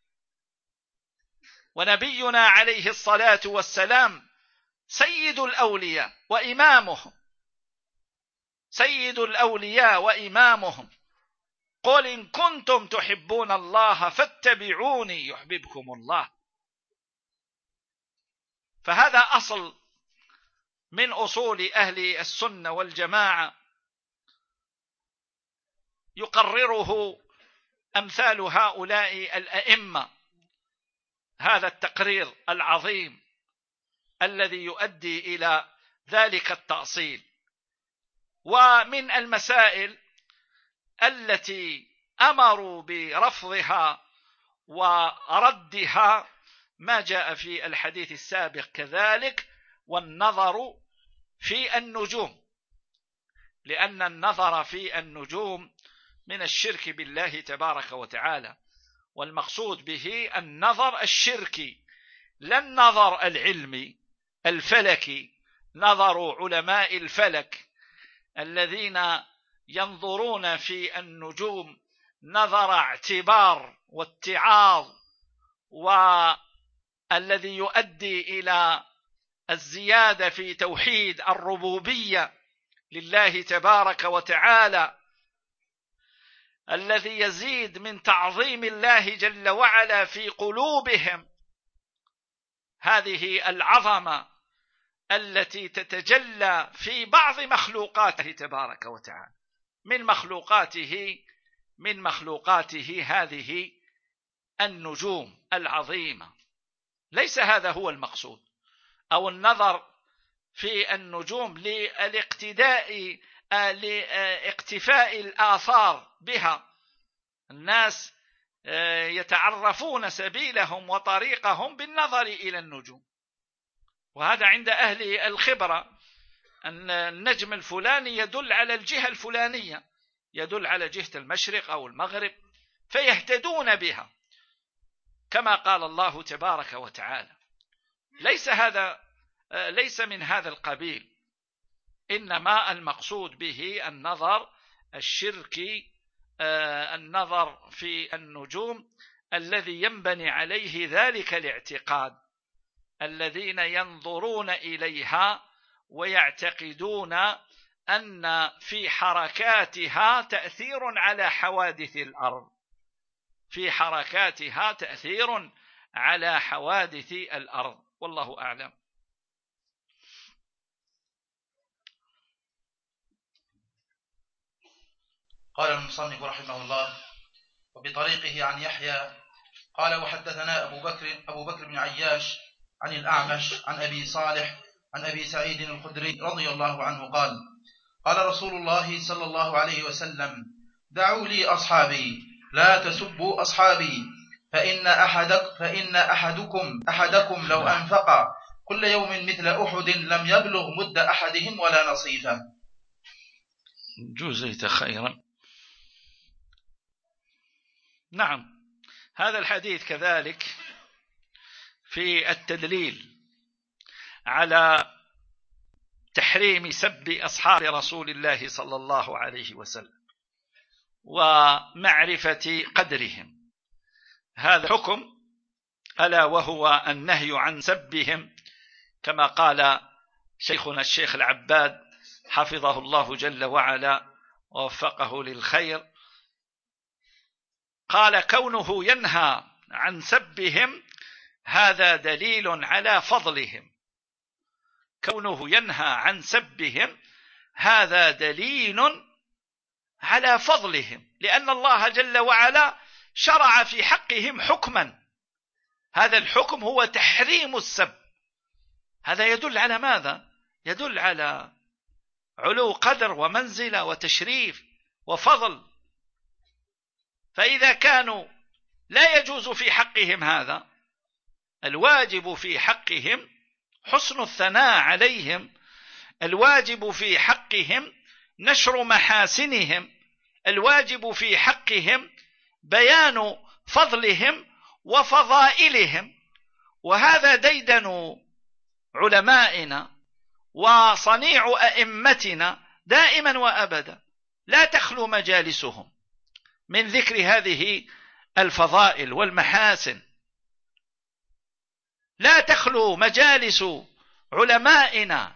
ونبينا عليه الصلاة والسلام سيد الأولياء وإمامهم، سيد الأولياء وإمامهم. قل إن كنتم تحبون الله فاتبعوني يحببكم الله. فهذا أصل من أصول أهل السنة والجماعة يقرره أمثال هؤلاء الأئمة، هذا التقرير العظيم الذي يؤدي إلى ذلك التأصيل. ومن المسائل التي أمروا برفضها وردها ما جاء في الحديث السابق كذلك، والنظر في النجوم، لأن النظر في النجوم من الشرك بالله تبارك وتعالى، والمقصود به النظر الشركي لا النظر العلمي الفلكي، نظر علماء الفلك الذين ينظرون في النجوم نظر اعتبار واتعاظ، والذي يؤدي إلى الزيادة في توحيد الربوبية لله تبارك وتعالى، الذي يزيد من تعظيم الله جل وعلا في قلوبهم هذه العظمة التي تتجلى في بعض مخلوقاته تبارك وتعالى، من مخلوقاته هذه النجوم العظيمة. ليس هذا هو المقصود، أو النظر في النجوم لاقتفاء الآثار بها. الناس يتعرفون سبيلهم وطريقهم بالنظر إلى النجوم، وهذا عند أهل الخبرة، أن النجم الفلاني يدل على الجهة الفلانية، يدل على جهة المشرق أو المغرب، فيهتدون بها كما قال الله تبارك وتعالى. ليس من هذا القبيل، إنما المقصود به النظر الشركي، النظر في النجوم الذي ينبني عليه ذلك الاعتقاد، الذين ينظرون إليها ويعتقدون أن في حركاتها تأثير على حوادث الأرض، في حركاتها تأثير على حوادث الأرض، والله أعلم. قال المصنف رحمه الله: وبطريقه عن يحيى قال: وحدثنا أبو بكر بن عياش عن الأعمش عن أبي صالح عن أبي سعيد الخدري رضي الله عنه قال: قال رسول الله صلى الله عليه وسلم: دعوا لي أصحابي لا تسبوا أصحابي، فإن أحدكم لو أنفق كل يوم مثل أحد لم يبلغ مد أحدهم ولا نصيفه. جزيت خيرا. نعم، هذا الحديث كذلك في التدليل على تحريم سب أصحاب رسول الله صلى الله عليه وسلم ومعرفة قدرهم. هذا حكم ألا وهو النهي عن سبهم، كما قال شيخنا الشيخ العباد حفظه الله جل وعلا ووفقه للخير، قال: كونه ينهى عن سبهم هذا دليل على فضلهم، كونه ينهى عن سبهم هذا دليل على فضلهم، لأن الله جل وعلا شرع في حقهم حكما، هذا الحكم هو تحريم السب. هذا يدل على ماذا؟ يدل على علو قدر ومنزلة وتشريف وفضل. فإذا كانوا لا يجوز في حقهم هذا، الواجب في حقهم حسن الثناء عليهم، الواجب في حقهم نشر محاسنهم، الواجب في حقهم بيان فضلهم وفضائلهم. وهذا ديدن علمائنا وصنيع أئمتنا دائما وأبدا، لا تخلو مجالسهم من ذكر هذه الفضائل والمحاسن، لا تخلو مجالس علمائنا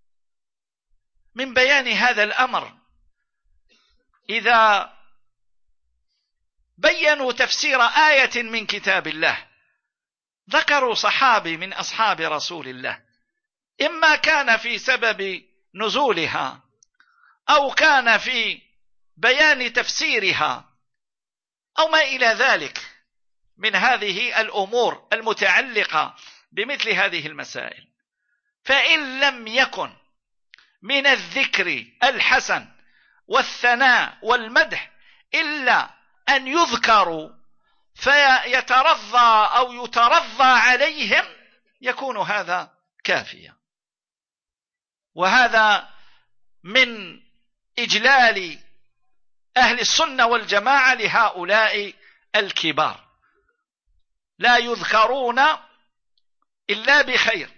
من بيان هذا الأمر. إذا بينوا تفسير آية من كتاب الله ذكروا صحابي من أصحاب رسول الله، إما كان في سبب نزولها أو كان في بيان تفسيرها أو ما إلى ذلك من هذه الأمور المتعلقة بمثل هذه المسائل، فإن لم يكن من الذكر الحسن والثناء والمدح إلا أن يذكروا فيترضى أو يترضى عليهم يكون هذا كافيا. وهذا من إجلال أهل السنة والجماعة لهؤلاء الكبار، لا يذكرون إلا بخير،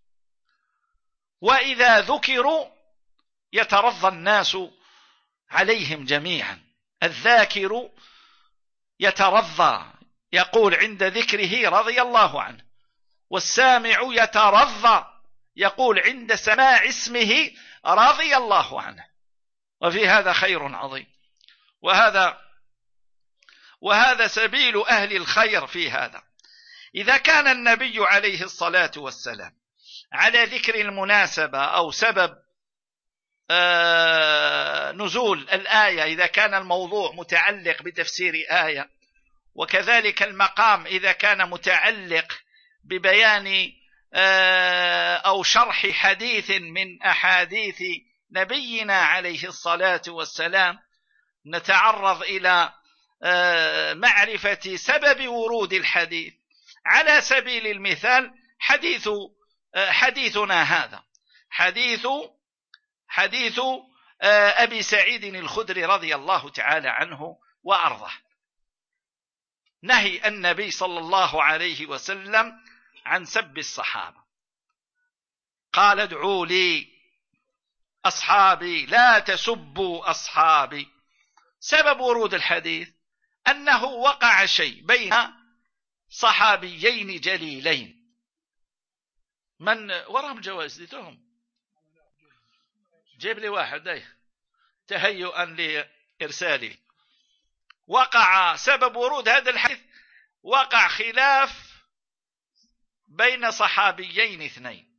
وإذا ذكروا يترضى الناس عليهم جميعا. الذاكر يترضى، يقول عند ذكره رضي الله عنه، والسامع يترضى، يقول عند سماع اسمه رضي الله عنه. وفي هذا خير عظيم، وهذا سبيل أهل الخير في هذا. إذا كان النبي عليه الصلاة والسلام على ذكر المناسبة أو سبب نزول الآية، إذا كان الموضوع متعلق بتفسير آية، وكذلك المقام إذا كان متعلق ببيان أو شرح حديث من أحاديث نبينا عليه الصلاة والسلام، نتعرض إلى معرفة سبب ورود الحديث. على سبيل المثال حديثنا هذا حديث أبي سعيد الخدري رضي الله تعالى عنه وأرضاه، نهي النبي صلى الله عليه وسلم عن سب الصحابة. قال ادعوا لي أصحابي لا تسبوا أصحابي. سبب ورود الحديث أنه وقع شيء بين صحابيين جليلين. من وراهم جوائز ديتهم؟ جيب لي واحد تهيئا لإرسالي. وقع سبب ورود هذا الحديث، وقع خلاف بين صحابيين اثنين،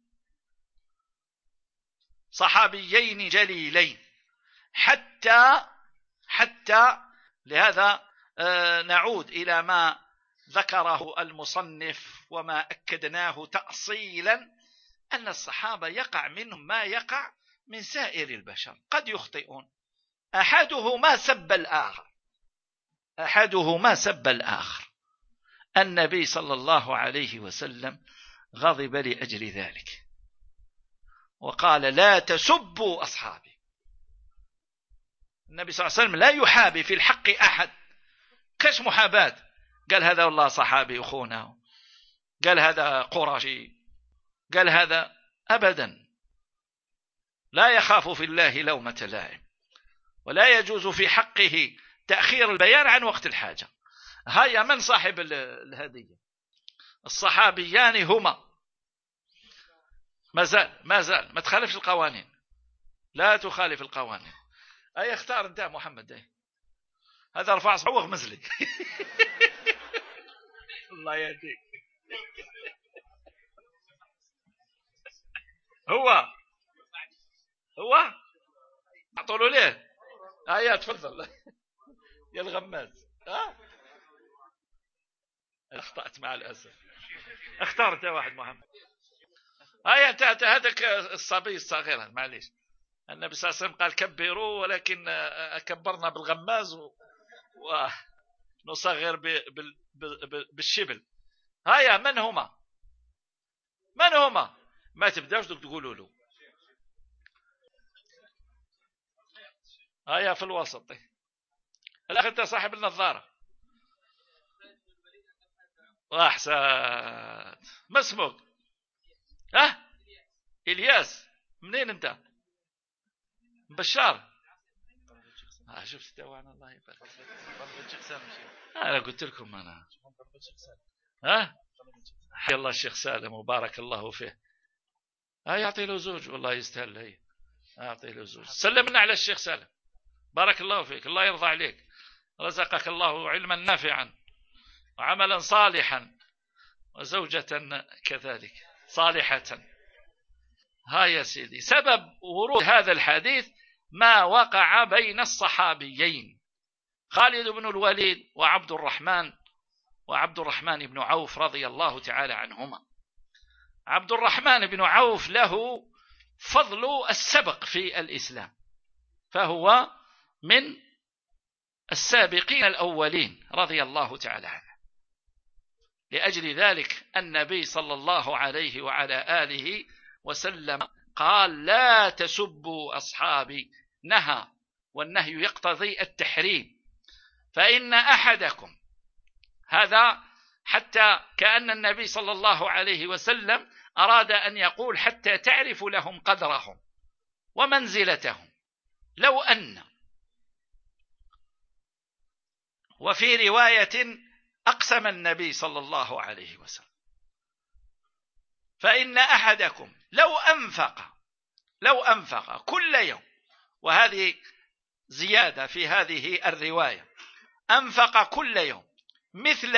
صحابيين جليلين، حتى لهذا نعود إلى ما ذكره المصنف وما أكدناه تأصيلا، أن الصحابة يقع منهم ما يقع من سائر البشر، قد يخطئون. أحدهما سب الآخر. النبي صلى الله عليه وسلم غضب لأجل ذلك وقال لا تسبوا أصحابي. النبي صلى الله عليه وسلم لا يحابي في الحق أحد. كش محاباة؟ قال هذا والله صحابي أخونا، قال هذا قرشي، قال هذا، أبدا. لا يخاف في الله لومة لائم، ولا يجوز في حقه تأخير البيان عن وقت الحاجة. هيا من صاحب الهدية؟ الصحابيان هما. ما زال ما تخالفش القوانين، لا تخالف القوانين. أي اختار انت محمد. هذا رفع صبعه وغمز لي. الله يهديك. هو اعطوا له ليه؟ يا تفضل يا الغماز. اخطأت مع الأسف. اخترت يا واحد محمد. انت هذاك الصبي الصغير، معليش. النبي صلى الله عليه وسلم قال كبروا، ولكن كبرنا بالغماز ونصغر بالشبل. هيا من هما؟ ما تبداوش تقولوا له. هيا في الوسط. الأخ أنت صاحب النظارة. أحسن. ما اسمك؟ إلياس. منين أنت؟ بشار. شفت توعنا الله يبارك. أنا قلت لكم أنا. حي الله الشيخ سالم وبارك الله فيه. يعطي له زوج والله يستاهل. هي أعطي له زوج. سلمنا على الشيخ سالم، بارك الله فيك، الله يرضى عليك، رزقك الله علما نافعا وعملا صالحا وزوجة كذلك صالحة. يا سيدي، سبب ورود هذا الحديث ما وقع بين الصحابيين خالد بن الوليد وعبد الرحمن بن عوف رضي الله تعالى عنهما. عبد الرحمن بن عوف له فضل السبق في الإسلام، فهو من السابقين الأولين رضي الله تعالى عنه. لأجل ذلك النبي صلى الله عليه وعلى آله وسلم قال: لا تسبوا أصحابي، نهى، والنهي يقتضي التحريم. فإن أحدكم، هذا حتى كأن النبي صلى الله عليه وسلم أراد أن يقول حتى تعرف لهم قدرهم ومنزلتهم. لو أن، وفي رواية أقسم النبي صلى الله عليه وسلم: فإن أحدكم لو أنفق كل يوم، وهذه زيادة في هذه الرواية، أنفق كل يوم مثل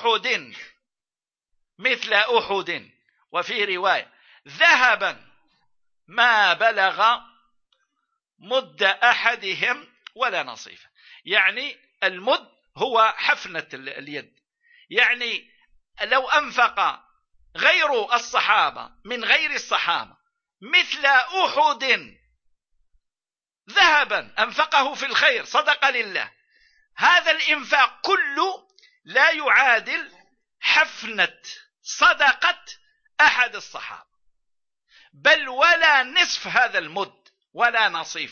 أحد، وفي رواية ذهبا ما بلغ مد أحدهم ولا نصيفه. يعني المد هو حفنة اليد. يعني لو أنفق غير الصحابة من غير الصحابة مثل أحد ذهبا أنفقه في الخير، صدق لله، هذا الإنفاق كله لا يعادل حفنة صدقة أحد الصحابة، بل ولا نصف هذا المد ولا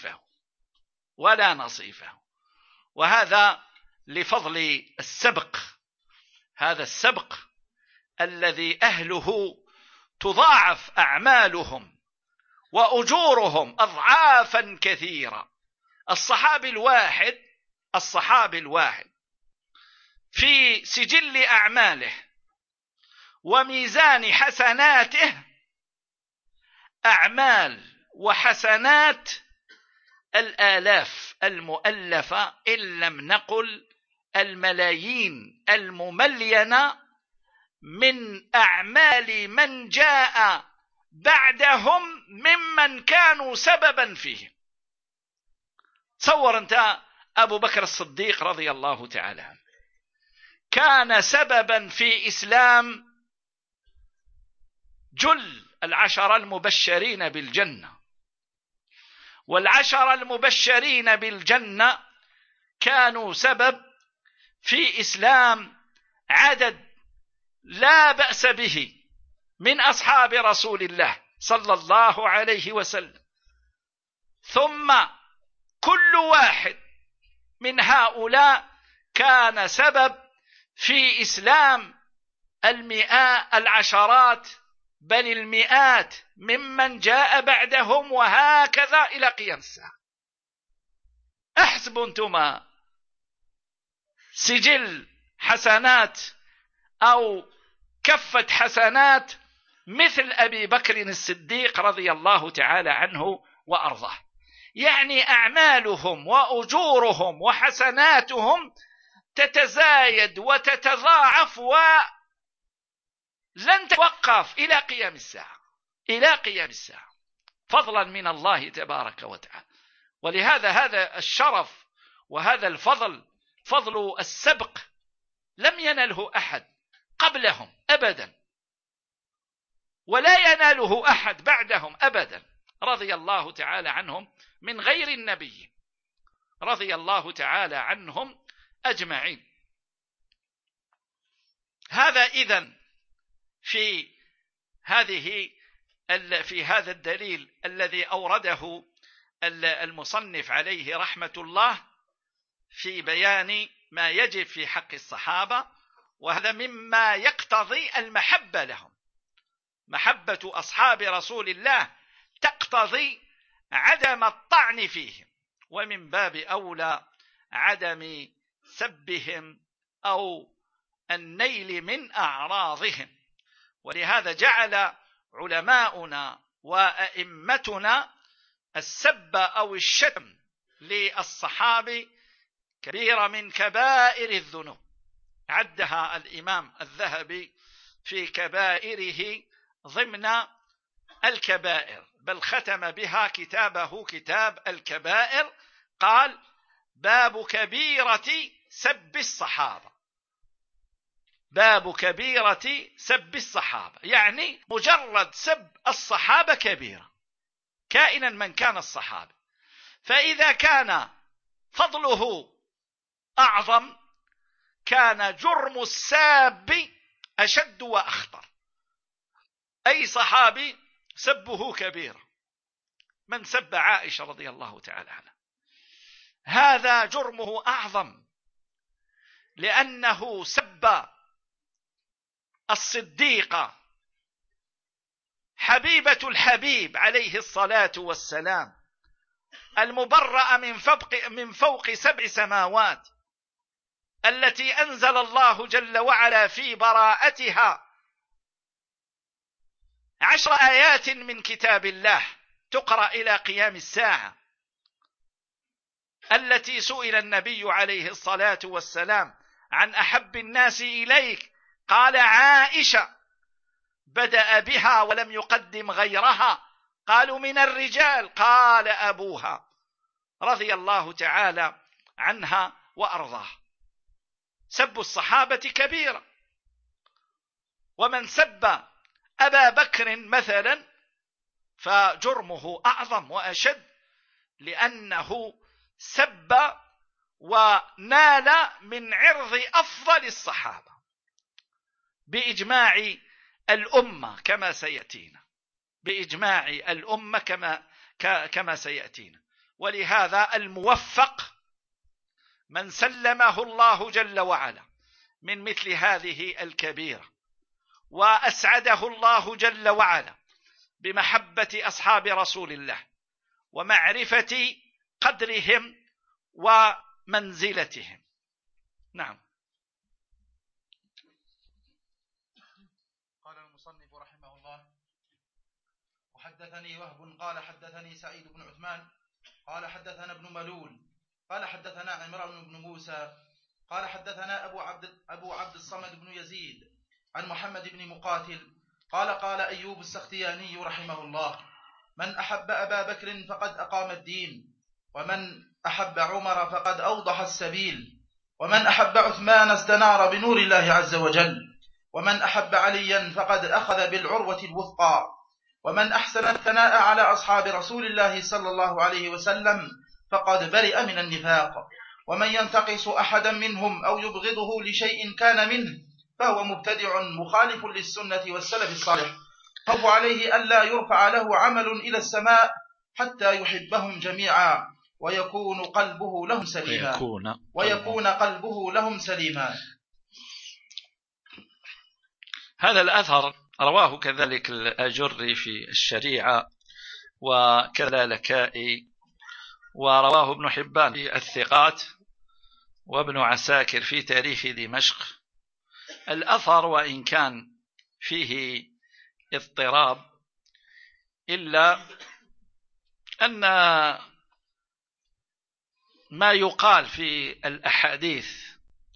نصيفه. وهذا لفضل السبق، هذا السبق الذي أهله تضاعف أعمالهم وأجورهم أضعافا كثيرة. الصحابي الواحد في سجل أعماله وميزان حسناته أعمال وحسنات الآلاف المؤلفة، إن لم نقل الملايين المملينة، من أعمال من جاء بعدهم ممن كانوا سببا فيه. تصور أنت أبو بكر الصديق رضي الله تعالى عنه كان سببا في إسلام جل العشر المبشرين بالجنة، والعشر المبشرين بالجنة كانوا سبب في إسلام عدد لا بأس به من أصحاب رسول الله صلى الله عليه وسلم. ثم كل واحد من هؤلاء كان سبب في إسلام العشرات بل المئات ممن جاء بعدهم، وهكذا إلى قيام الساعة. احسبوا انتما سجل حسنات أو كفة حسنات مثل أبي بكر الصديق رضي الله تعالى عنه وأرضاه. يعني أعمالهم وأجورهم وحسناتهم تتزايد وتتضاعف ولن توقف إلى قيام الساعة، فضلا من الله تبارك وتعالى. ولهذا هذا الشرف وهذا الفضل، فضل السبق، لم ينله أحد قبلهم أبدا، ولا يناله أحد بعدهم أبدا، رضي الله تعالى عنهم من غير النبي، رضي الله تعالى عنهم أجمعين. هذا إذن في هذا الدليل الذي أورده المصنف عليه رحمة الله في بيان ما يجب في حق الصحابة، وهذا مما يقتضي المحبة لهم. محبة أصحاب رسول الله تقتضي عدم الطعن فيهم، ومن باب أولى عدم سبهم أو النيل من أعراضهم. ولهذا جعل علماؤنا وأئمتنا السب أو الشتم للصحابة كبيرة من كبائر الذنوب، عدها الإمام الذهبي في كبائره ضمن الكبائر، بل ختم بها كتابه كتاب الكبائر، قال: باب كبيرة سب الصحابة. باب كبيرة سب الصحابة يعني مجرد سب الصحابة كبيرة، كائنا من كان الصحابة. فإذا كان فضله أعظم كان جرم الساب أشد وأخطر. أي صحابي سبه كبير، من سب عائشة رضي الله تعالى عنها هذا جرمه أعظم، لأنه سب الصديقة حبيبة الحبيب عليه الصلاة والسلام، المبرأة من فوق 7 سماوات، التي أنزل الله جل وعلا في براءتها 10 آيات من كتاب الله تقرأ إلى قيام الساعة، التي سئل النبي عليه الصلاة والسلام عن أحب الناس إليك، قال عائشة، بدأ بها ولم يقدم غيرها. قالوا من الرجال؟ قال أبوها رضي الله تعالى عنها وأرضاه. سب الصحابة كبيرة، ومن سب أبا بكر مثلا فجرمه أعظم وأشد، لأنه سب ونال من عرض أفضل الصحابة بإجماع الأمة كما سيأتينا، بإجماع الأمة كما سيأتينا. ولهذا الموفق من سلمه الله جل وعلا من مثل هذه الكبيرة، وأسعده الله جل وعلا بمحبة أصحاب رسول الله ومعرفة قدرهم ومنزلتهم. نعم. قال المصنف رحمه الله: وحدثني وهب قال حدثني سعيد بن عثمان قال حدثنا ابن ملول قال حدثنا عمران بن موسى قال حدثنا أبو عبد الصمد بن يزيد عن محمد بن مقاتل قال أيوب السختياني رحمه الله: من أحب أبا بكر فقد أقام الدين، ومن أحب عمر فقد أوضح السبيل، ومن أحب عثمان استنار بنور الله عز وجل، ومن أحب عليا فقد أخذ بالعروة الوثقى، ومن أحسن الثناء على أصحاب رسول الله صلى الله عليه وسلم فقد برئ من النفاق، ومن ينتقص أحدا منهم أو يبغضه لشيء كان منه فهو مبتدع مخالف للسنة والسلف الصالح، خوف عليه ألا يرفع له عمل إلى السماء حتى يحبهم جميعا ويكون قلبه لهم سليما. هذا الأثر رواه كذلك الأجري في الشريعة، وكذا لكائي، ورواه ابن حبان في الثقات، وابن عساكر في تاريخ دمشق. الأثر وإن كان فيه اضطراب، إلا أن ما يقال في الأحاديث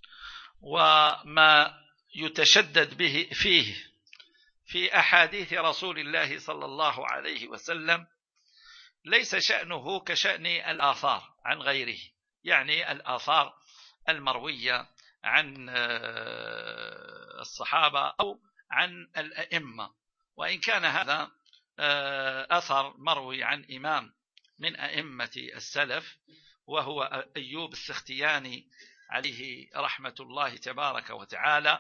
وما يتشدد به فيه في أحاديث رسول الله صلى الله عليه وسلم ليس شأنه كشأن الآثار عن غيره، يعني الآثار المروية عن الصحابة أو عن الأئمة. وإن كان هذا أثر مروي عن إمام من أئمة السلف وهو أيوب السختياني عليه رحمة الله تبارك وتعالى،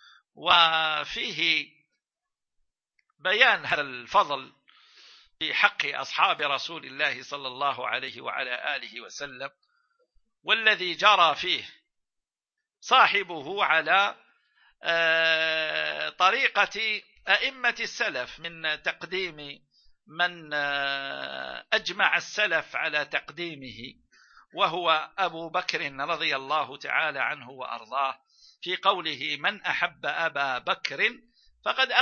وفيه بيان هذا الفضل في حق أصحاب رسول الله صلى الله عليه وعلى آله وسلم، والذي جرى فيه صاحبه على طريقة أئمة السلف من تقديم من أجمع السلف على تقديمه، وهو أبو بكر رضي الله تعالى عنه وأرضاه، في قوله: من أحب أبا بكر فقد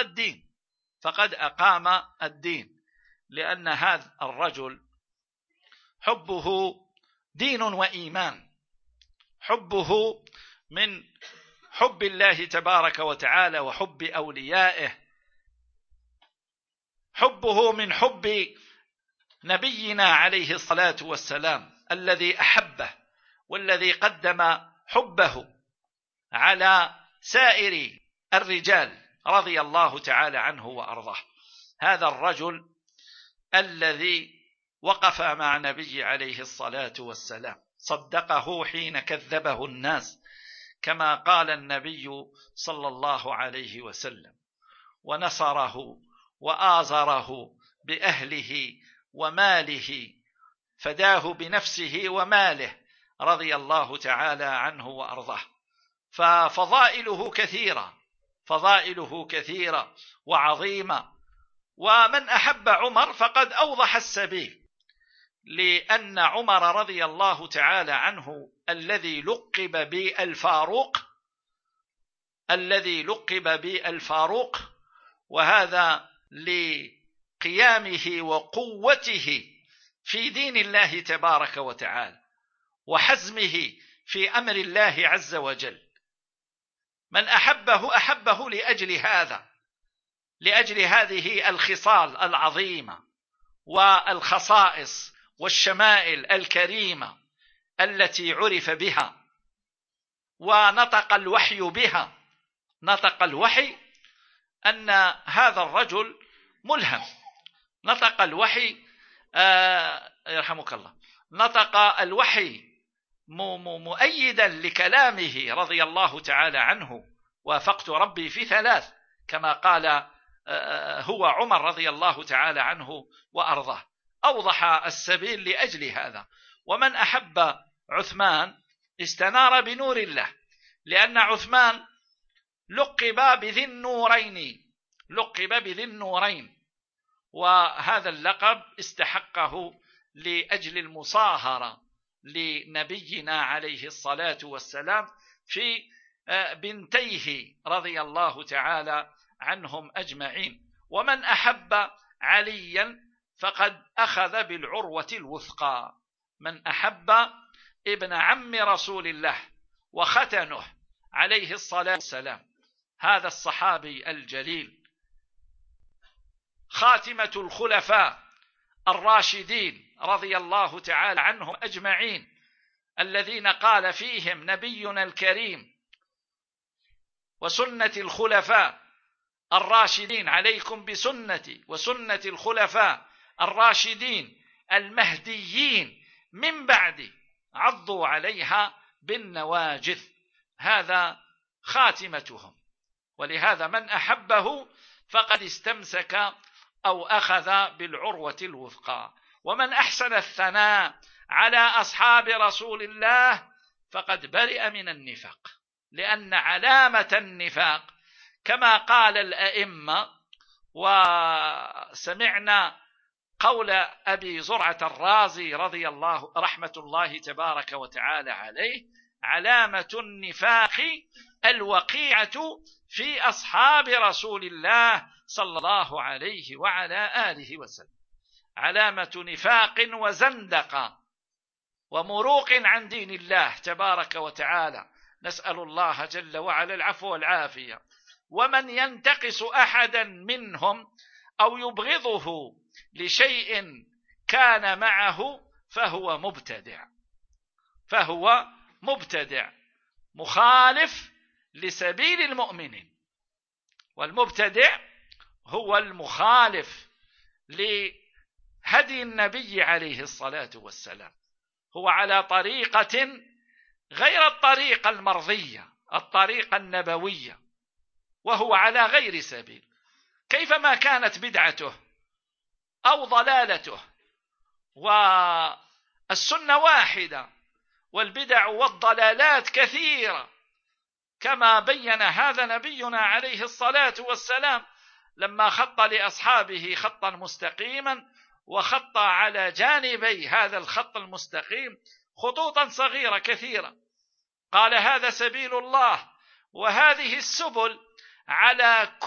أقام الدين، لأن هذا الرجل حبه دين وإيمان، حبه من حب الله تبارك وتعالى وحب أوليائه، حبه من حب نبينا عليه الصلاة والسلام الذي أحبه والذي قدم حبه على سائر الرجال رضي الله تعالى عنه وأرضاه. هذا الرجل الذي وقف مع النبي عليه الصلاة والسلام، صدقه حين كذبه الناس، كما قال النبي صلى الله عليه وسلم، ونصره وآزره بأهله وماله، فداه بنفسه وماله رضي الله تعالى عنه وأرضاه. ففضائله كثيرة وعظيمة. ومن أحب عمر فقد أوضح السبيل، لأن عمر رضي الله تعالى عنه الذي لقب بالفاروق، وهذا لقيامه وقوته في دين الله تبارك وتعالى وحزمه في أمر الله عز وجل. من أحبه لأجل هذه الخصال العظيمة والخصائص والشمائل الكريمة التي عرف بها ونطق الوحي بها. نطق الوحي أن هذا الرجل ملهم، نطق الوحي يرحمك الله، نطق الوحي مؤيدا لكلامه رضي الله تعالى عنه. وافقت ربي في 3 كما قال هو عمر رضي الله تعالى عنه وأرضاه. أوضح السبيل لأجل هذا. ومن أحب عثمان استنار بنور الله، لأن عثمان لقب بذي النورين، وهذا اللقب استحقه لأجل المصاهرة لنبينا عليه الصلاة والسلام في بنتيه رضي الله تعالى عنهم أجمعين. ومن أحب عليا فقد أخذ بالعروة الوثقى. من أحب ابن عم رسول الله وختنه عليه الصلاة والسلام، هذا الصحابي الجليل خاتمة الخلفاء الراشدين رضي الله تعالى عنهم أجمعين، الذين قال فيهم نبينا الكريم: وسنة الخلفاء الراشدين، عليكم بسنتي وسنة الخلفاء الراشدين المهديين من بعدي، عضوا عليها بالنواجذ. هذا خاتمتهم. ولهذا من أحبه فقد استمسك أو أخذ بالعروة الوثقى. ومن أحسن الثناء على أصحاب رسول الله فقد برئ من النفاق، لأن علامة النفاق كما قال الأئمة، وسمعنا قول أبي زرعة الرازي رضي الله رحمة الله تبارك وتعالى عليه: علامة النفاق الوقيعة في أصحاب رسول الله صلى الله عليه وعلى آله وسلم. علامة نفاق وزندقة ومروق عن دين الله تبارك وتعالى. نسأل الله جل وعلا العفو والعافية. ومن ينتقص أحدا منهم أو يبغضه لشيء كان معه فهو مبتدع مخالف لسبيل المؤمنين. والمبتدع هو المخالف لهدي النبي عليه الصلاة والسلام، هو على طريقة غير الطريقة المرضية، الطريقة النبوية، وهو على غير سبيل. كيفما كانت بدعته أو ضلالته، والسنة واحدة والبدع والضلالات كثيرة، كما بين هذا نبينا عليه الصلاة والسلام لما خط لأصحابه خطا مستقيما، وخط على جانبي هذا الخط المستقيم خطوطا صغيرة كثيرة. قال: هذا سبيل الله، وهذه السبل على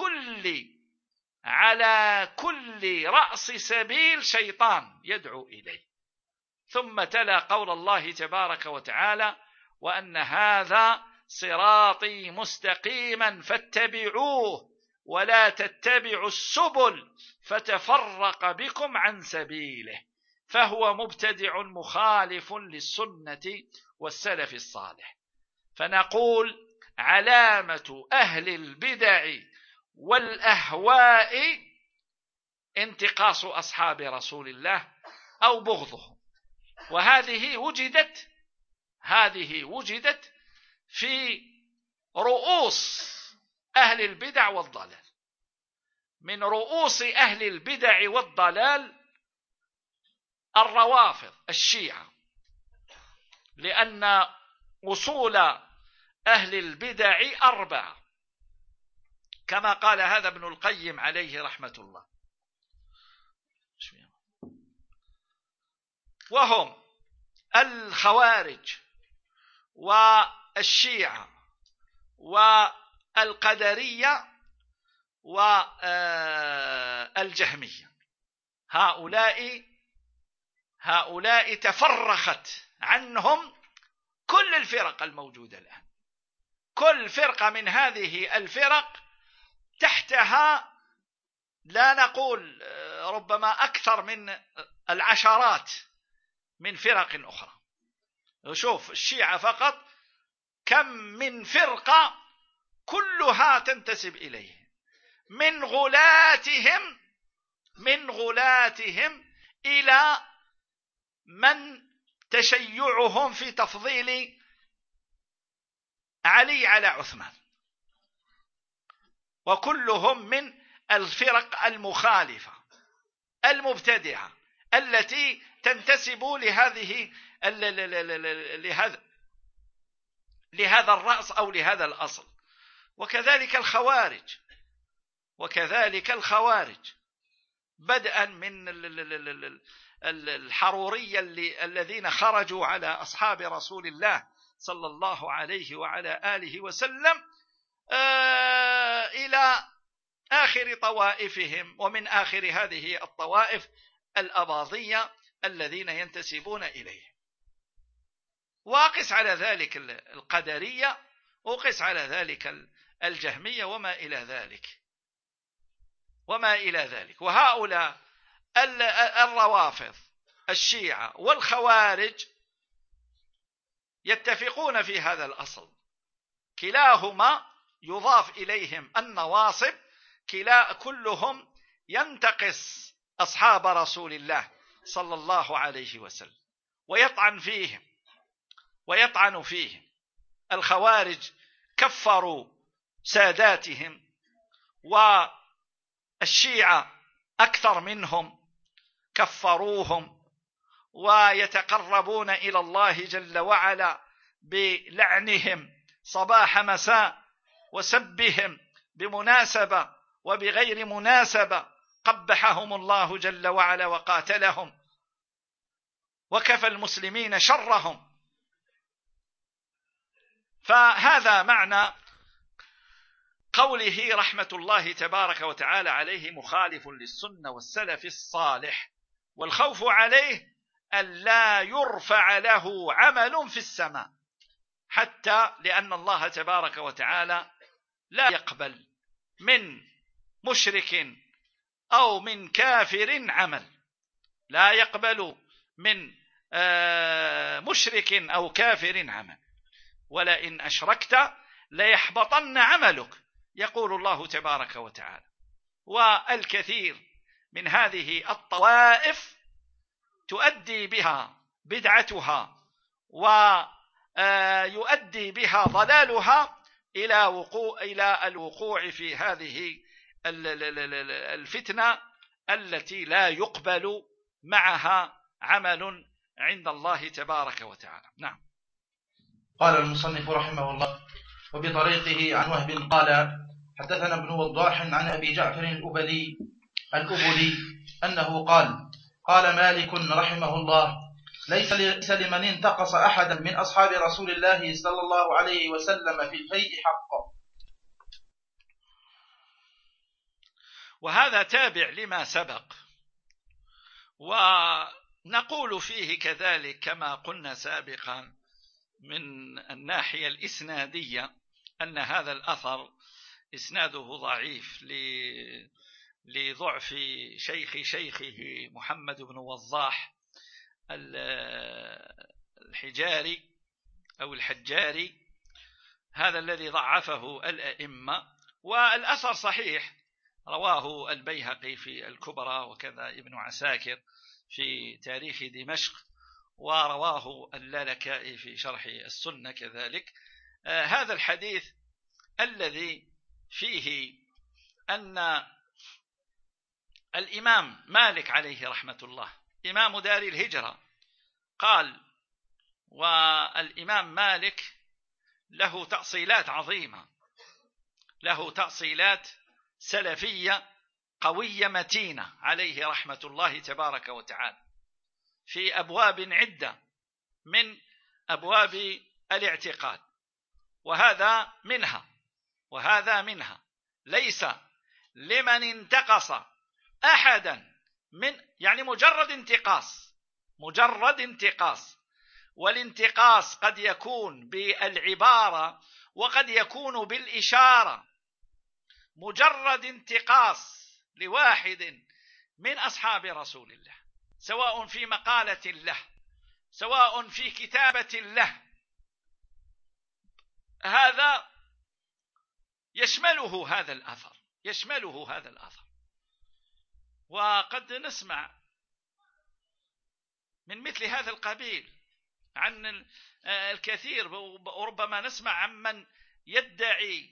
كل رأس سبيل شيطان يدعو إليه. ثم تلا قول الله تبارك وتعالى: وأن هذا صراطي مستقيما فاتبعوه ولا تتبعوا السبل فتفرق بكم عن سبيله. فهو مبتدع مخالف للسنة والسلف الصالح. فنقول: علامة أهل البدع والأهواء انتقاص أصحاب رسول الله أو بغضهم. وهذه وجدت في رؤوس أهل البدع والضلال. من رؤوس أهل البدع والضلال الروافض الشيعة، لأن أصول أهل البدع 4 كما قال هذا ابن القيم عليه رحمة الله، وهم الخوارج والشيعة والقدرية والجهمية. هؤلاء تفرخت عنهم كل الفرق الموجودة الآن. كل فرقة من هذه الفرق تحتها لا نقول ربما أكثر من العشرات من فرق أخرى. شوف الشيعة فقط كم من فرقة كلها تنتسب إليه، من غلاتهم إلى من تشيعهم في تفضيل علي على عثمان، وكلهم من الفرق المخالفة المبتدعة التي تنتسب لهذا الرأس أو لهذا الأصل. وكذلك الخوارج بدءا من الحرورية الذين خرجوا على أصحاب رسول الله صلى الله عليه وعلى آله وسلم إلى آخر طوائفهم، ومن آخر هذه الطوائف الأباضية الذين ينتسبون إليه. وقس على ذلك القدرية، وقس على ذلك الجهمية وما إلى ذلك. وهؤلاء الروافض الشيعة والخوارج يتفقون في هذا الأصل، كلاهما يضاف إليهم النواصب، كلهم ينتقص أصحاب رسول الله صلى الله عليه وسلم ويطعن فيهم. الخوارج كفروا ساداتهم، والشيعة أكثر منهم كفروهم، ويتقربون إلى الله جل وعلا بلعنهم صباح مساء، وسبهم بمناسبة وبغير مناسبة، قبحهم الله جل وعلا وقاتلهم وكفى المسلمين شرهم. فهذا معنى قوله رحمة الله تبارك وتعالى عليه مخالف للسنة والسلف الصالح، والخوف عليه ألا يرفع له عمل في السماء، حتى لأن الله تبارك وتعالى لا يقبل من مشرك أو من كافر عمل، لا يقبل من مشرك أو كافر عمل، ولئن أشركت ليحبطن عملك، يقول الله تبارك وتعالى. والكثير من هذه الطوائف تؤدي بها بدعتها ويؤدي بها ضلالها إلى الوقوع في هذه الفتنة التي لا يقبل معها عمل عند الله تبارك وتعالى. نعم. قال المصنف رحمه الله: وبطريقه عن وهب قال: حدثنا ابن وضاح عن أبي جعفر الأبلي أنه قال مالك رحمه الله: ليس لمن انتقص أحدا من أصحاب رسول الله صلى الله عليه وسلم في الفيء حق. وهذا تابع لما سبق، ونقول فيه كذلك كما قلنا سابقا من الناحية الإسنادية أن هذا الأثر إسناده ضعيف لضعف شيخه محمد بن وضاح الحجاري أو الحجاري، هذا الذي ضعفه الأئمة. والأثر صحيح، رواه البيهقي في الكبرى، وكذا ابن عساكر في تاريخ دمشق، ورواه اللالكائي في شرح السنة كذلك. هذا الحديث الذي فيه أن الإمام مالك عليه رحمة الله إمام دار الهجرة قال، والإمام مالك له تأصيلات عظيمة، له تأصيلات سلفية قوية متينة عليه رحمة الله تبارك وتعالى في أبواب عدة من أبواب الاعتقاد، وهذا منها ليس لمن انتقص أحدا من، يعني مجرد انتقاص، والانتقاص قد يكون بالعبارة وقد يكون بالإشارة. مجرد انتقاص لواحد من أصحاب رسول الله، سواء في مقالة له سواء في كتابة له، هذا يشمله هذا الأثر. وقد نسمع من مثل هذا القبيل عن الكثير، وربما نسمع عمن يدعي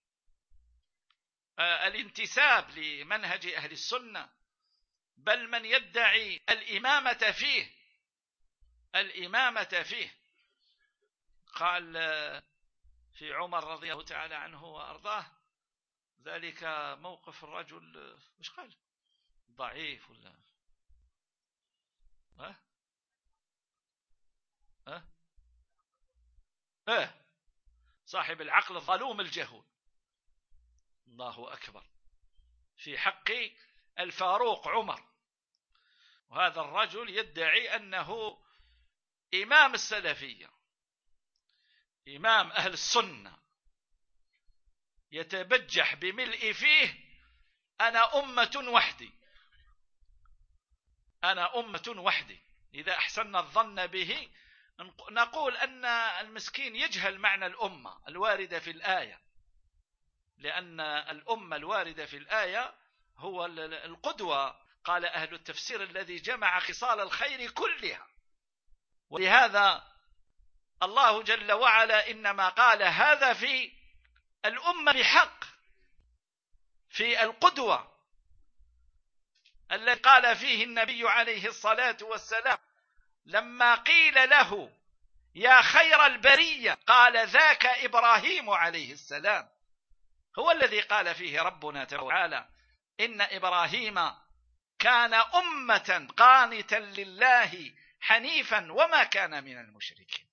الانتساب لمنهج أهل السنة، بل من يدعي الإمامة فيه. قال في عمر رضي الله تعالى عنه وأرضاه ذلك موقف الرجل، مش قال ضعيف ولا صاحب العقل الظلوم الجهول. الله أكبر، في حق الفاروق عمر، وهذا الرجل يدعي أنه إمام السلفية، إمام أهل السنة، يتبجح بملء فيه أنا أمة وحدي. إذا أحسننا الظن به نقول أن المسكين يجهل معنى الأمة الواردة في الآية، لأن الأمة الواردة في الآية هو القدوة، قال أهل التفسير الذي جمع خصال الخير كلها. ولهذا الله جل وعلا إنما قال هذا في الأمة بحق، في القدوة الذي قال فيه النبي عليه الصلاة والسلام لما قيل له يا خير البرية قال ذاك إبراهيم عليه السلام، هو الذي قال فيه ربنا تعالى إن إبراهيم كان أمة قانتا لله حنيفا وما كان من المشركين.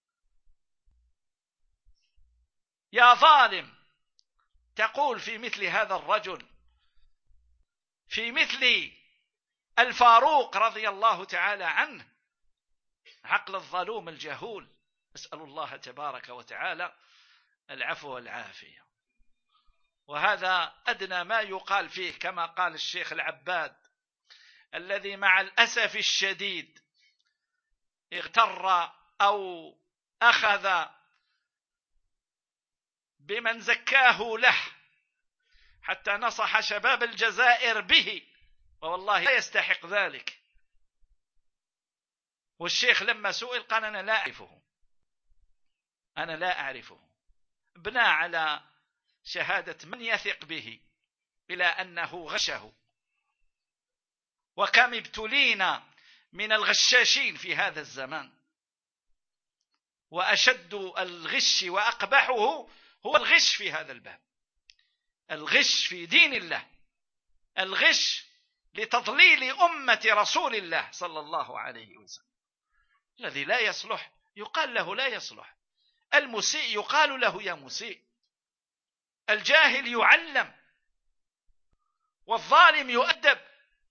يا ظالم تقول في مثل هذا الرجل، في مثل الفاروق رضي الله تعالى عنه، عقل الظلوم الجهول، أسأل الله تبارك وتعالى العفو والعافية. وهذا أدنى ما يقال فيه، كما قال الشيخ العباد الذي مع الأسف الشديد اغتر أو أخذ بمن زكاه له حتى نصح شباب الجزائر به، والله لا يستحق ذلك. والشيخ لما سئل قال أنا لا أعرفه، بنى على شهادة من يثق به إلى أنه غشه. وكم ابتلينا من الغشاشين في هذا الزمان، وأشد الغش وأقبحه هو الغش في هذا الباب، الغش في دين الله، الغش لتضليل أمة رسول الله صلى الله عليه وسلم. الذي لا يصلح يقال له لا يصلح، المسيء يقال له يا مسيء، الجاهل يعلم، والظالم يؤدب.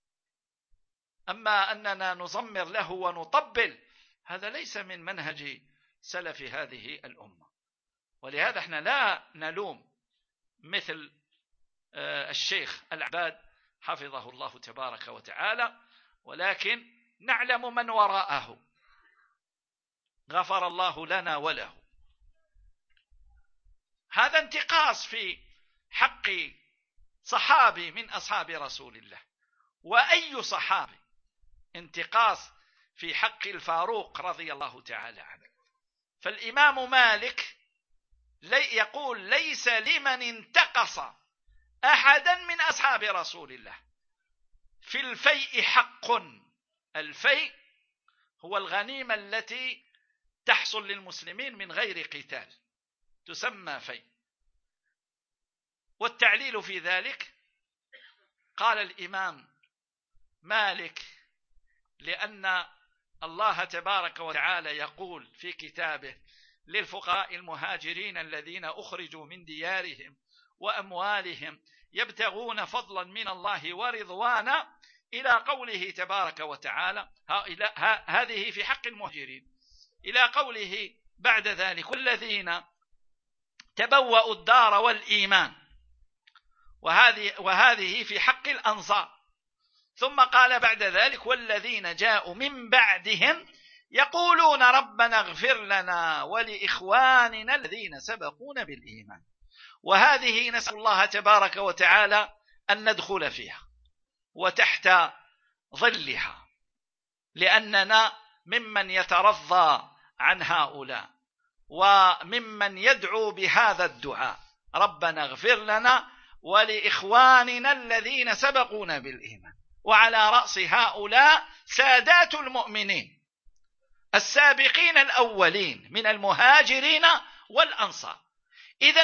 أما أننا نزمر له ونطبل، هذا ليس من منهج سلف هذه الأمة. ولهذا احنا لا نلوم مثل الشيخ العباد حفظه الله تبارك وتعالى، ولكن نعلم من وراءه، غفر الله لنا وله. هذا انتقاص في حق صحابي من أصحاب رسول الله. وأي صحابي؟ انتقاص في حق الفاروق رضي الله تعالى عنه. فالإمام مالك يقول ليس لمن انتقص أحدا من أصحاب رسول الله في الفيء حق. الفيء هو الغنيمة التي تحصل للمسلمين من غير قتال، تسمى فيء. والتعليل في ذلك قال الإمام مالك لأن الله تبارك وتعالى يقول في كتابه للفقراء المهاجرين الذين أخرجوا من ديارهم وأموالهم يبتغون فضلا من الله ورضوانا إلى قوله تبارك وتعالى، هذه في حق المهاجرين، إلى قوله بعد ذلك والذين تبوأوا الدار والإيمان، وهذه في حق الأنصار. ثم قال بعد ذلك والذين جاءوا من بعدهم يقولون ربنا اغفر لنا ولإخواننا الذين سبقونا بالإيمان. وهذه نسأل الله تبارك وتعالى أن ندخل فيها وتحت ظلها، لأننا ممن يترضى عن هؤلاء وممن يدعو بهذا الدعاء، ربنا اغفر لنا ولإخواننا الذين سبقونا بالإيمان. وعلى رأس هؤلاء سادات المؤمنين السابقين الأولين من المهاجرين والأنصار. إذا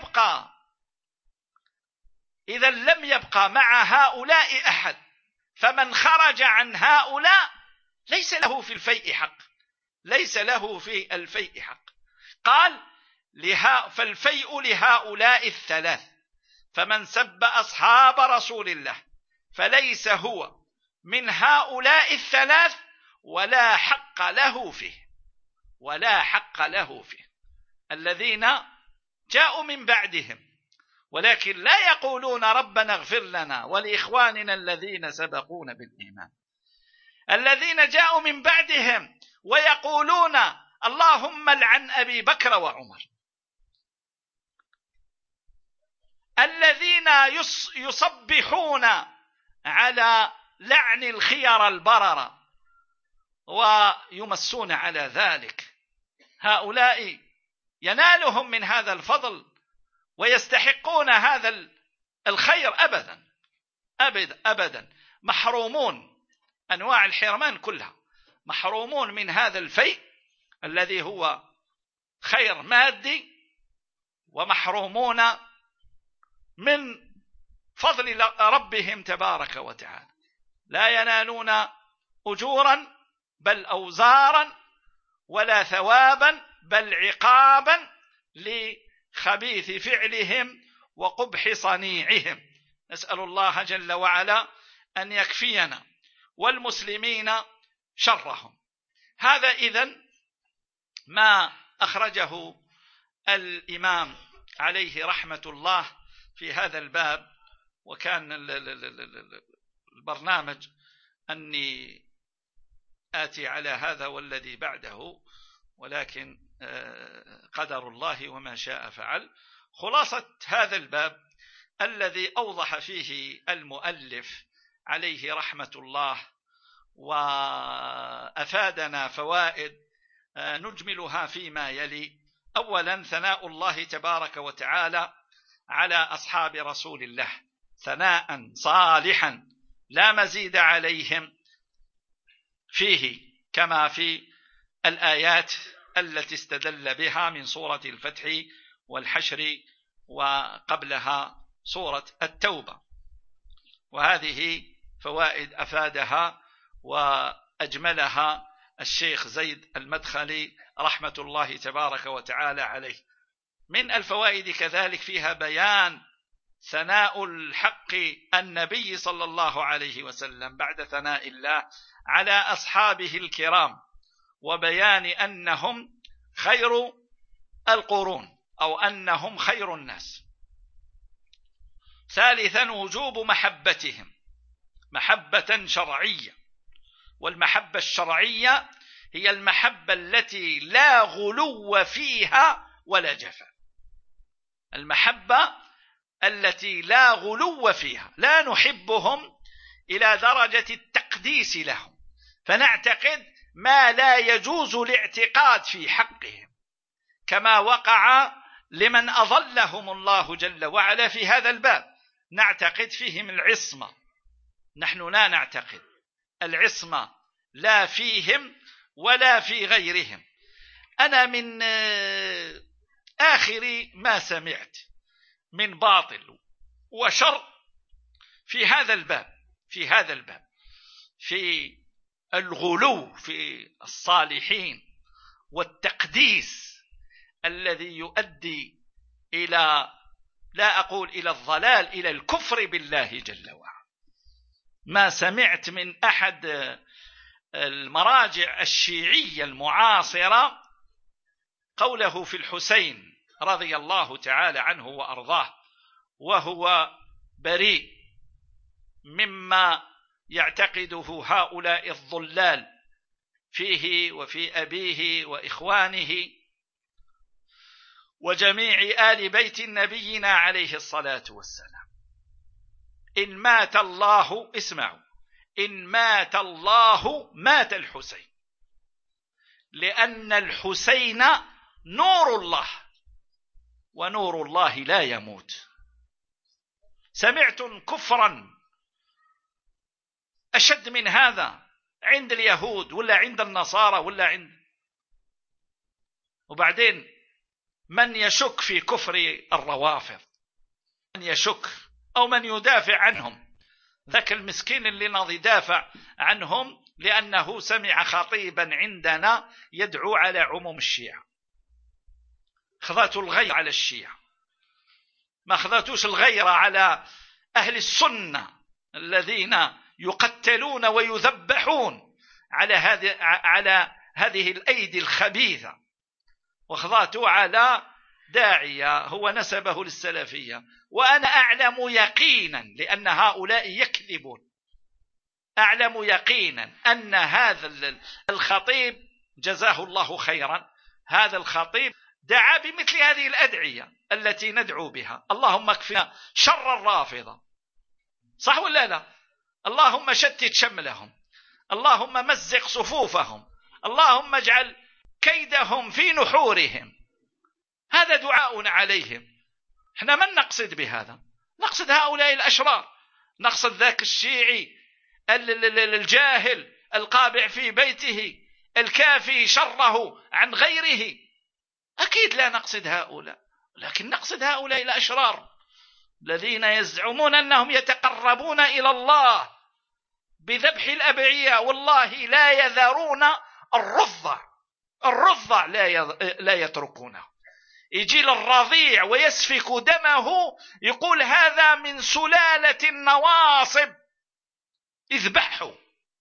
لم يبقى مع هؤلاء أحد، فمن خرج عن هؤلاء ليس له في الفيء حق، ليس له في الفيء حق. قال فالفيء لهؤلاء الثلاث، فمن سب أصحاب رسول الله فليس هو من هؤلاء الثلاث ولا حق له فيه، ولا حق له فيه. الذين جاءوا من بعدهم ولكن لا يقولون ربنا اغفر لنا ولإخواننا الذين سبقونا بالإيمان. الذين جاءوا من بعدهم ويقولون اللهم لعن أبي بكر وعمر. الذين يصبحون على لعن الخير البرر ويمسون على ذلك، هؤلاء ينالهم من هذا الفضل ويستحقون هذا الخير أبدا أبدا أبدا، محرومون، أنواع الحرمان كلها محرومون من هذا الفيء الذي هو خير مادي، ومحرومون من فضل ربهم تبارك وتعالى، لا ينالون أجورا بل أوزارا، ولا ثوابا بل عقابا لخبيث فعلهم وقبح صنيعهم. نسأل الله جل وعلا أن يكفينا والمسلمين شرهم. هذا إذن ما أخرجه الإمام عليه رحمة الله في هذا الباب. وكان البرنامج أني آتي على هذا والذي بعده، ولكن قدر الله وما شاء فعل. خلاصة هذا الباب الذي أوضح فيه المؤلف عليه رحمة الله وأفادنا فوائد نجملها فيما يلي. أولا ثناء الله تبارك وتعالى على أصحاب رسول الله ثناء صالحا لا مزيد عليهم فيه، كما في الآيات التي استدل بها من سورة الفتح والحشر وقبلها سورة التوبة. وهذه فوائد أفادها وأجملها الشيخ زيد المدخلي رحمة الله تبارك وتعالى عليه. من الفوائد كذلك فيها بيان ثناء الحق النبي صلى الله عليه وسلم بعد ثناء الله على أصحابه الكرام، وبيان أنهم خير القرون أو أنهم خير الناس. ثالثا وجوب محبتهم محبة شرعية، والمحبة الشرعية هي المحبة التي لا غلو فيها ولا جفا. المحبة التي لا غلو فيها، لا نحبهم إلى درجة التقديس لهم فنعتقد ما لا يجوز الاعتقاد في حقهم، كما وقع لمن أظلهم الله جل وعلا في هذا الباب، نعتقد فيهم العصمة. نحن لا نعتقد العصمة لا فيهم ولا في غيرهم. أنا من آخر ما سمعت من باطل وشر في هذا الباب في الغلو في الصالحين والتقديس الذي يؤدي إلى، لا أقول إلى الضلال، إلى الكفر بالله جل وعلا. ما سمعت من أحد المراجع الشيعية المعاصرة قوله في الحسين رضي الله تعالى عنه وأرضاه وهو بريء مما يعتقده هؤلاء الضلال فيه وفي أبيه وإخوانه وجميع آل بيت نبينا عليه الصلاة والسلام. إن مات الله، اسمعوا، إن مات الله مات الحسين، لأن الحسين نور الله ونور الله لا يموت. سمعتم كفرا أشد من هذا عند اليهود ولا عند النصارى ولا عند، وبعدين من يشك في كفر الروافض، من يشك أو من يدافع عنهم، ذاك المسكين اللي نضي دافع عنهم لأنه سمع خطيبا عندنا يدعو على عموم الشيعة. خذاتوا الغير على الشيعة، ما خذاتوش الغير على أهل السنة الذين يقتلون ويذبحون على هذه الأيدي الخبيثة، وخذاتوا على داعية هو نسبه للسلفية. وأنا أعلم يقينا، لأن هؤلاء يكذبون، أعلم يقينا أن هذا الخطيب جزاه الله خيرا، هذا الخطيب دعا بمثل هذه الأدعية التي ندعو بها: اللهم اكفنا شر الرافضة، صح ولا لا؟ اللهم شتت شملهم، اللهم مزق صفوفهم، اللهم اجعل كيدهم في نحورهم. هذا دعاؤنا عليهم. احنا من نقصد بهذا؟ نقصد هؤلاء الأشرار، نقصد ذاك الشيعي الجاهل القابع في بيته الكافي شره عن غيره. أكيد لا نقصد هؤلاء، لكن نقصد هؤلاء الأشرار الذين يزعمون أنهم يتقربون إلى الله بذبح الأبعية، والله لا يذرون الرضع لا يتركونه. يجي للرضيع ويسفك دمه، يقول هذا من سلالة النواصب، اذبحه.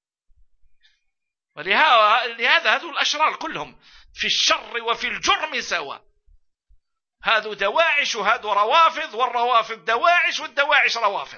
ولهذا هذو الأشرار كلهم في الشر وفي الجرم سواء، هذو دواعش وهذو روافض، والروافض دواعش والدواعش روافض،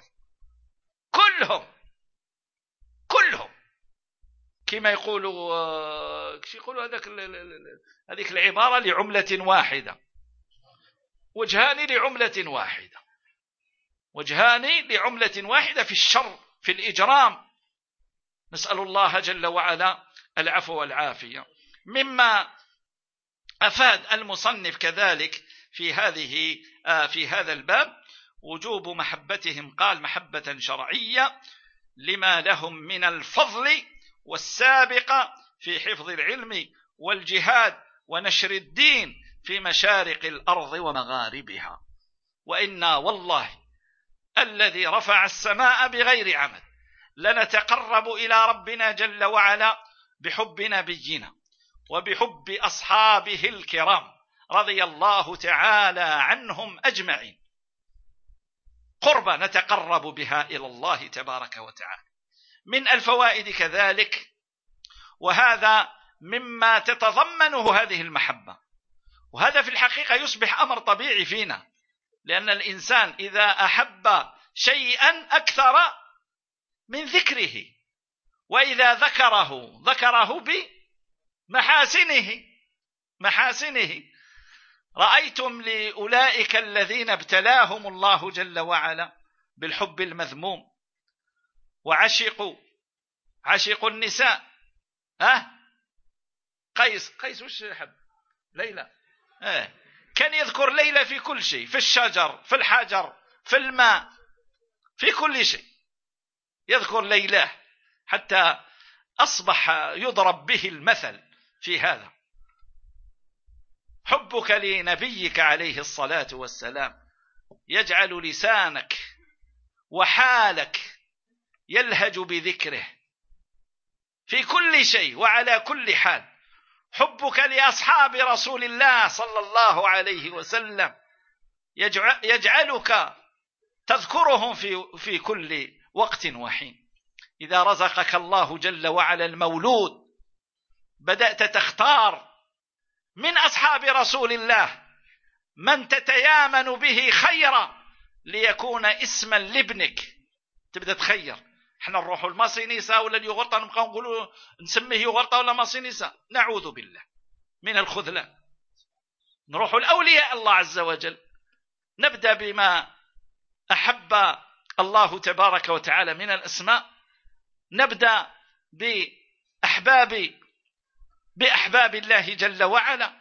كلهم كما يقولوا هذيك العبارة: لعملة واحدة وجهان لعملة واحدة، وجهان لعملة واحدة في الشر في الإجرام. نسأل الله جل وعلا العفو والعافية. مما أفاد المصنف كذلك في هذا الباب وجوب محبتهم، قال: محبة شرعية لما لهم من الفضل والسابقة في حفظ العلم والجهاد ونشر الدين في مشارق الأرض ومغاربها. وإنا والله الذي رفع السماء بغير عمد لنتقرب إلى ربنا جل وعلا بحب نبينا وبحب أصحابه الكرام رضي الله تعالى عنهم أجمعين، قربة نتقرب بها إلى الله تبارك وتعالى. من الفوائد كذلك، وهذا مما تتضمنه هذه المحبة، وهذا في الحقيقة يصبح أمر طبيعي فينا، لأن الإنسان إذا أحب شيئا أكثر من ذكره، وإذا ذكره بمحاسنه. رأيتم لأولئك الذين ابتلاهم الله جل وعلا بالحب المذموم وعشقوا النساء، قيس وش حب ليلى، كان يذكر ليلى في كل شيء، في الشجر، في الحجر، في الماء، في كل شيء يذكر ليلى، حتى أصبح يضرب به المثل في هذا. حبك لنبيك عليه الصلاة والسلام يجعل لسانك وحالك يلهج بذكره في كل شيء وعلى كل حال. حبك لأصحاب رسول الله صلى الله عليه وسلم يجعلك تذكرهم في كل وقت وحين. إذا رزقك الله جل وعلا المولود بدأت تختار من أصحاب رسول الله من تتيامن به خيرا ليكون اسما لابنك. تبدأ تخير، احنا نروحوا الماسينيسا ولا اليوغورتا نبقى نقولوا نسميه يوغورتا ولا ماسينيسا، نعوذ بالله من الخذلان. نروحوا الأولياء الله عز وجل، نبدأ بما أحب الله تبارك وتعالى من الأسماء، نبدأ بأحباب الله جل وعلا،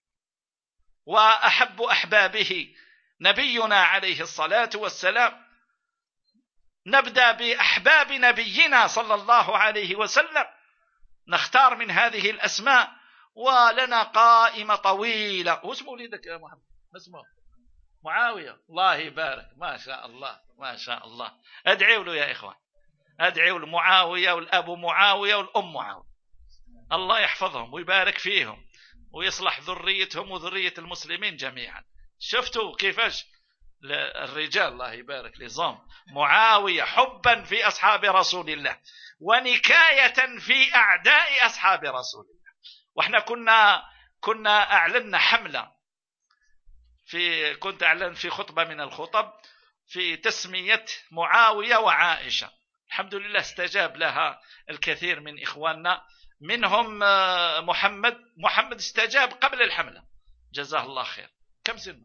وأحب أحبابه نبينا عليه الصلاة والسلام. نبدأ بأحباب نبينا صلى الله عليه وسلم، نختار من هذه الأسماء، ولنا قائمة طويلة. واسم وليدك يا محمد؟ اسمه معاوية، الله يبارك، ما شاء الله ما شاء الله. أدعوا له يا إخوان، أدعوا له معاوية، والأب معاوية والأم معاوية، الله يحفظهم ويبارك فيهم ويصلح ذريتهم وذرية المسلمين جميعا. شفتوا كيفاش الرجال الله يبارك لزام معاوية حبا في أصحاب رسول الله ونكاية في أعداء أصحاب رسول الله. وإحنا كنا أعلنا حملة كنت أعلن في خطبة من الخطب في تسمية معاوية وعائشة. الحمد لله استجاب لها الكثير من إخواننا، منهم محمد استجاب قبل الحملة، جزاه الله خير. كم سنة؟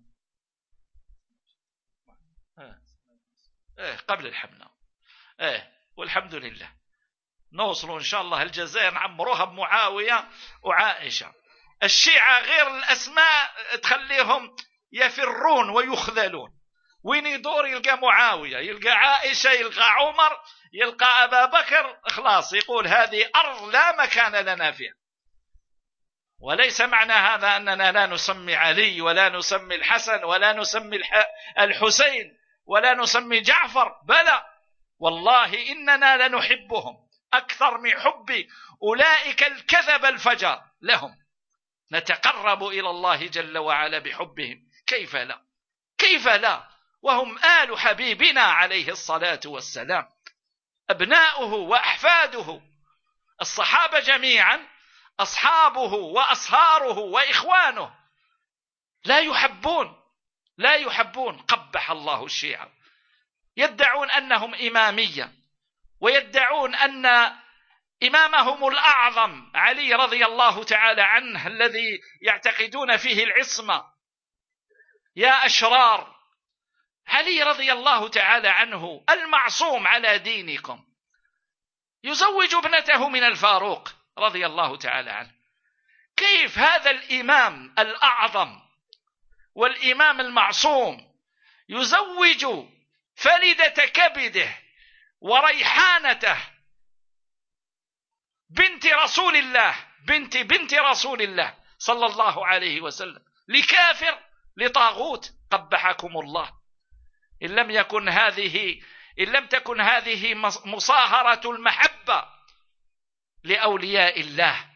قبل الحملة. والحمد لله نوصل إن شاء الله الجزائر نعمروها بمعاوية وعائشة. الشيعة غير الأسماء تخليهم يفرون ويخذلون، وين يدور يلقى معاوية، يلقى عائشة، يلقى عمر، يلقى أبا بكر، خلاص يقول هذه أرض لا مكان لنا فيها. وليس معنى هذا أننا لا نسمي علي ولا نسمي الحسن ولا نسمي الحسين ولا نسمي جعفر، بلى والله إننا لنحبهم أكثر من حب أولئك الكذب الفجر لهم. نتقرب إلى الله جل وعلا بحبهم، كيف لا، كيف لا، وهم آل حبيبنا عليه الصلاة والسلام، أبناؤه وأحفاده. الصحابة جميعا أصحابه وأصهاره وإخوانه لا يحبون. قبح الله الشيعة، يدعون أنهم إمامية، ويدعون أن إمامهم الأعظم علي رضي الله تعالى عنه الذي يعتقدون فيه العصمة. يا أشرار، علي رضي الله تعالى عنه المعصوم على دينكم يزوج ابنته من الفاروق رضي الله تعالى عنه. كيف هذا الإمام الأعظم والإمام المعصوم يزوج فلدة كبده وريحانته بنت رسول الله، بنت رسول الله صلى الله عليه وسلم، لكافر لطاغوت؟ قبحكم الله. إن لم تكن هذه مصاهرة المحبة لأولياء الله،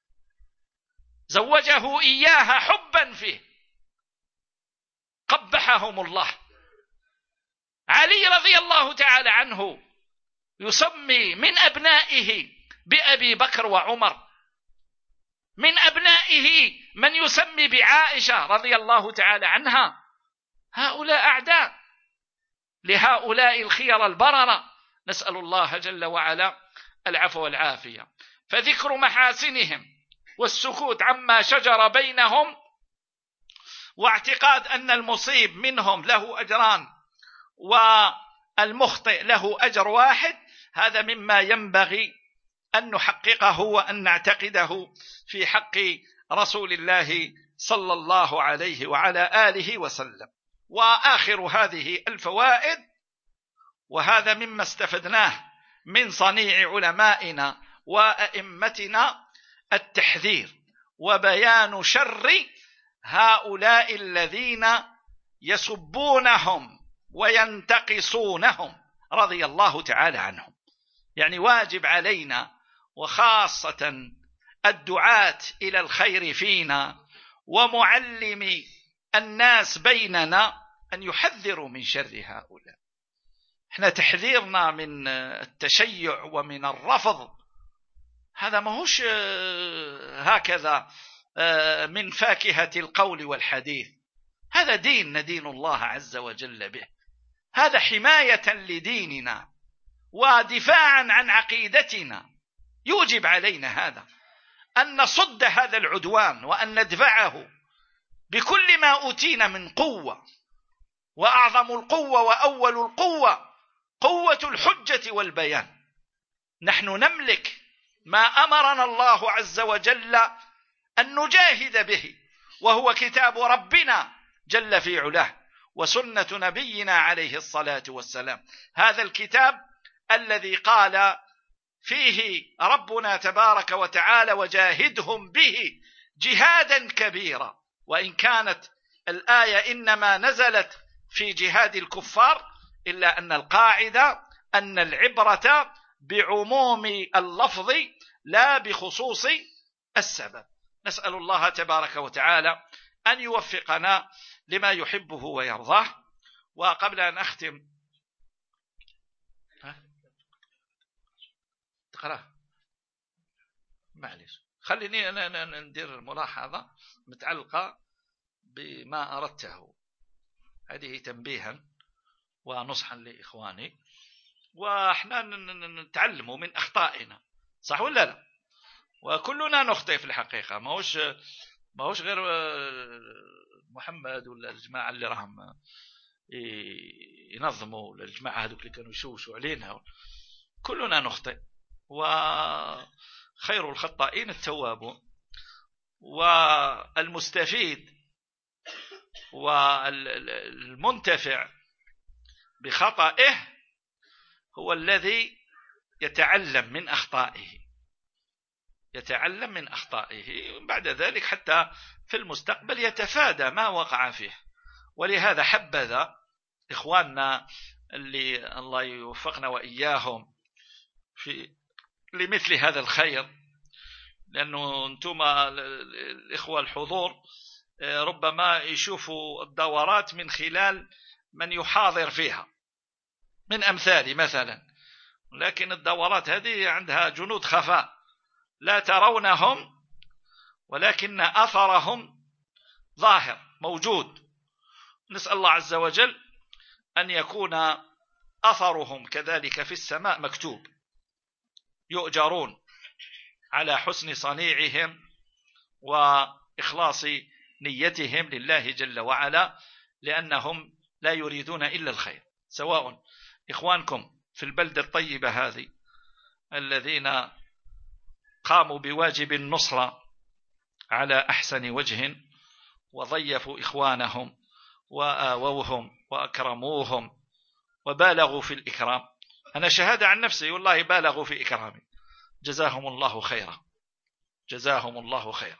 زوجه إياها حبا فيه، قبحهم الله. علي رضي الله تعالى عنه يسمي من أبنائه بأبي بكر وعمر، من أبنائه من يسمي بعائشة رضي الله تعالى عنها. هؤلاء أعداء لهؤلاء الخير البررة، نسأل الله جل وعلا العفو والعافية. فذكر محاسنهم والسكوت عما شجر بينهم واعتقاد أن المصيب منهم له أجران والمخطئ له أجر واحد، هذا مما ينبغي أن نحققه وأن نعتقده في حق رسول الله صلى الله عليه وعلى آله وسلم. وآخر هذه الفوائد، وهذا مما استفدناه من صنيع علمائنا وأئمتنا، التحذير وبيان شر هؤلاء الذين يسبونهم وينتقصونهم رضي الله تعالى عنهم. يعني واجب علينا وخاصة الدعاة إلى الخير فينا ومعلمي الناس بيننا أن يحذروا من شر هؤلاء. احنا تحذيرنا من التشيع ومن الرفض هذا ما هوش هكذا من فاكهة القول والحديث، هذا دين ندين الله عز وجل به، هذا حماية لديننا ودفاعا عن عقيدتنا. يوجب علينا هذا أن نصد هذا العدوان وأن ندفعه بكل ما أوتينا من قوة. وأعظم القوة وأول القوة قوة الحجة والبيان. نحن نملك ما أمرنا الله عز وجل أن نجاهد به، وهو كتاب ربنا جل في علاه وسنة نبينا عليه الصلاة والسلام. هذا الكتاب الذي قال فيه ربنا تبارك وتعالى: وجاهدهم به جهادا كبيرا. وإن كانت الآية إنما نزلت في جهاد الكفار، إلا أن القاعدة أن العبرة بعموم اللفظ لا بخصوص السبب. نسأل الله تبارك وتعالى أن يوفقنا لما يحبه ويرضاه. وقبل أن أختم تقرأ معلش، خليني أنا ندير ملاحظة متعلقة بما أردته، هذه تنبيها ونصحا لإخواني. وإحنا نتعلم من أخطائنا، صح ولا لا؟ وكلنا نخطئ في الحقيقة، ما هوش غير محمد ولا الجماعة اللي راهم ينظموا، ولا الجماعة هذوك اللي كانوا يشوشوا علينا. كلنا نخطئ، وخير الخطائين التوابون. والمستفيد والمنتفع بخطئه هو الذي يتعلم من أخطائه، يتعلم من أخطائه، بعد ذلك حتى في المستقبل يتفادى ما وقع فيه. ولهذا حبذا إخواننا اللي الله يوفقنا وإياهم لمثل هذا الخير، لأنه أنتم الإخوة الحضور ربما يشوفوا الدورات من خلال من يحاضر فيها من أمثالي مثلا، لكن الدورات هذه عندها جنود خفاء لا ترونهم، ولكن أثرهم ظاهر موجود. نسأل الله عز وجل أن يكون أثرهم كذلك في السماء مكتوب، يؤجرون على حسن صنيعهم وإخلاص نيتهم لله جل وعلا، لأنهم لا يريدون إلا الخير. سواء إخوانكم في البلدة الطيبة هذه الذين قاموا بواجب النصرة على أحسن وجه، وضيفوا إخوانهم وآووهم وأكرموهم وبالغوا في الإكرام. أنا شهادة عن نفسي والله بالغوا في إكرامي، جزاهم الله خيرا، جزاهم الله خيرا.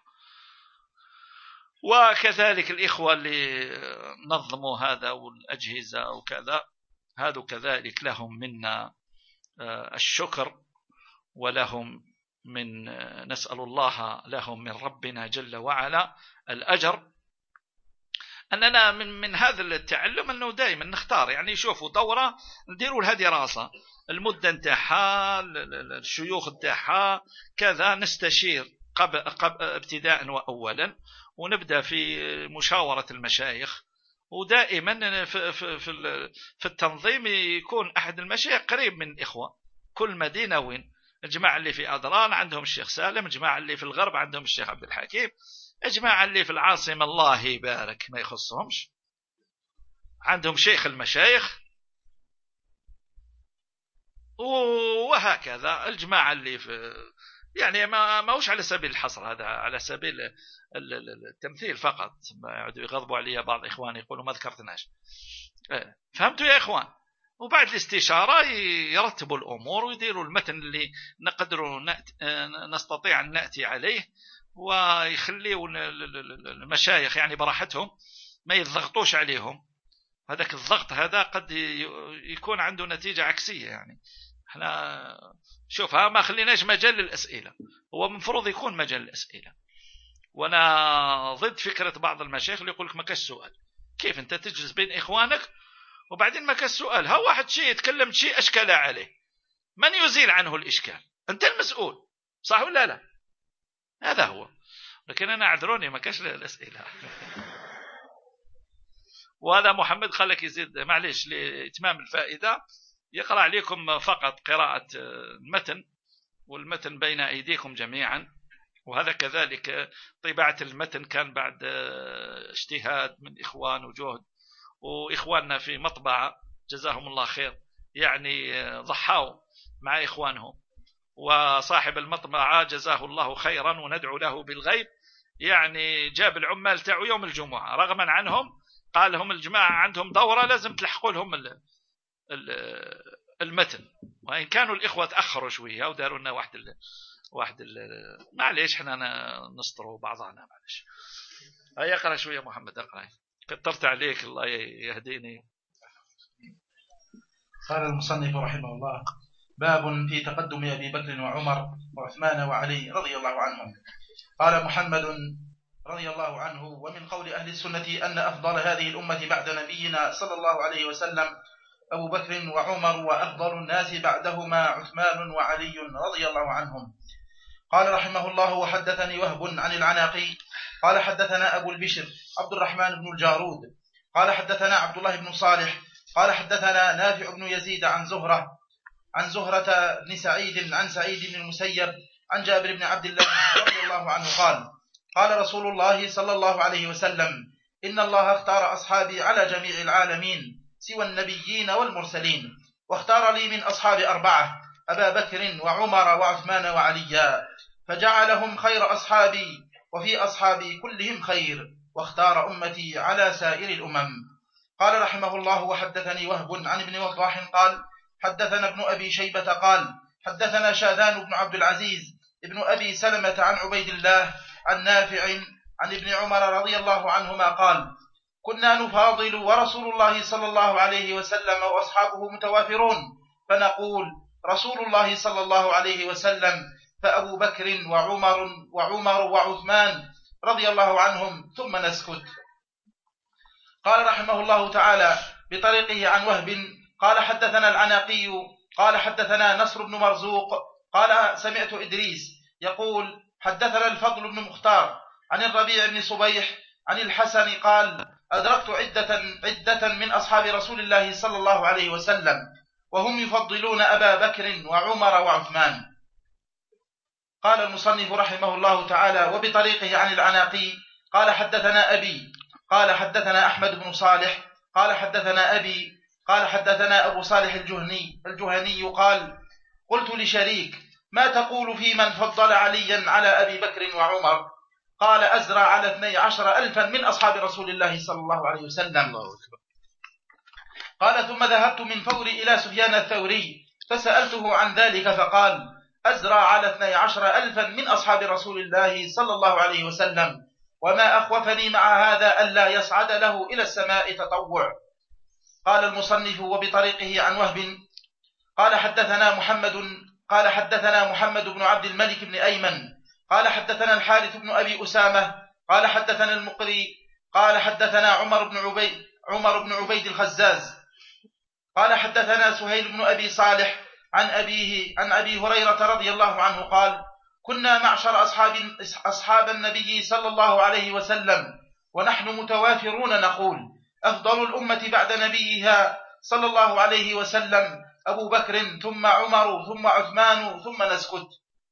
وكذلك الإخوة اللي نظموا هذا والأجهزة وكذا، هذا كذلك لهم منا الشكر، ولهم من نسأل الله لهم من ربنا جل وعلا الأجر. أننا من هذا التعلم أنه دائما نختار، يعني شوفوا دورة نديروا لها دراسة، المدة نتاعها، الشيوخ نتاعها كذا، نستشير قبل ابتداء وأولا، ونبدأ في مشاورة المشايخ. ودائما في التنظيم يكون أحد المشايخ قريب من الإخوة. كل مدينة وين الجماعة اللي في أدران عندهم الشيخ سالم، الجماعة اللي في الغرب عندهم الشيخ عبد الحكيم، الجماعة اللي في العاصمة الله يبارك ما يخصهمش عندهم شيخ المشايخ، وهكذا الجماعة اللي يعني ما هوش على سبيل الحصر، هذا على سبيل التمثيل فقط. ما يعودوا يغضبوا علي بعض إخواني يقولوا ما ذكرتناش. فهمتوا يا إخوان؟ وبعد الاستشارة يرتبوا الأمور ويديروا المتن اللي نستطيع أن نأتي عليه، ويخليوا المشايخ يعني براحتهم، ما يضغطوش عليهم. هذاك الضغط هذا قد يكون عنده نتيجة عكسية. يعني احنا شوف ما خليناش مجال للأسئلة، هو مفروض يكون مجال للأسئلة. وانا ضد فكرة بعض المشايخ اللي يقول لك ما كاش سؤال. كيف انت تجلس بين اخوانك وبعدين ما كاش سؤال؟ ها واحد شيء يتكلم شيء اشكال عليه، من يزيل عنه الاشكال؟ انت المسؤول، صح ولا لا؟ هذا هو. لكن انا اعذروني ما كاش الاسئله. وهذا محمد قال لك يزيد، معليش لاتمام الفائده يقرأ عليكم فقط قراءة المتن، والمتن بين أيديكم جميعا. وهذا كذلك طباعة المتن كان بعد اجتهاد من إخوان وجهد، وإخواننا في مطبعة جزاهم الله خير يعني ضحوا مع إخوانهم، وصاحب المطبعة جزاه الله خيرا وندعو له بالغيب، يعني جاب العمال تاعو يوم الجمعة رغما عنهم، قال لهم الجماعة عندهم دورة لازم تلحقوا لهم المتن، وإن كانوا الإخوة تأخروا شوية وداروا لنا واحد معليش احنا نسطروا بعضنا معليش. هيا اقرأ شوية محمد، اقرأ، كترت عليك الله يهديني. قال المصنف رحمه الله: باب في تقدم أبي بكر وعمر وعثمان وعلي رضي الله عنهم. قال محمد رضي الله عنه: ومن قول أهل السنة أن أفضل هذه الأمة بعد نبينا صلى الله عليه وسلم أبو بكر وعمر، وأفضل الناس بعدهما عثمان وعلي رضي الله عنهم. قال رحمه الله: وحدثني وهب عن العناقي قال حدثنا أبو البشر عبد الرحمن بن الجارود قال حدثنا عبد الله بن صالح قال حدثنا نافع بن يزيد عن زهرة بن سعيد عن سعيد بن المسيب عن جابر بن عبد الله رضي الله عنه قال: قال رسول الله صلى الله عليه وسلم: إن الله اختار أصحابي على جميع العالمين سوى النبيين والمرسلين، واختار لي من أصحاب 4 أبا بكر وعمر وعثمان وعليا، فجعلهم خير أصحابي، وفي أصحابي كلهم خير، واختار أمتي على سائر الأمم. قال رحمه الله: وحدثني وهب عن ابن وضاح قال حدثنا ابن أبي شيبة قال حدثنا شاذان بن عبد العزيز ابن أبي سلمة عن عبيد الله عن نافع عن ابن عمر رضي الله عنهما قال: كنا نفاضل ورسول الله صلى الله عليه وسلم وأصحابه متوافرون، فنقول: رسول الله صلى الله عليه وسلم فأبو بكر وعمر وعثمان رضي الله عنهم، ثم نسكت. قال رحمه الله تعالى بطريقه عن وهب قال حدثنا العناقي قال حدثنا نصر بن مرزوق قال سمعت إدريس يقول حدثنا الفضل بن مختار عن الربيع بن صبيح عن الحسن قال: أدركت عدة من أصحاب رسول الله صلى الله عليه وسلم وهم يفضلون أبا بكر وعمر وعثمان. قال المصنف رحمه الله تعالى وبطريقه عن العناقي قال حدثنا أبي قال حدثنا أحمد بن صالح قال حدثنا أبي قال حدثنا أبو صالح الجهني قال: قلت لشريك: ما تقول في من فضل عليا على أبي بكر وعمر؟ قال: أزرع على 12,000 من أصحاب رسول الله صلى الله عليه وسلم. قال: ثم ذهبت من فوري إلى سفيان الثوري فسألته عن ذلك فقال: أزرع على 12,000 من أصحاب رسول الله صلى الله عليه وسلم، وما أخوفني مع هذا ألا يصعد له إلى السماء تطوع. قال المصنف وبطريقه عن وهب قال حدثنا محمد بن عبد الملك بن أيمن قال حدثنا الحارث بن أبي أسامة قال حدثنا المقري قال حدثنا عمر بن عبيد الخزاز قال حدثنا سهيل بن أبي صالح عن أبي هريرة رضي الله عنه قال: كنا معشر أصحاب النبي صلى الله عليه وسلم ونحن متوافرون نقول: أفضل الأمة بعد نبيها صلى الله عليه وسلم أبو بكر ثم عمر ثم عثمان ثم نسكت.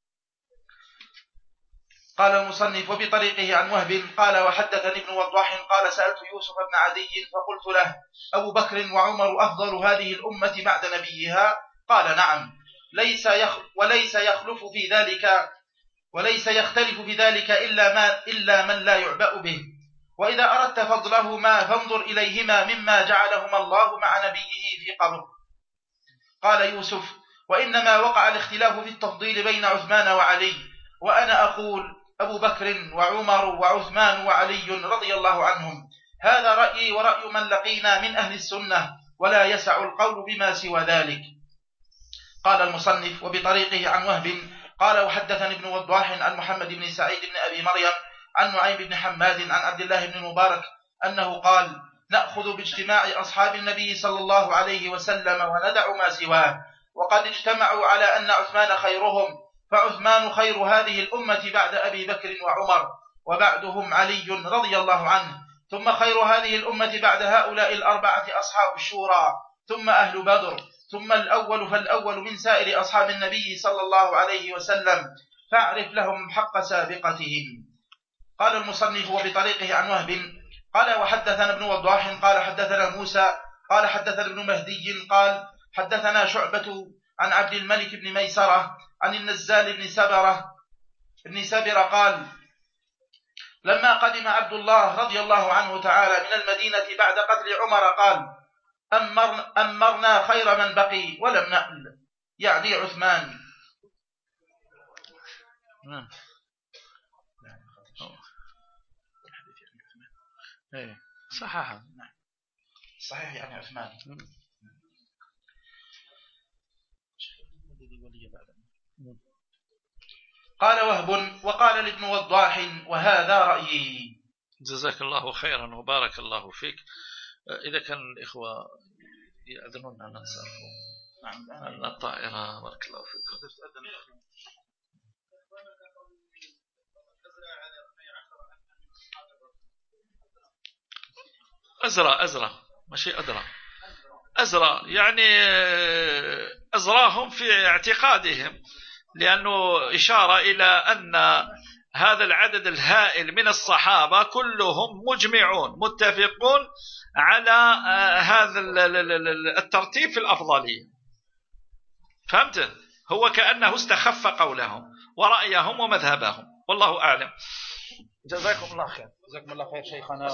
قال المصنف وبطريقه عن وهب قال: وحدثني ابن وضاح قال: سألت يوسف بن عدي فقلت له: أبو بكر وعمر أفضل هذه الأمة بعد نبيها؟ قال: نعم، وليس يخلف في ذلك وليس يختلف في ذلك إلا من لا يعبأ به. وإذا أردت فضلهما فانظر إليهما مما جعلهما الله مع نبيه في قبر. قال يوسف: وإنما وقع الاختلاف في التفضيل بين عثمان وعلي، وأنا أقول أبو بكر وعمر وعثمان وعلي رضي الله عنهم. هذا رأيي ورأي من لقينا من أهل السنة، ولا يسع القول بما سوى ذلك. قال المصنف: وبطريقه عن وهب قال: وحدثني ابن وضاح عن محمد بن سعيد بن أبي مريم عن نعيم بن حماد عن عبد الله بن المبارك أنه قال: نأخذ باجتماع أصحاب النبي صلى الله عليه وسلم وندع ما سواه، وقد اجتمعوا على أن عثمان خيرهم، فعثمان خير هذه الأمة بعد أبي بكر وعمر، وبعدهم علي رضي الله عنه، ثم خير هذه الأمة بعد هؤلاء الأربعة أصحاب الشورى، ثم أهل بدر، ثم الأول فالأول من سائر أصحاب النبي صلى الله عليه وسلم، فاعرف لهم حق سابقتهم. قال المصنف: وبطريقه عن وهب قال: وحدثنا ابن وضاح قال: حدثنا موسى قال: حدثنا ابن مهدي قال: حدثنا شعبة عن عبد الملك بن ميسرة عن النزال بن سبرة قال: لما قدم عبد الله رضي الله عنه تعالى من المدينة بعد قتل عمر قال: أمرنا خير من بقي ولم نأل، يعني عثمان. صحيح يعني عثمان. قال وهب: وقال لابن وضاح: وهذا رأيي. جزاك الله خيرا وبارك الله فيك. إذا كان الإخوة يأذنون أن ننصرفوا. نعم. الطائرة بارك الله فيكم. أزرى ماشي أزرى يعني أزراهم في اعتقادهم، لأنه إشارة إلى أن هذا العدد الهائل من الصحابة كلهم مجمعون متفقون على هذا الترتيب في الأفضلية. فهمت؟ هو كأنه استخف قولهم ورأيهم ومذهبهم، والله أعلم. جزاكم الله خير. جزاكم الله خير شيخنا.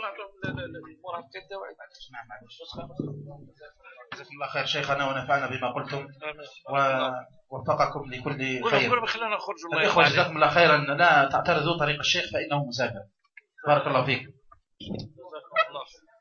جزاكم الله خير شيخنا ونفعنا بما قلتم ووفقكم لكل خير. الإخوة جزاكم الله خيرا، لا تعترضوا طريق الشيخ فإنه مسافر. بارك الله فيك.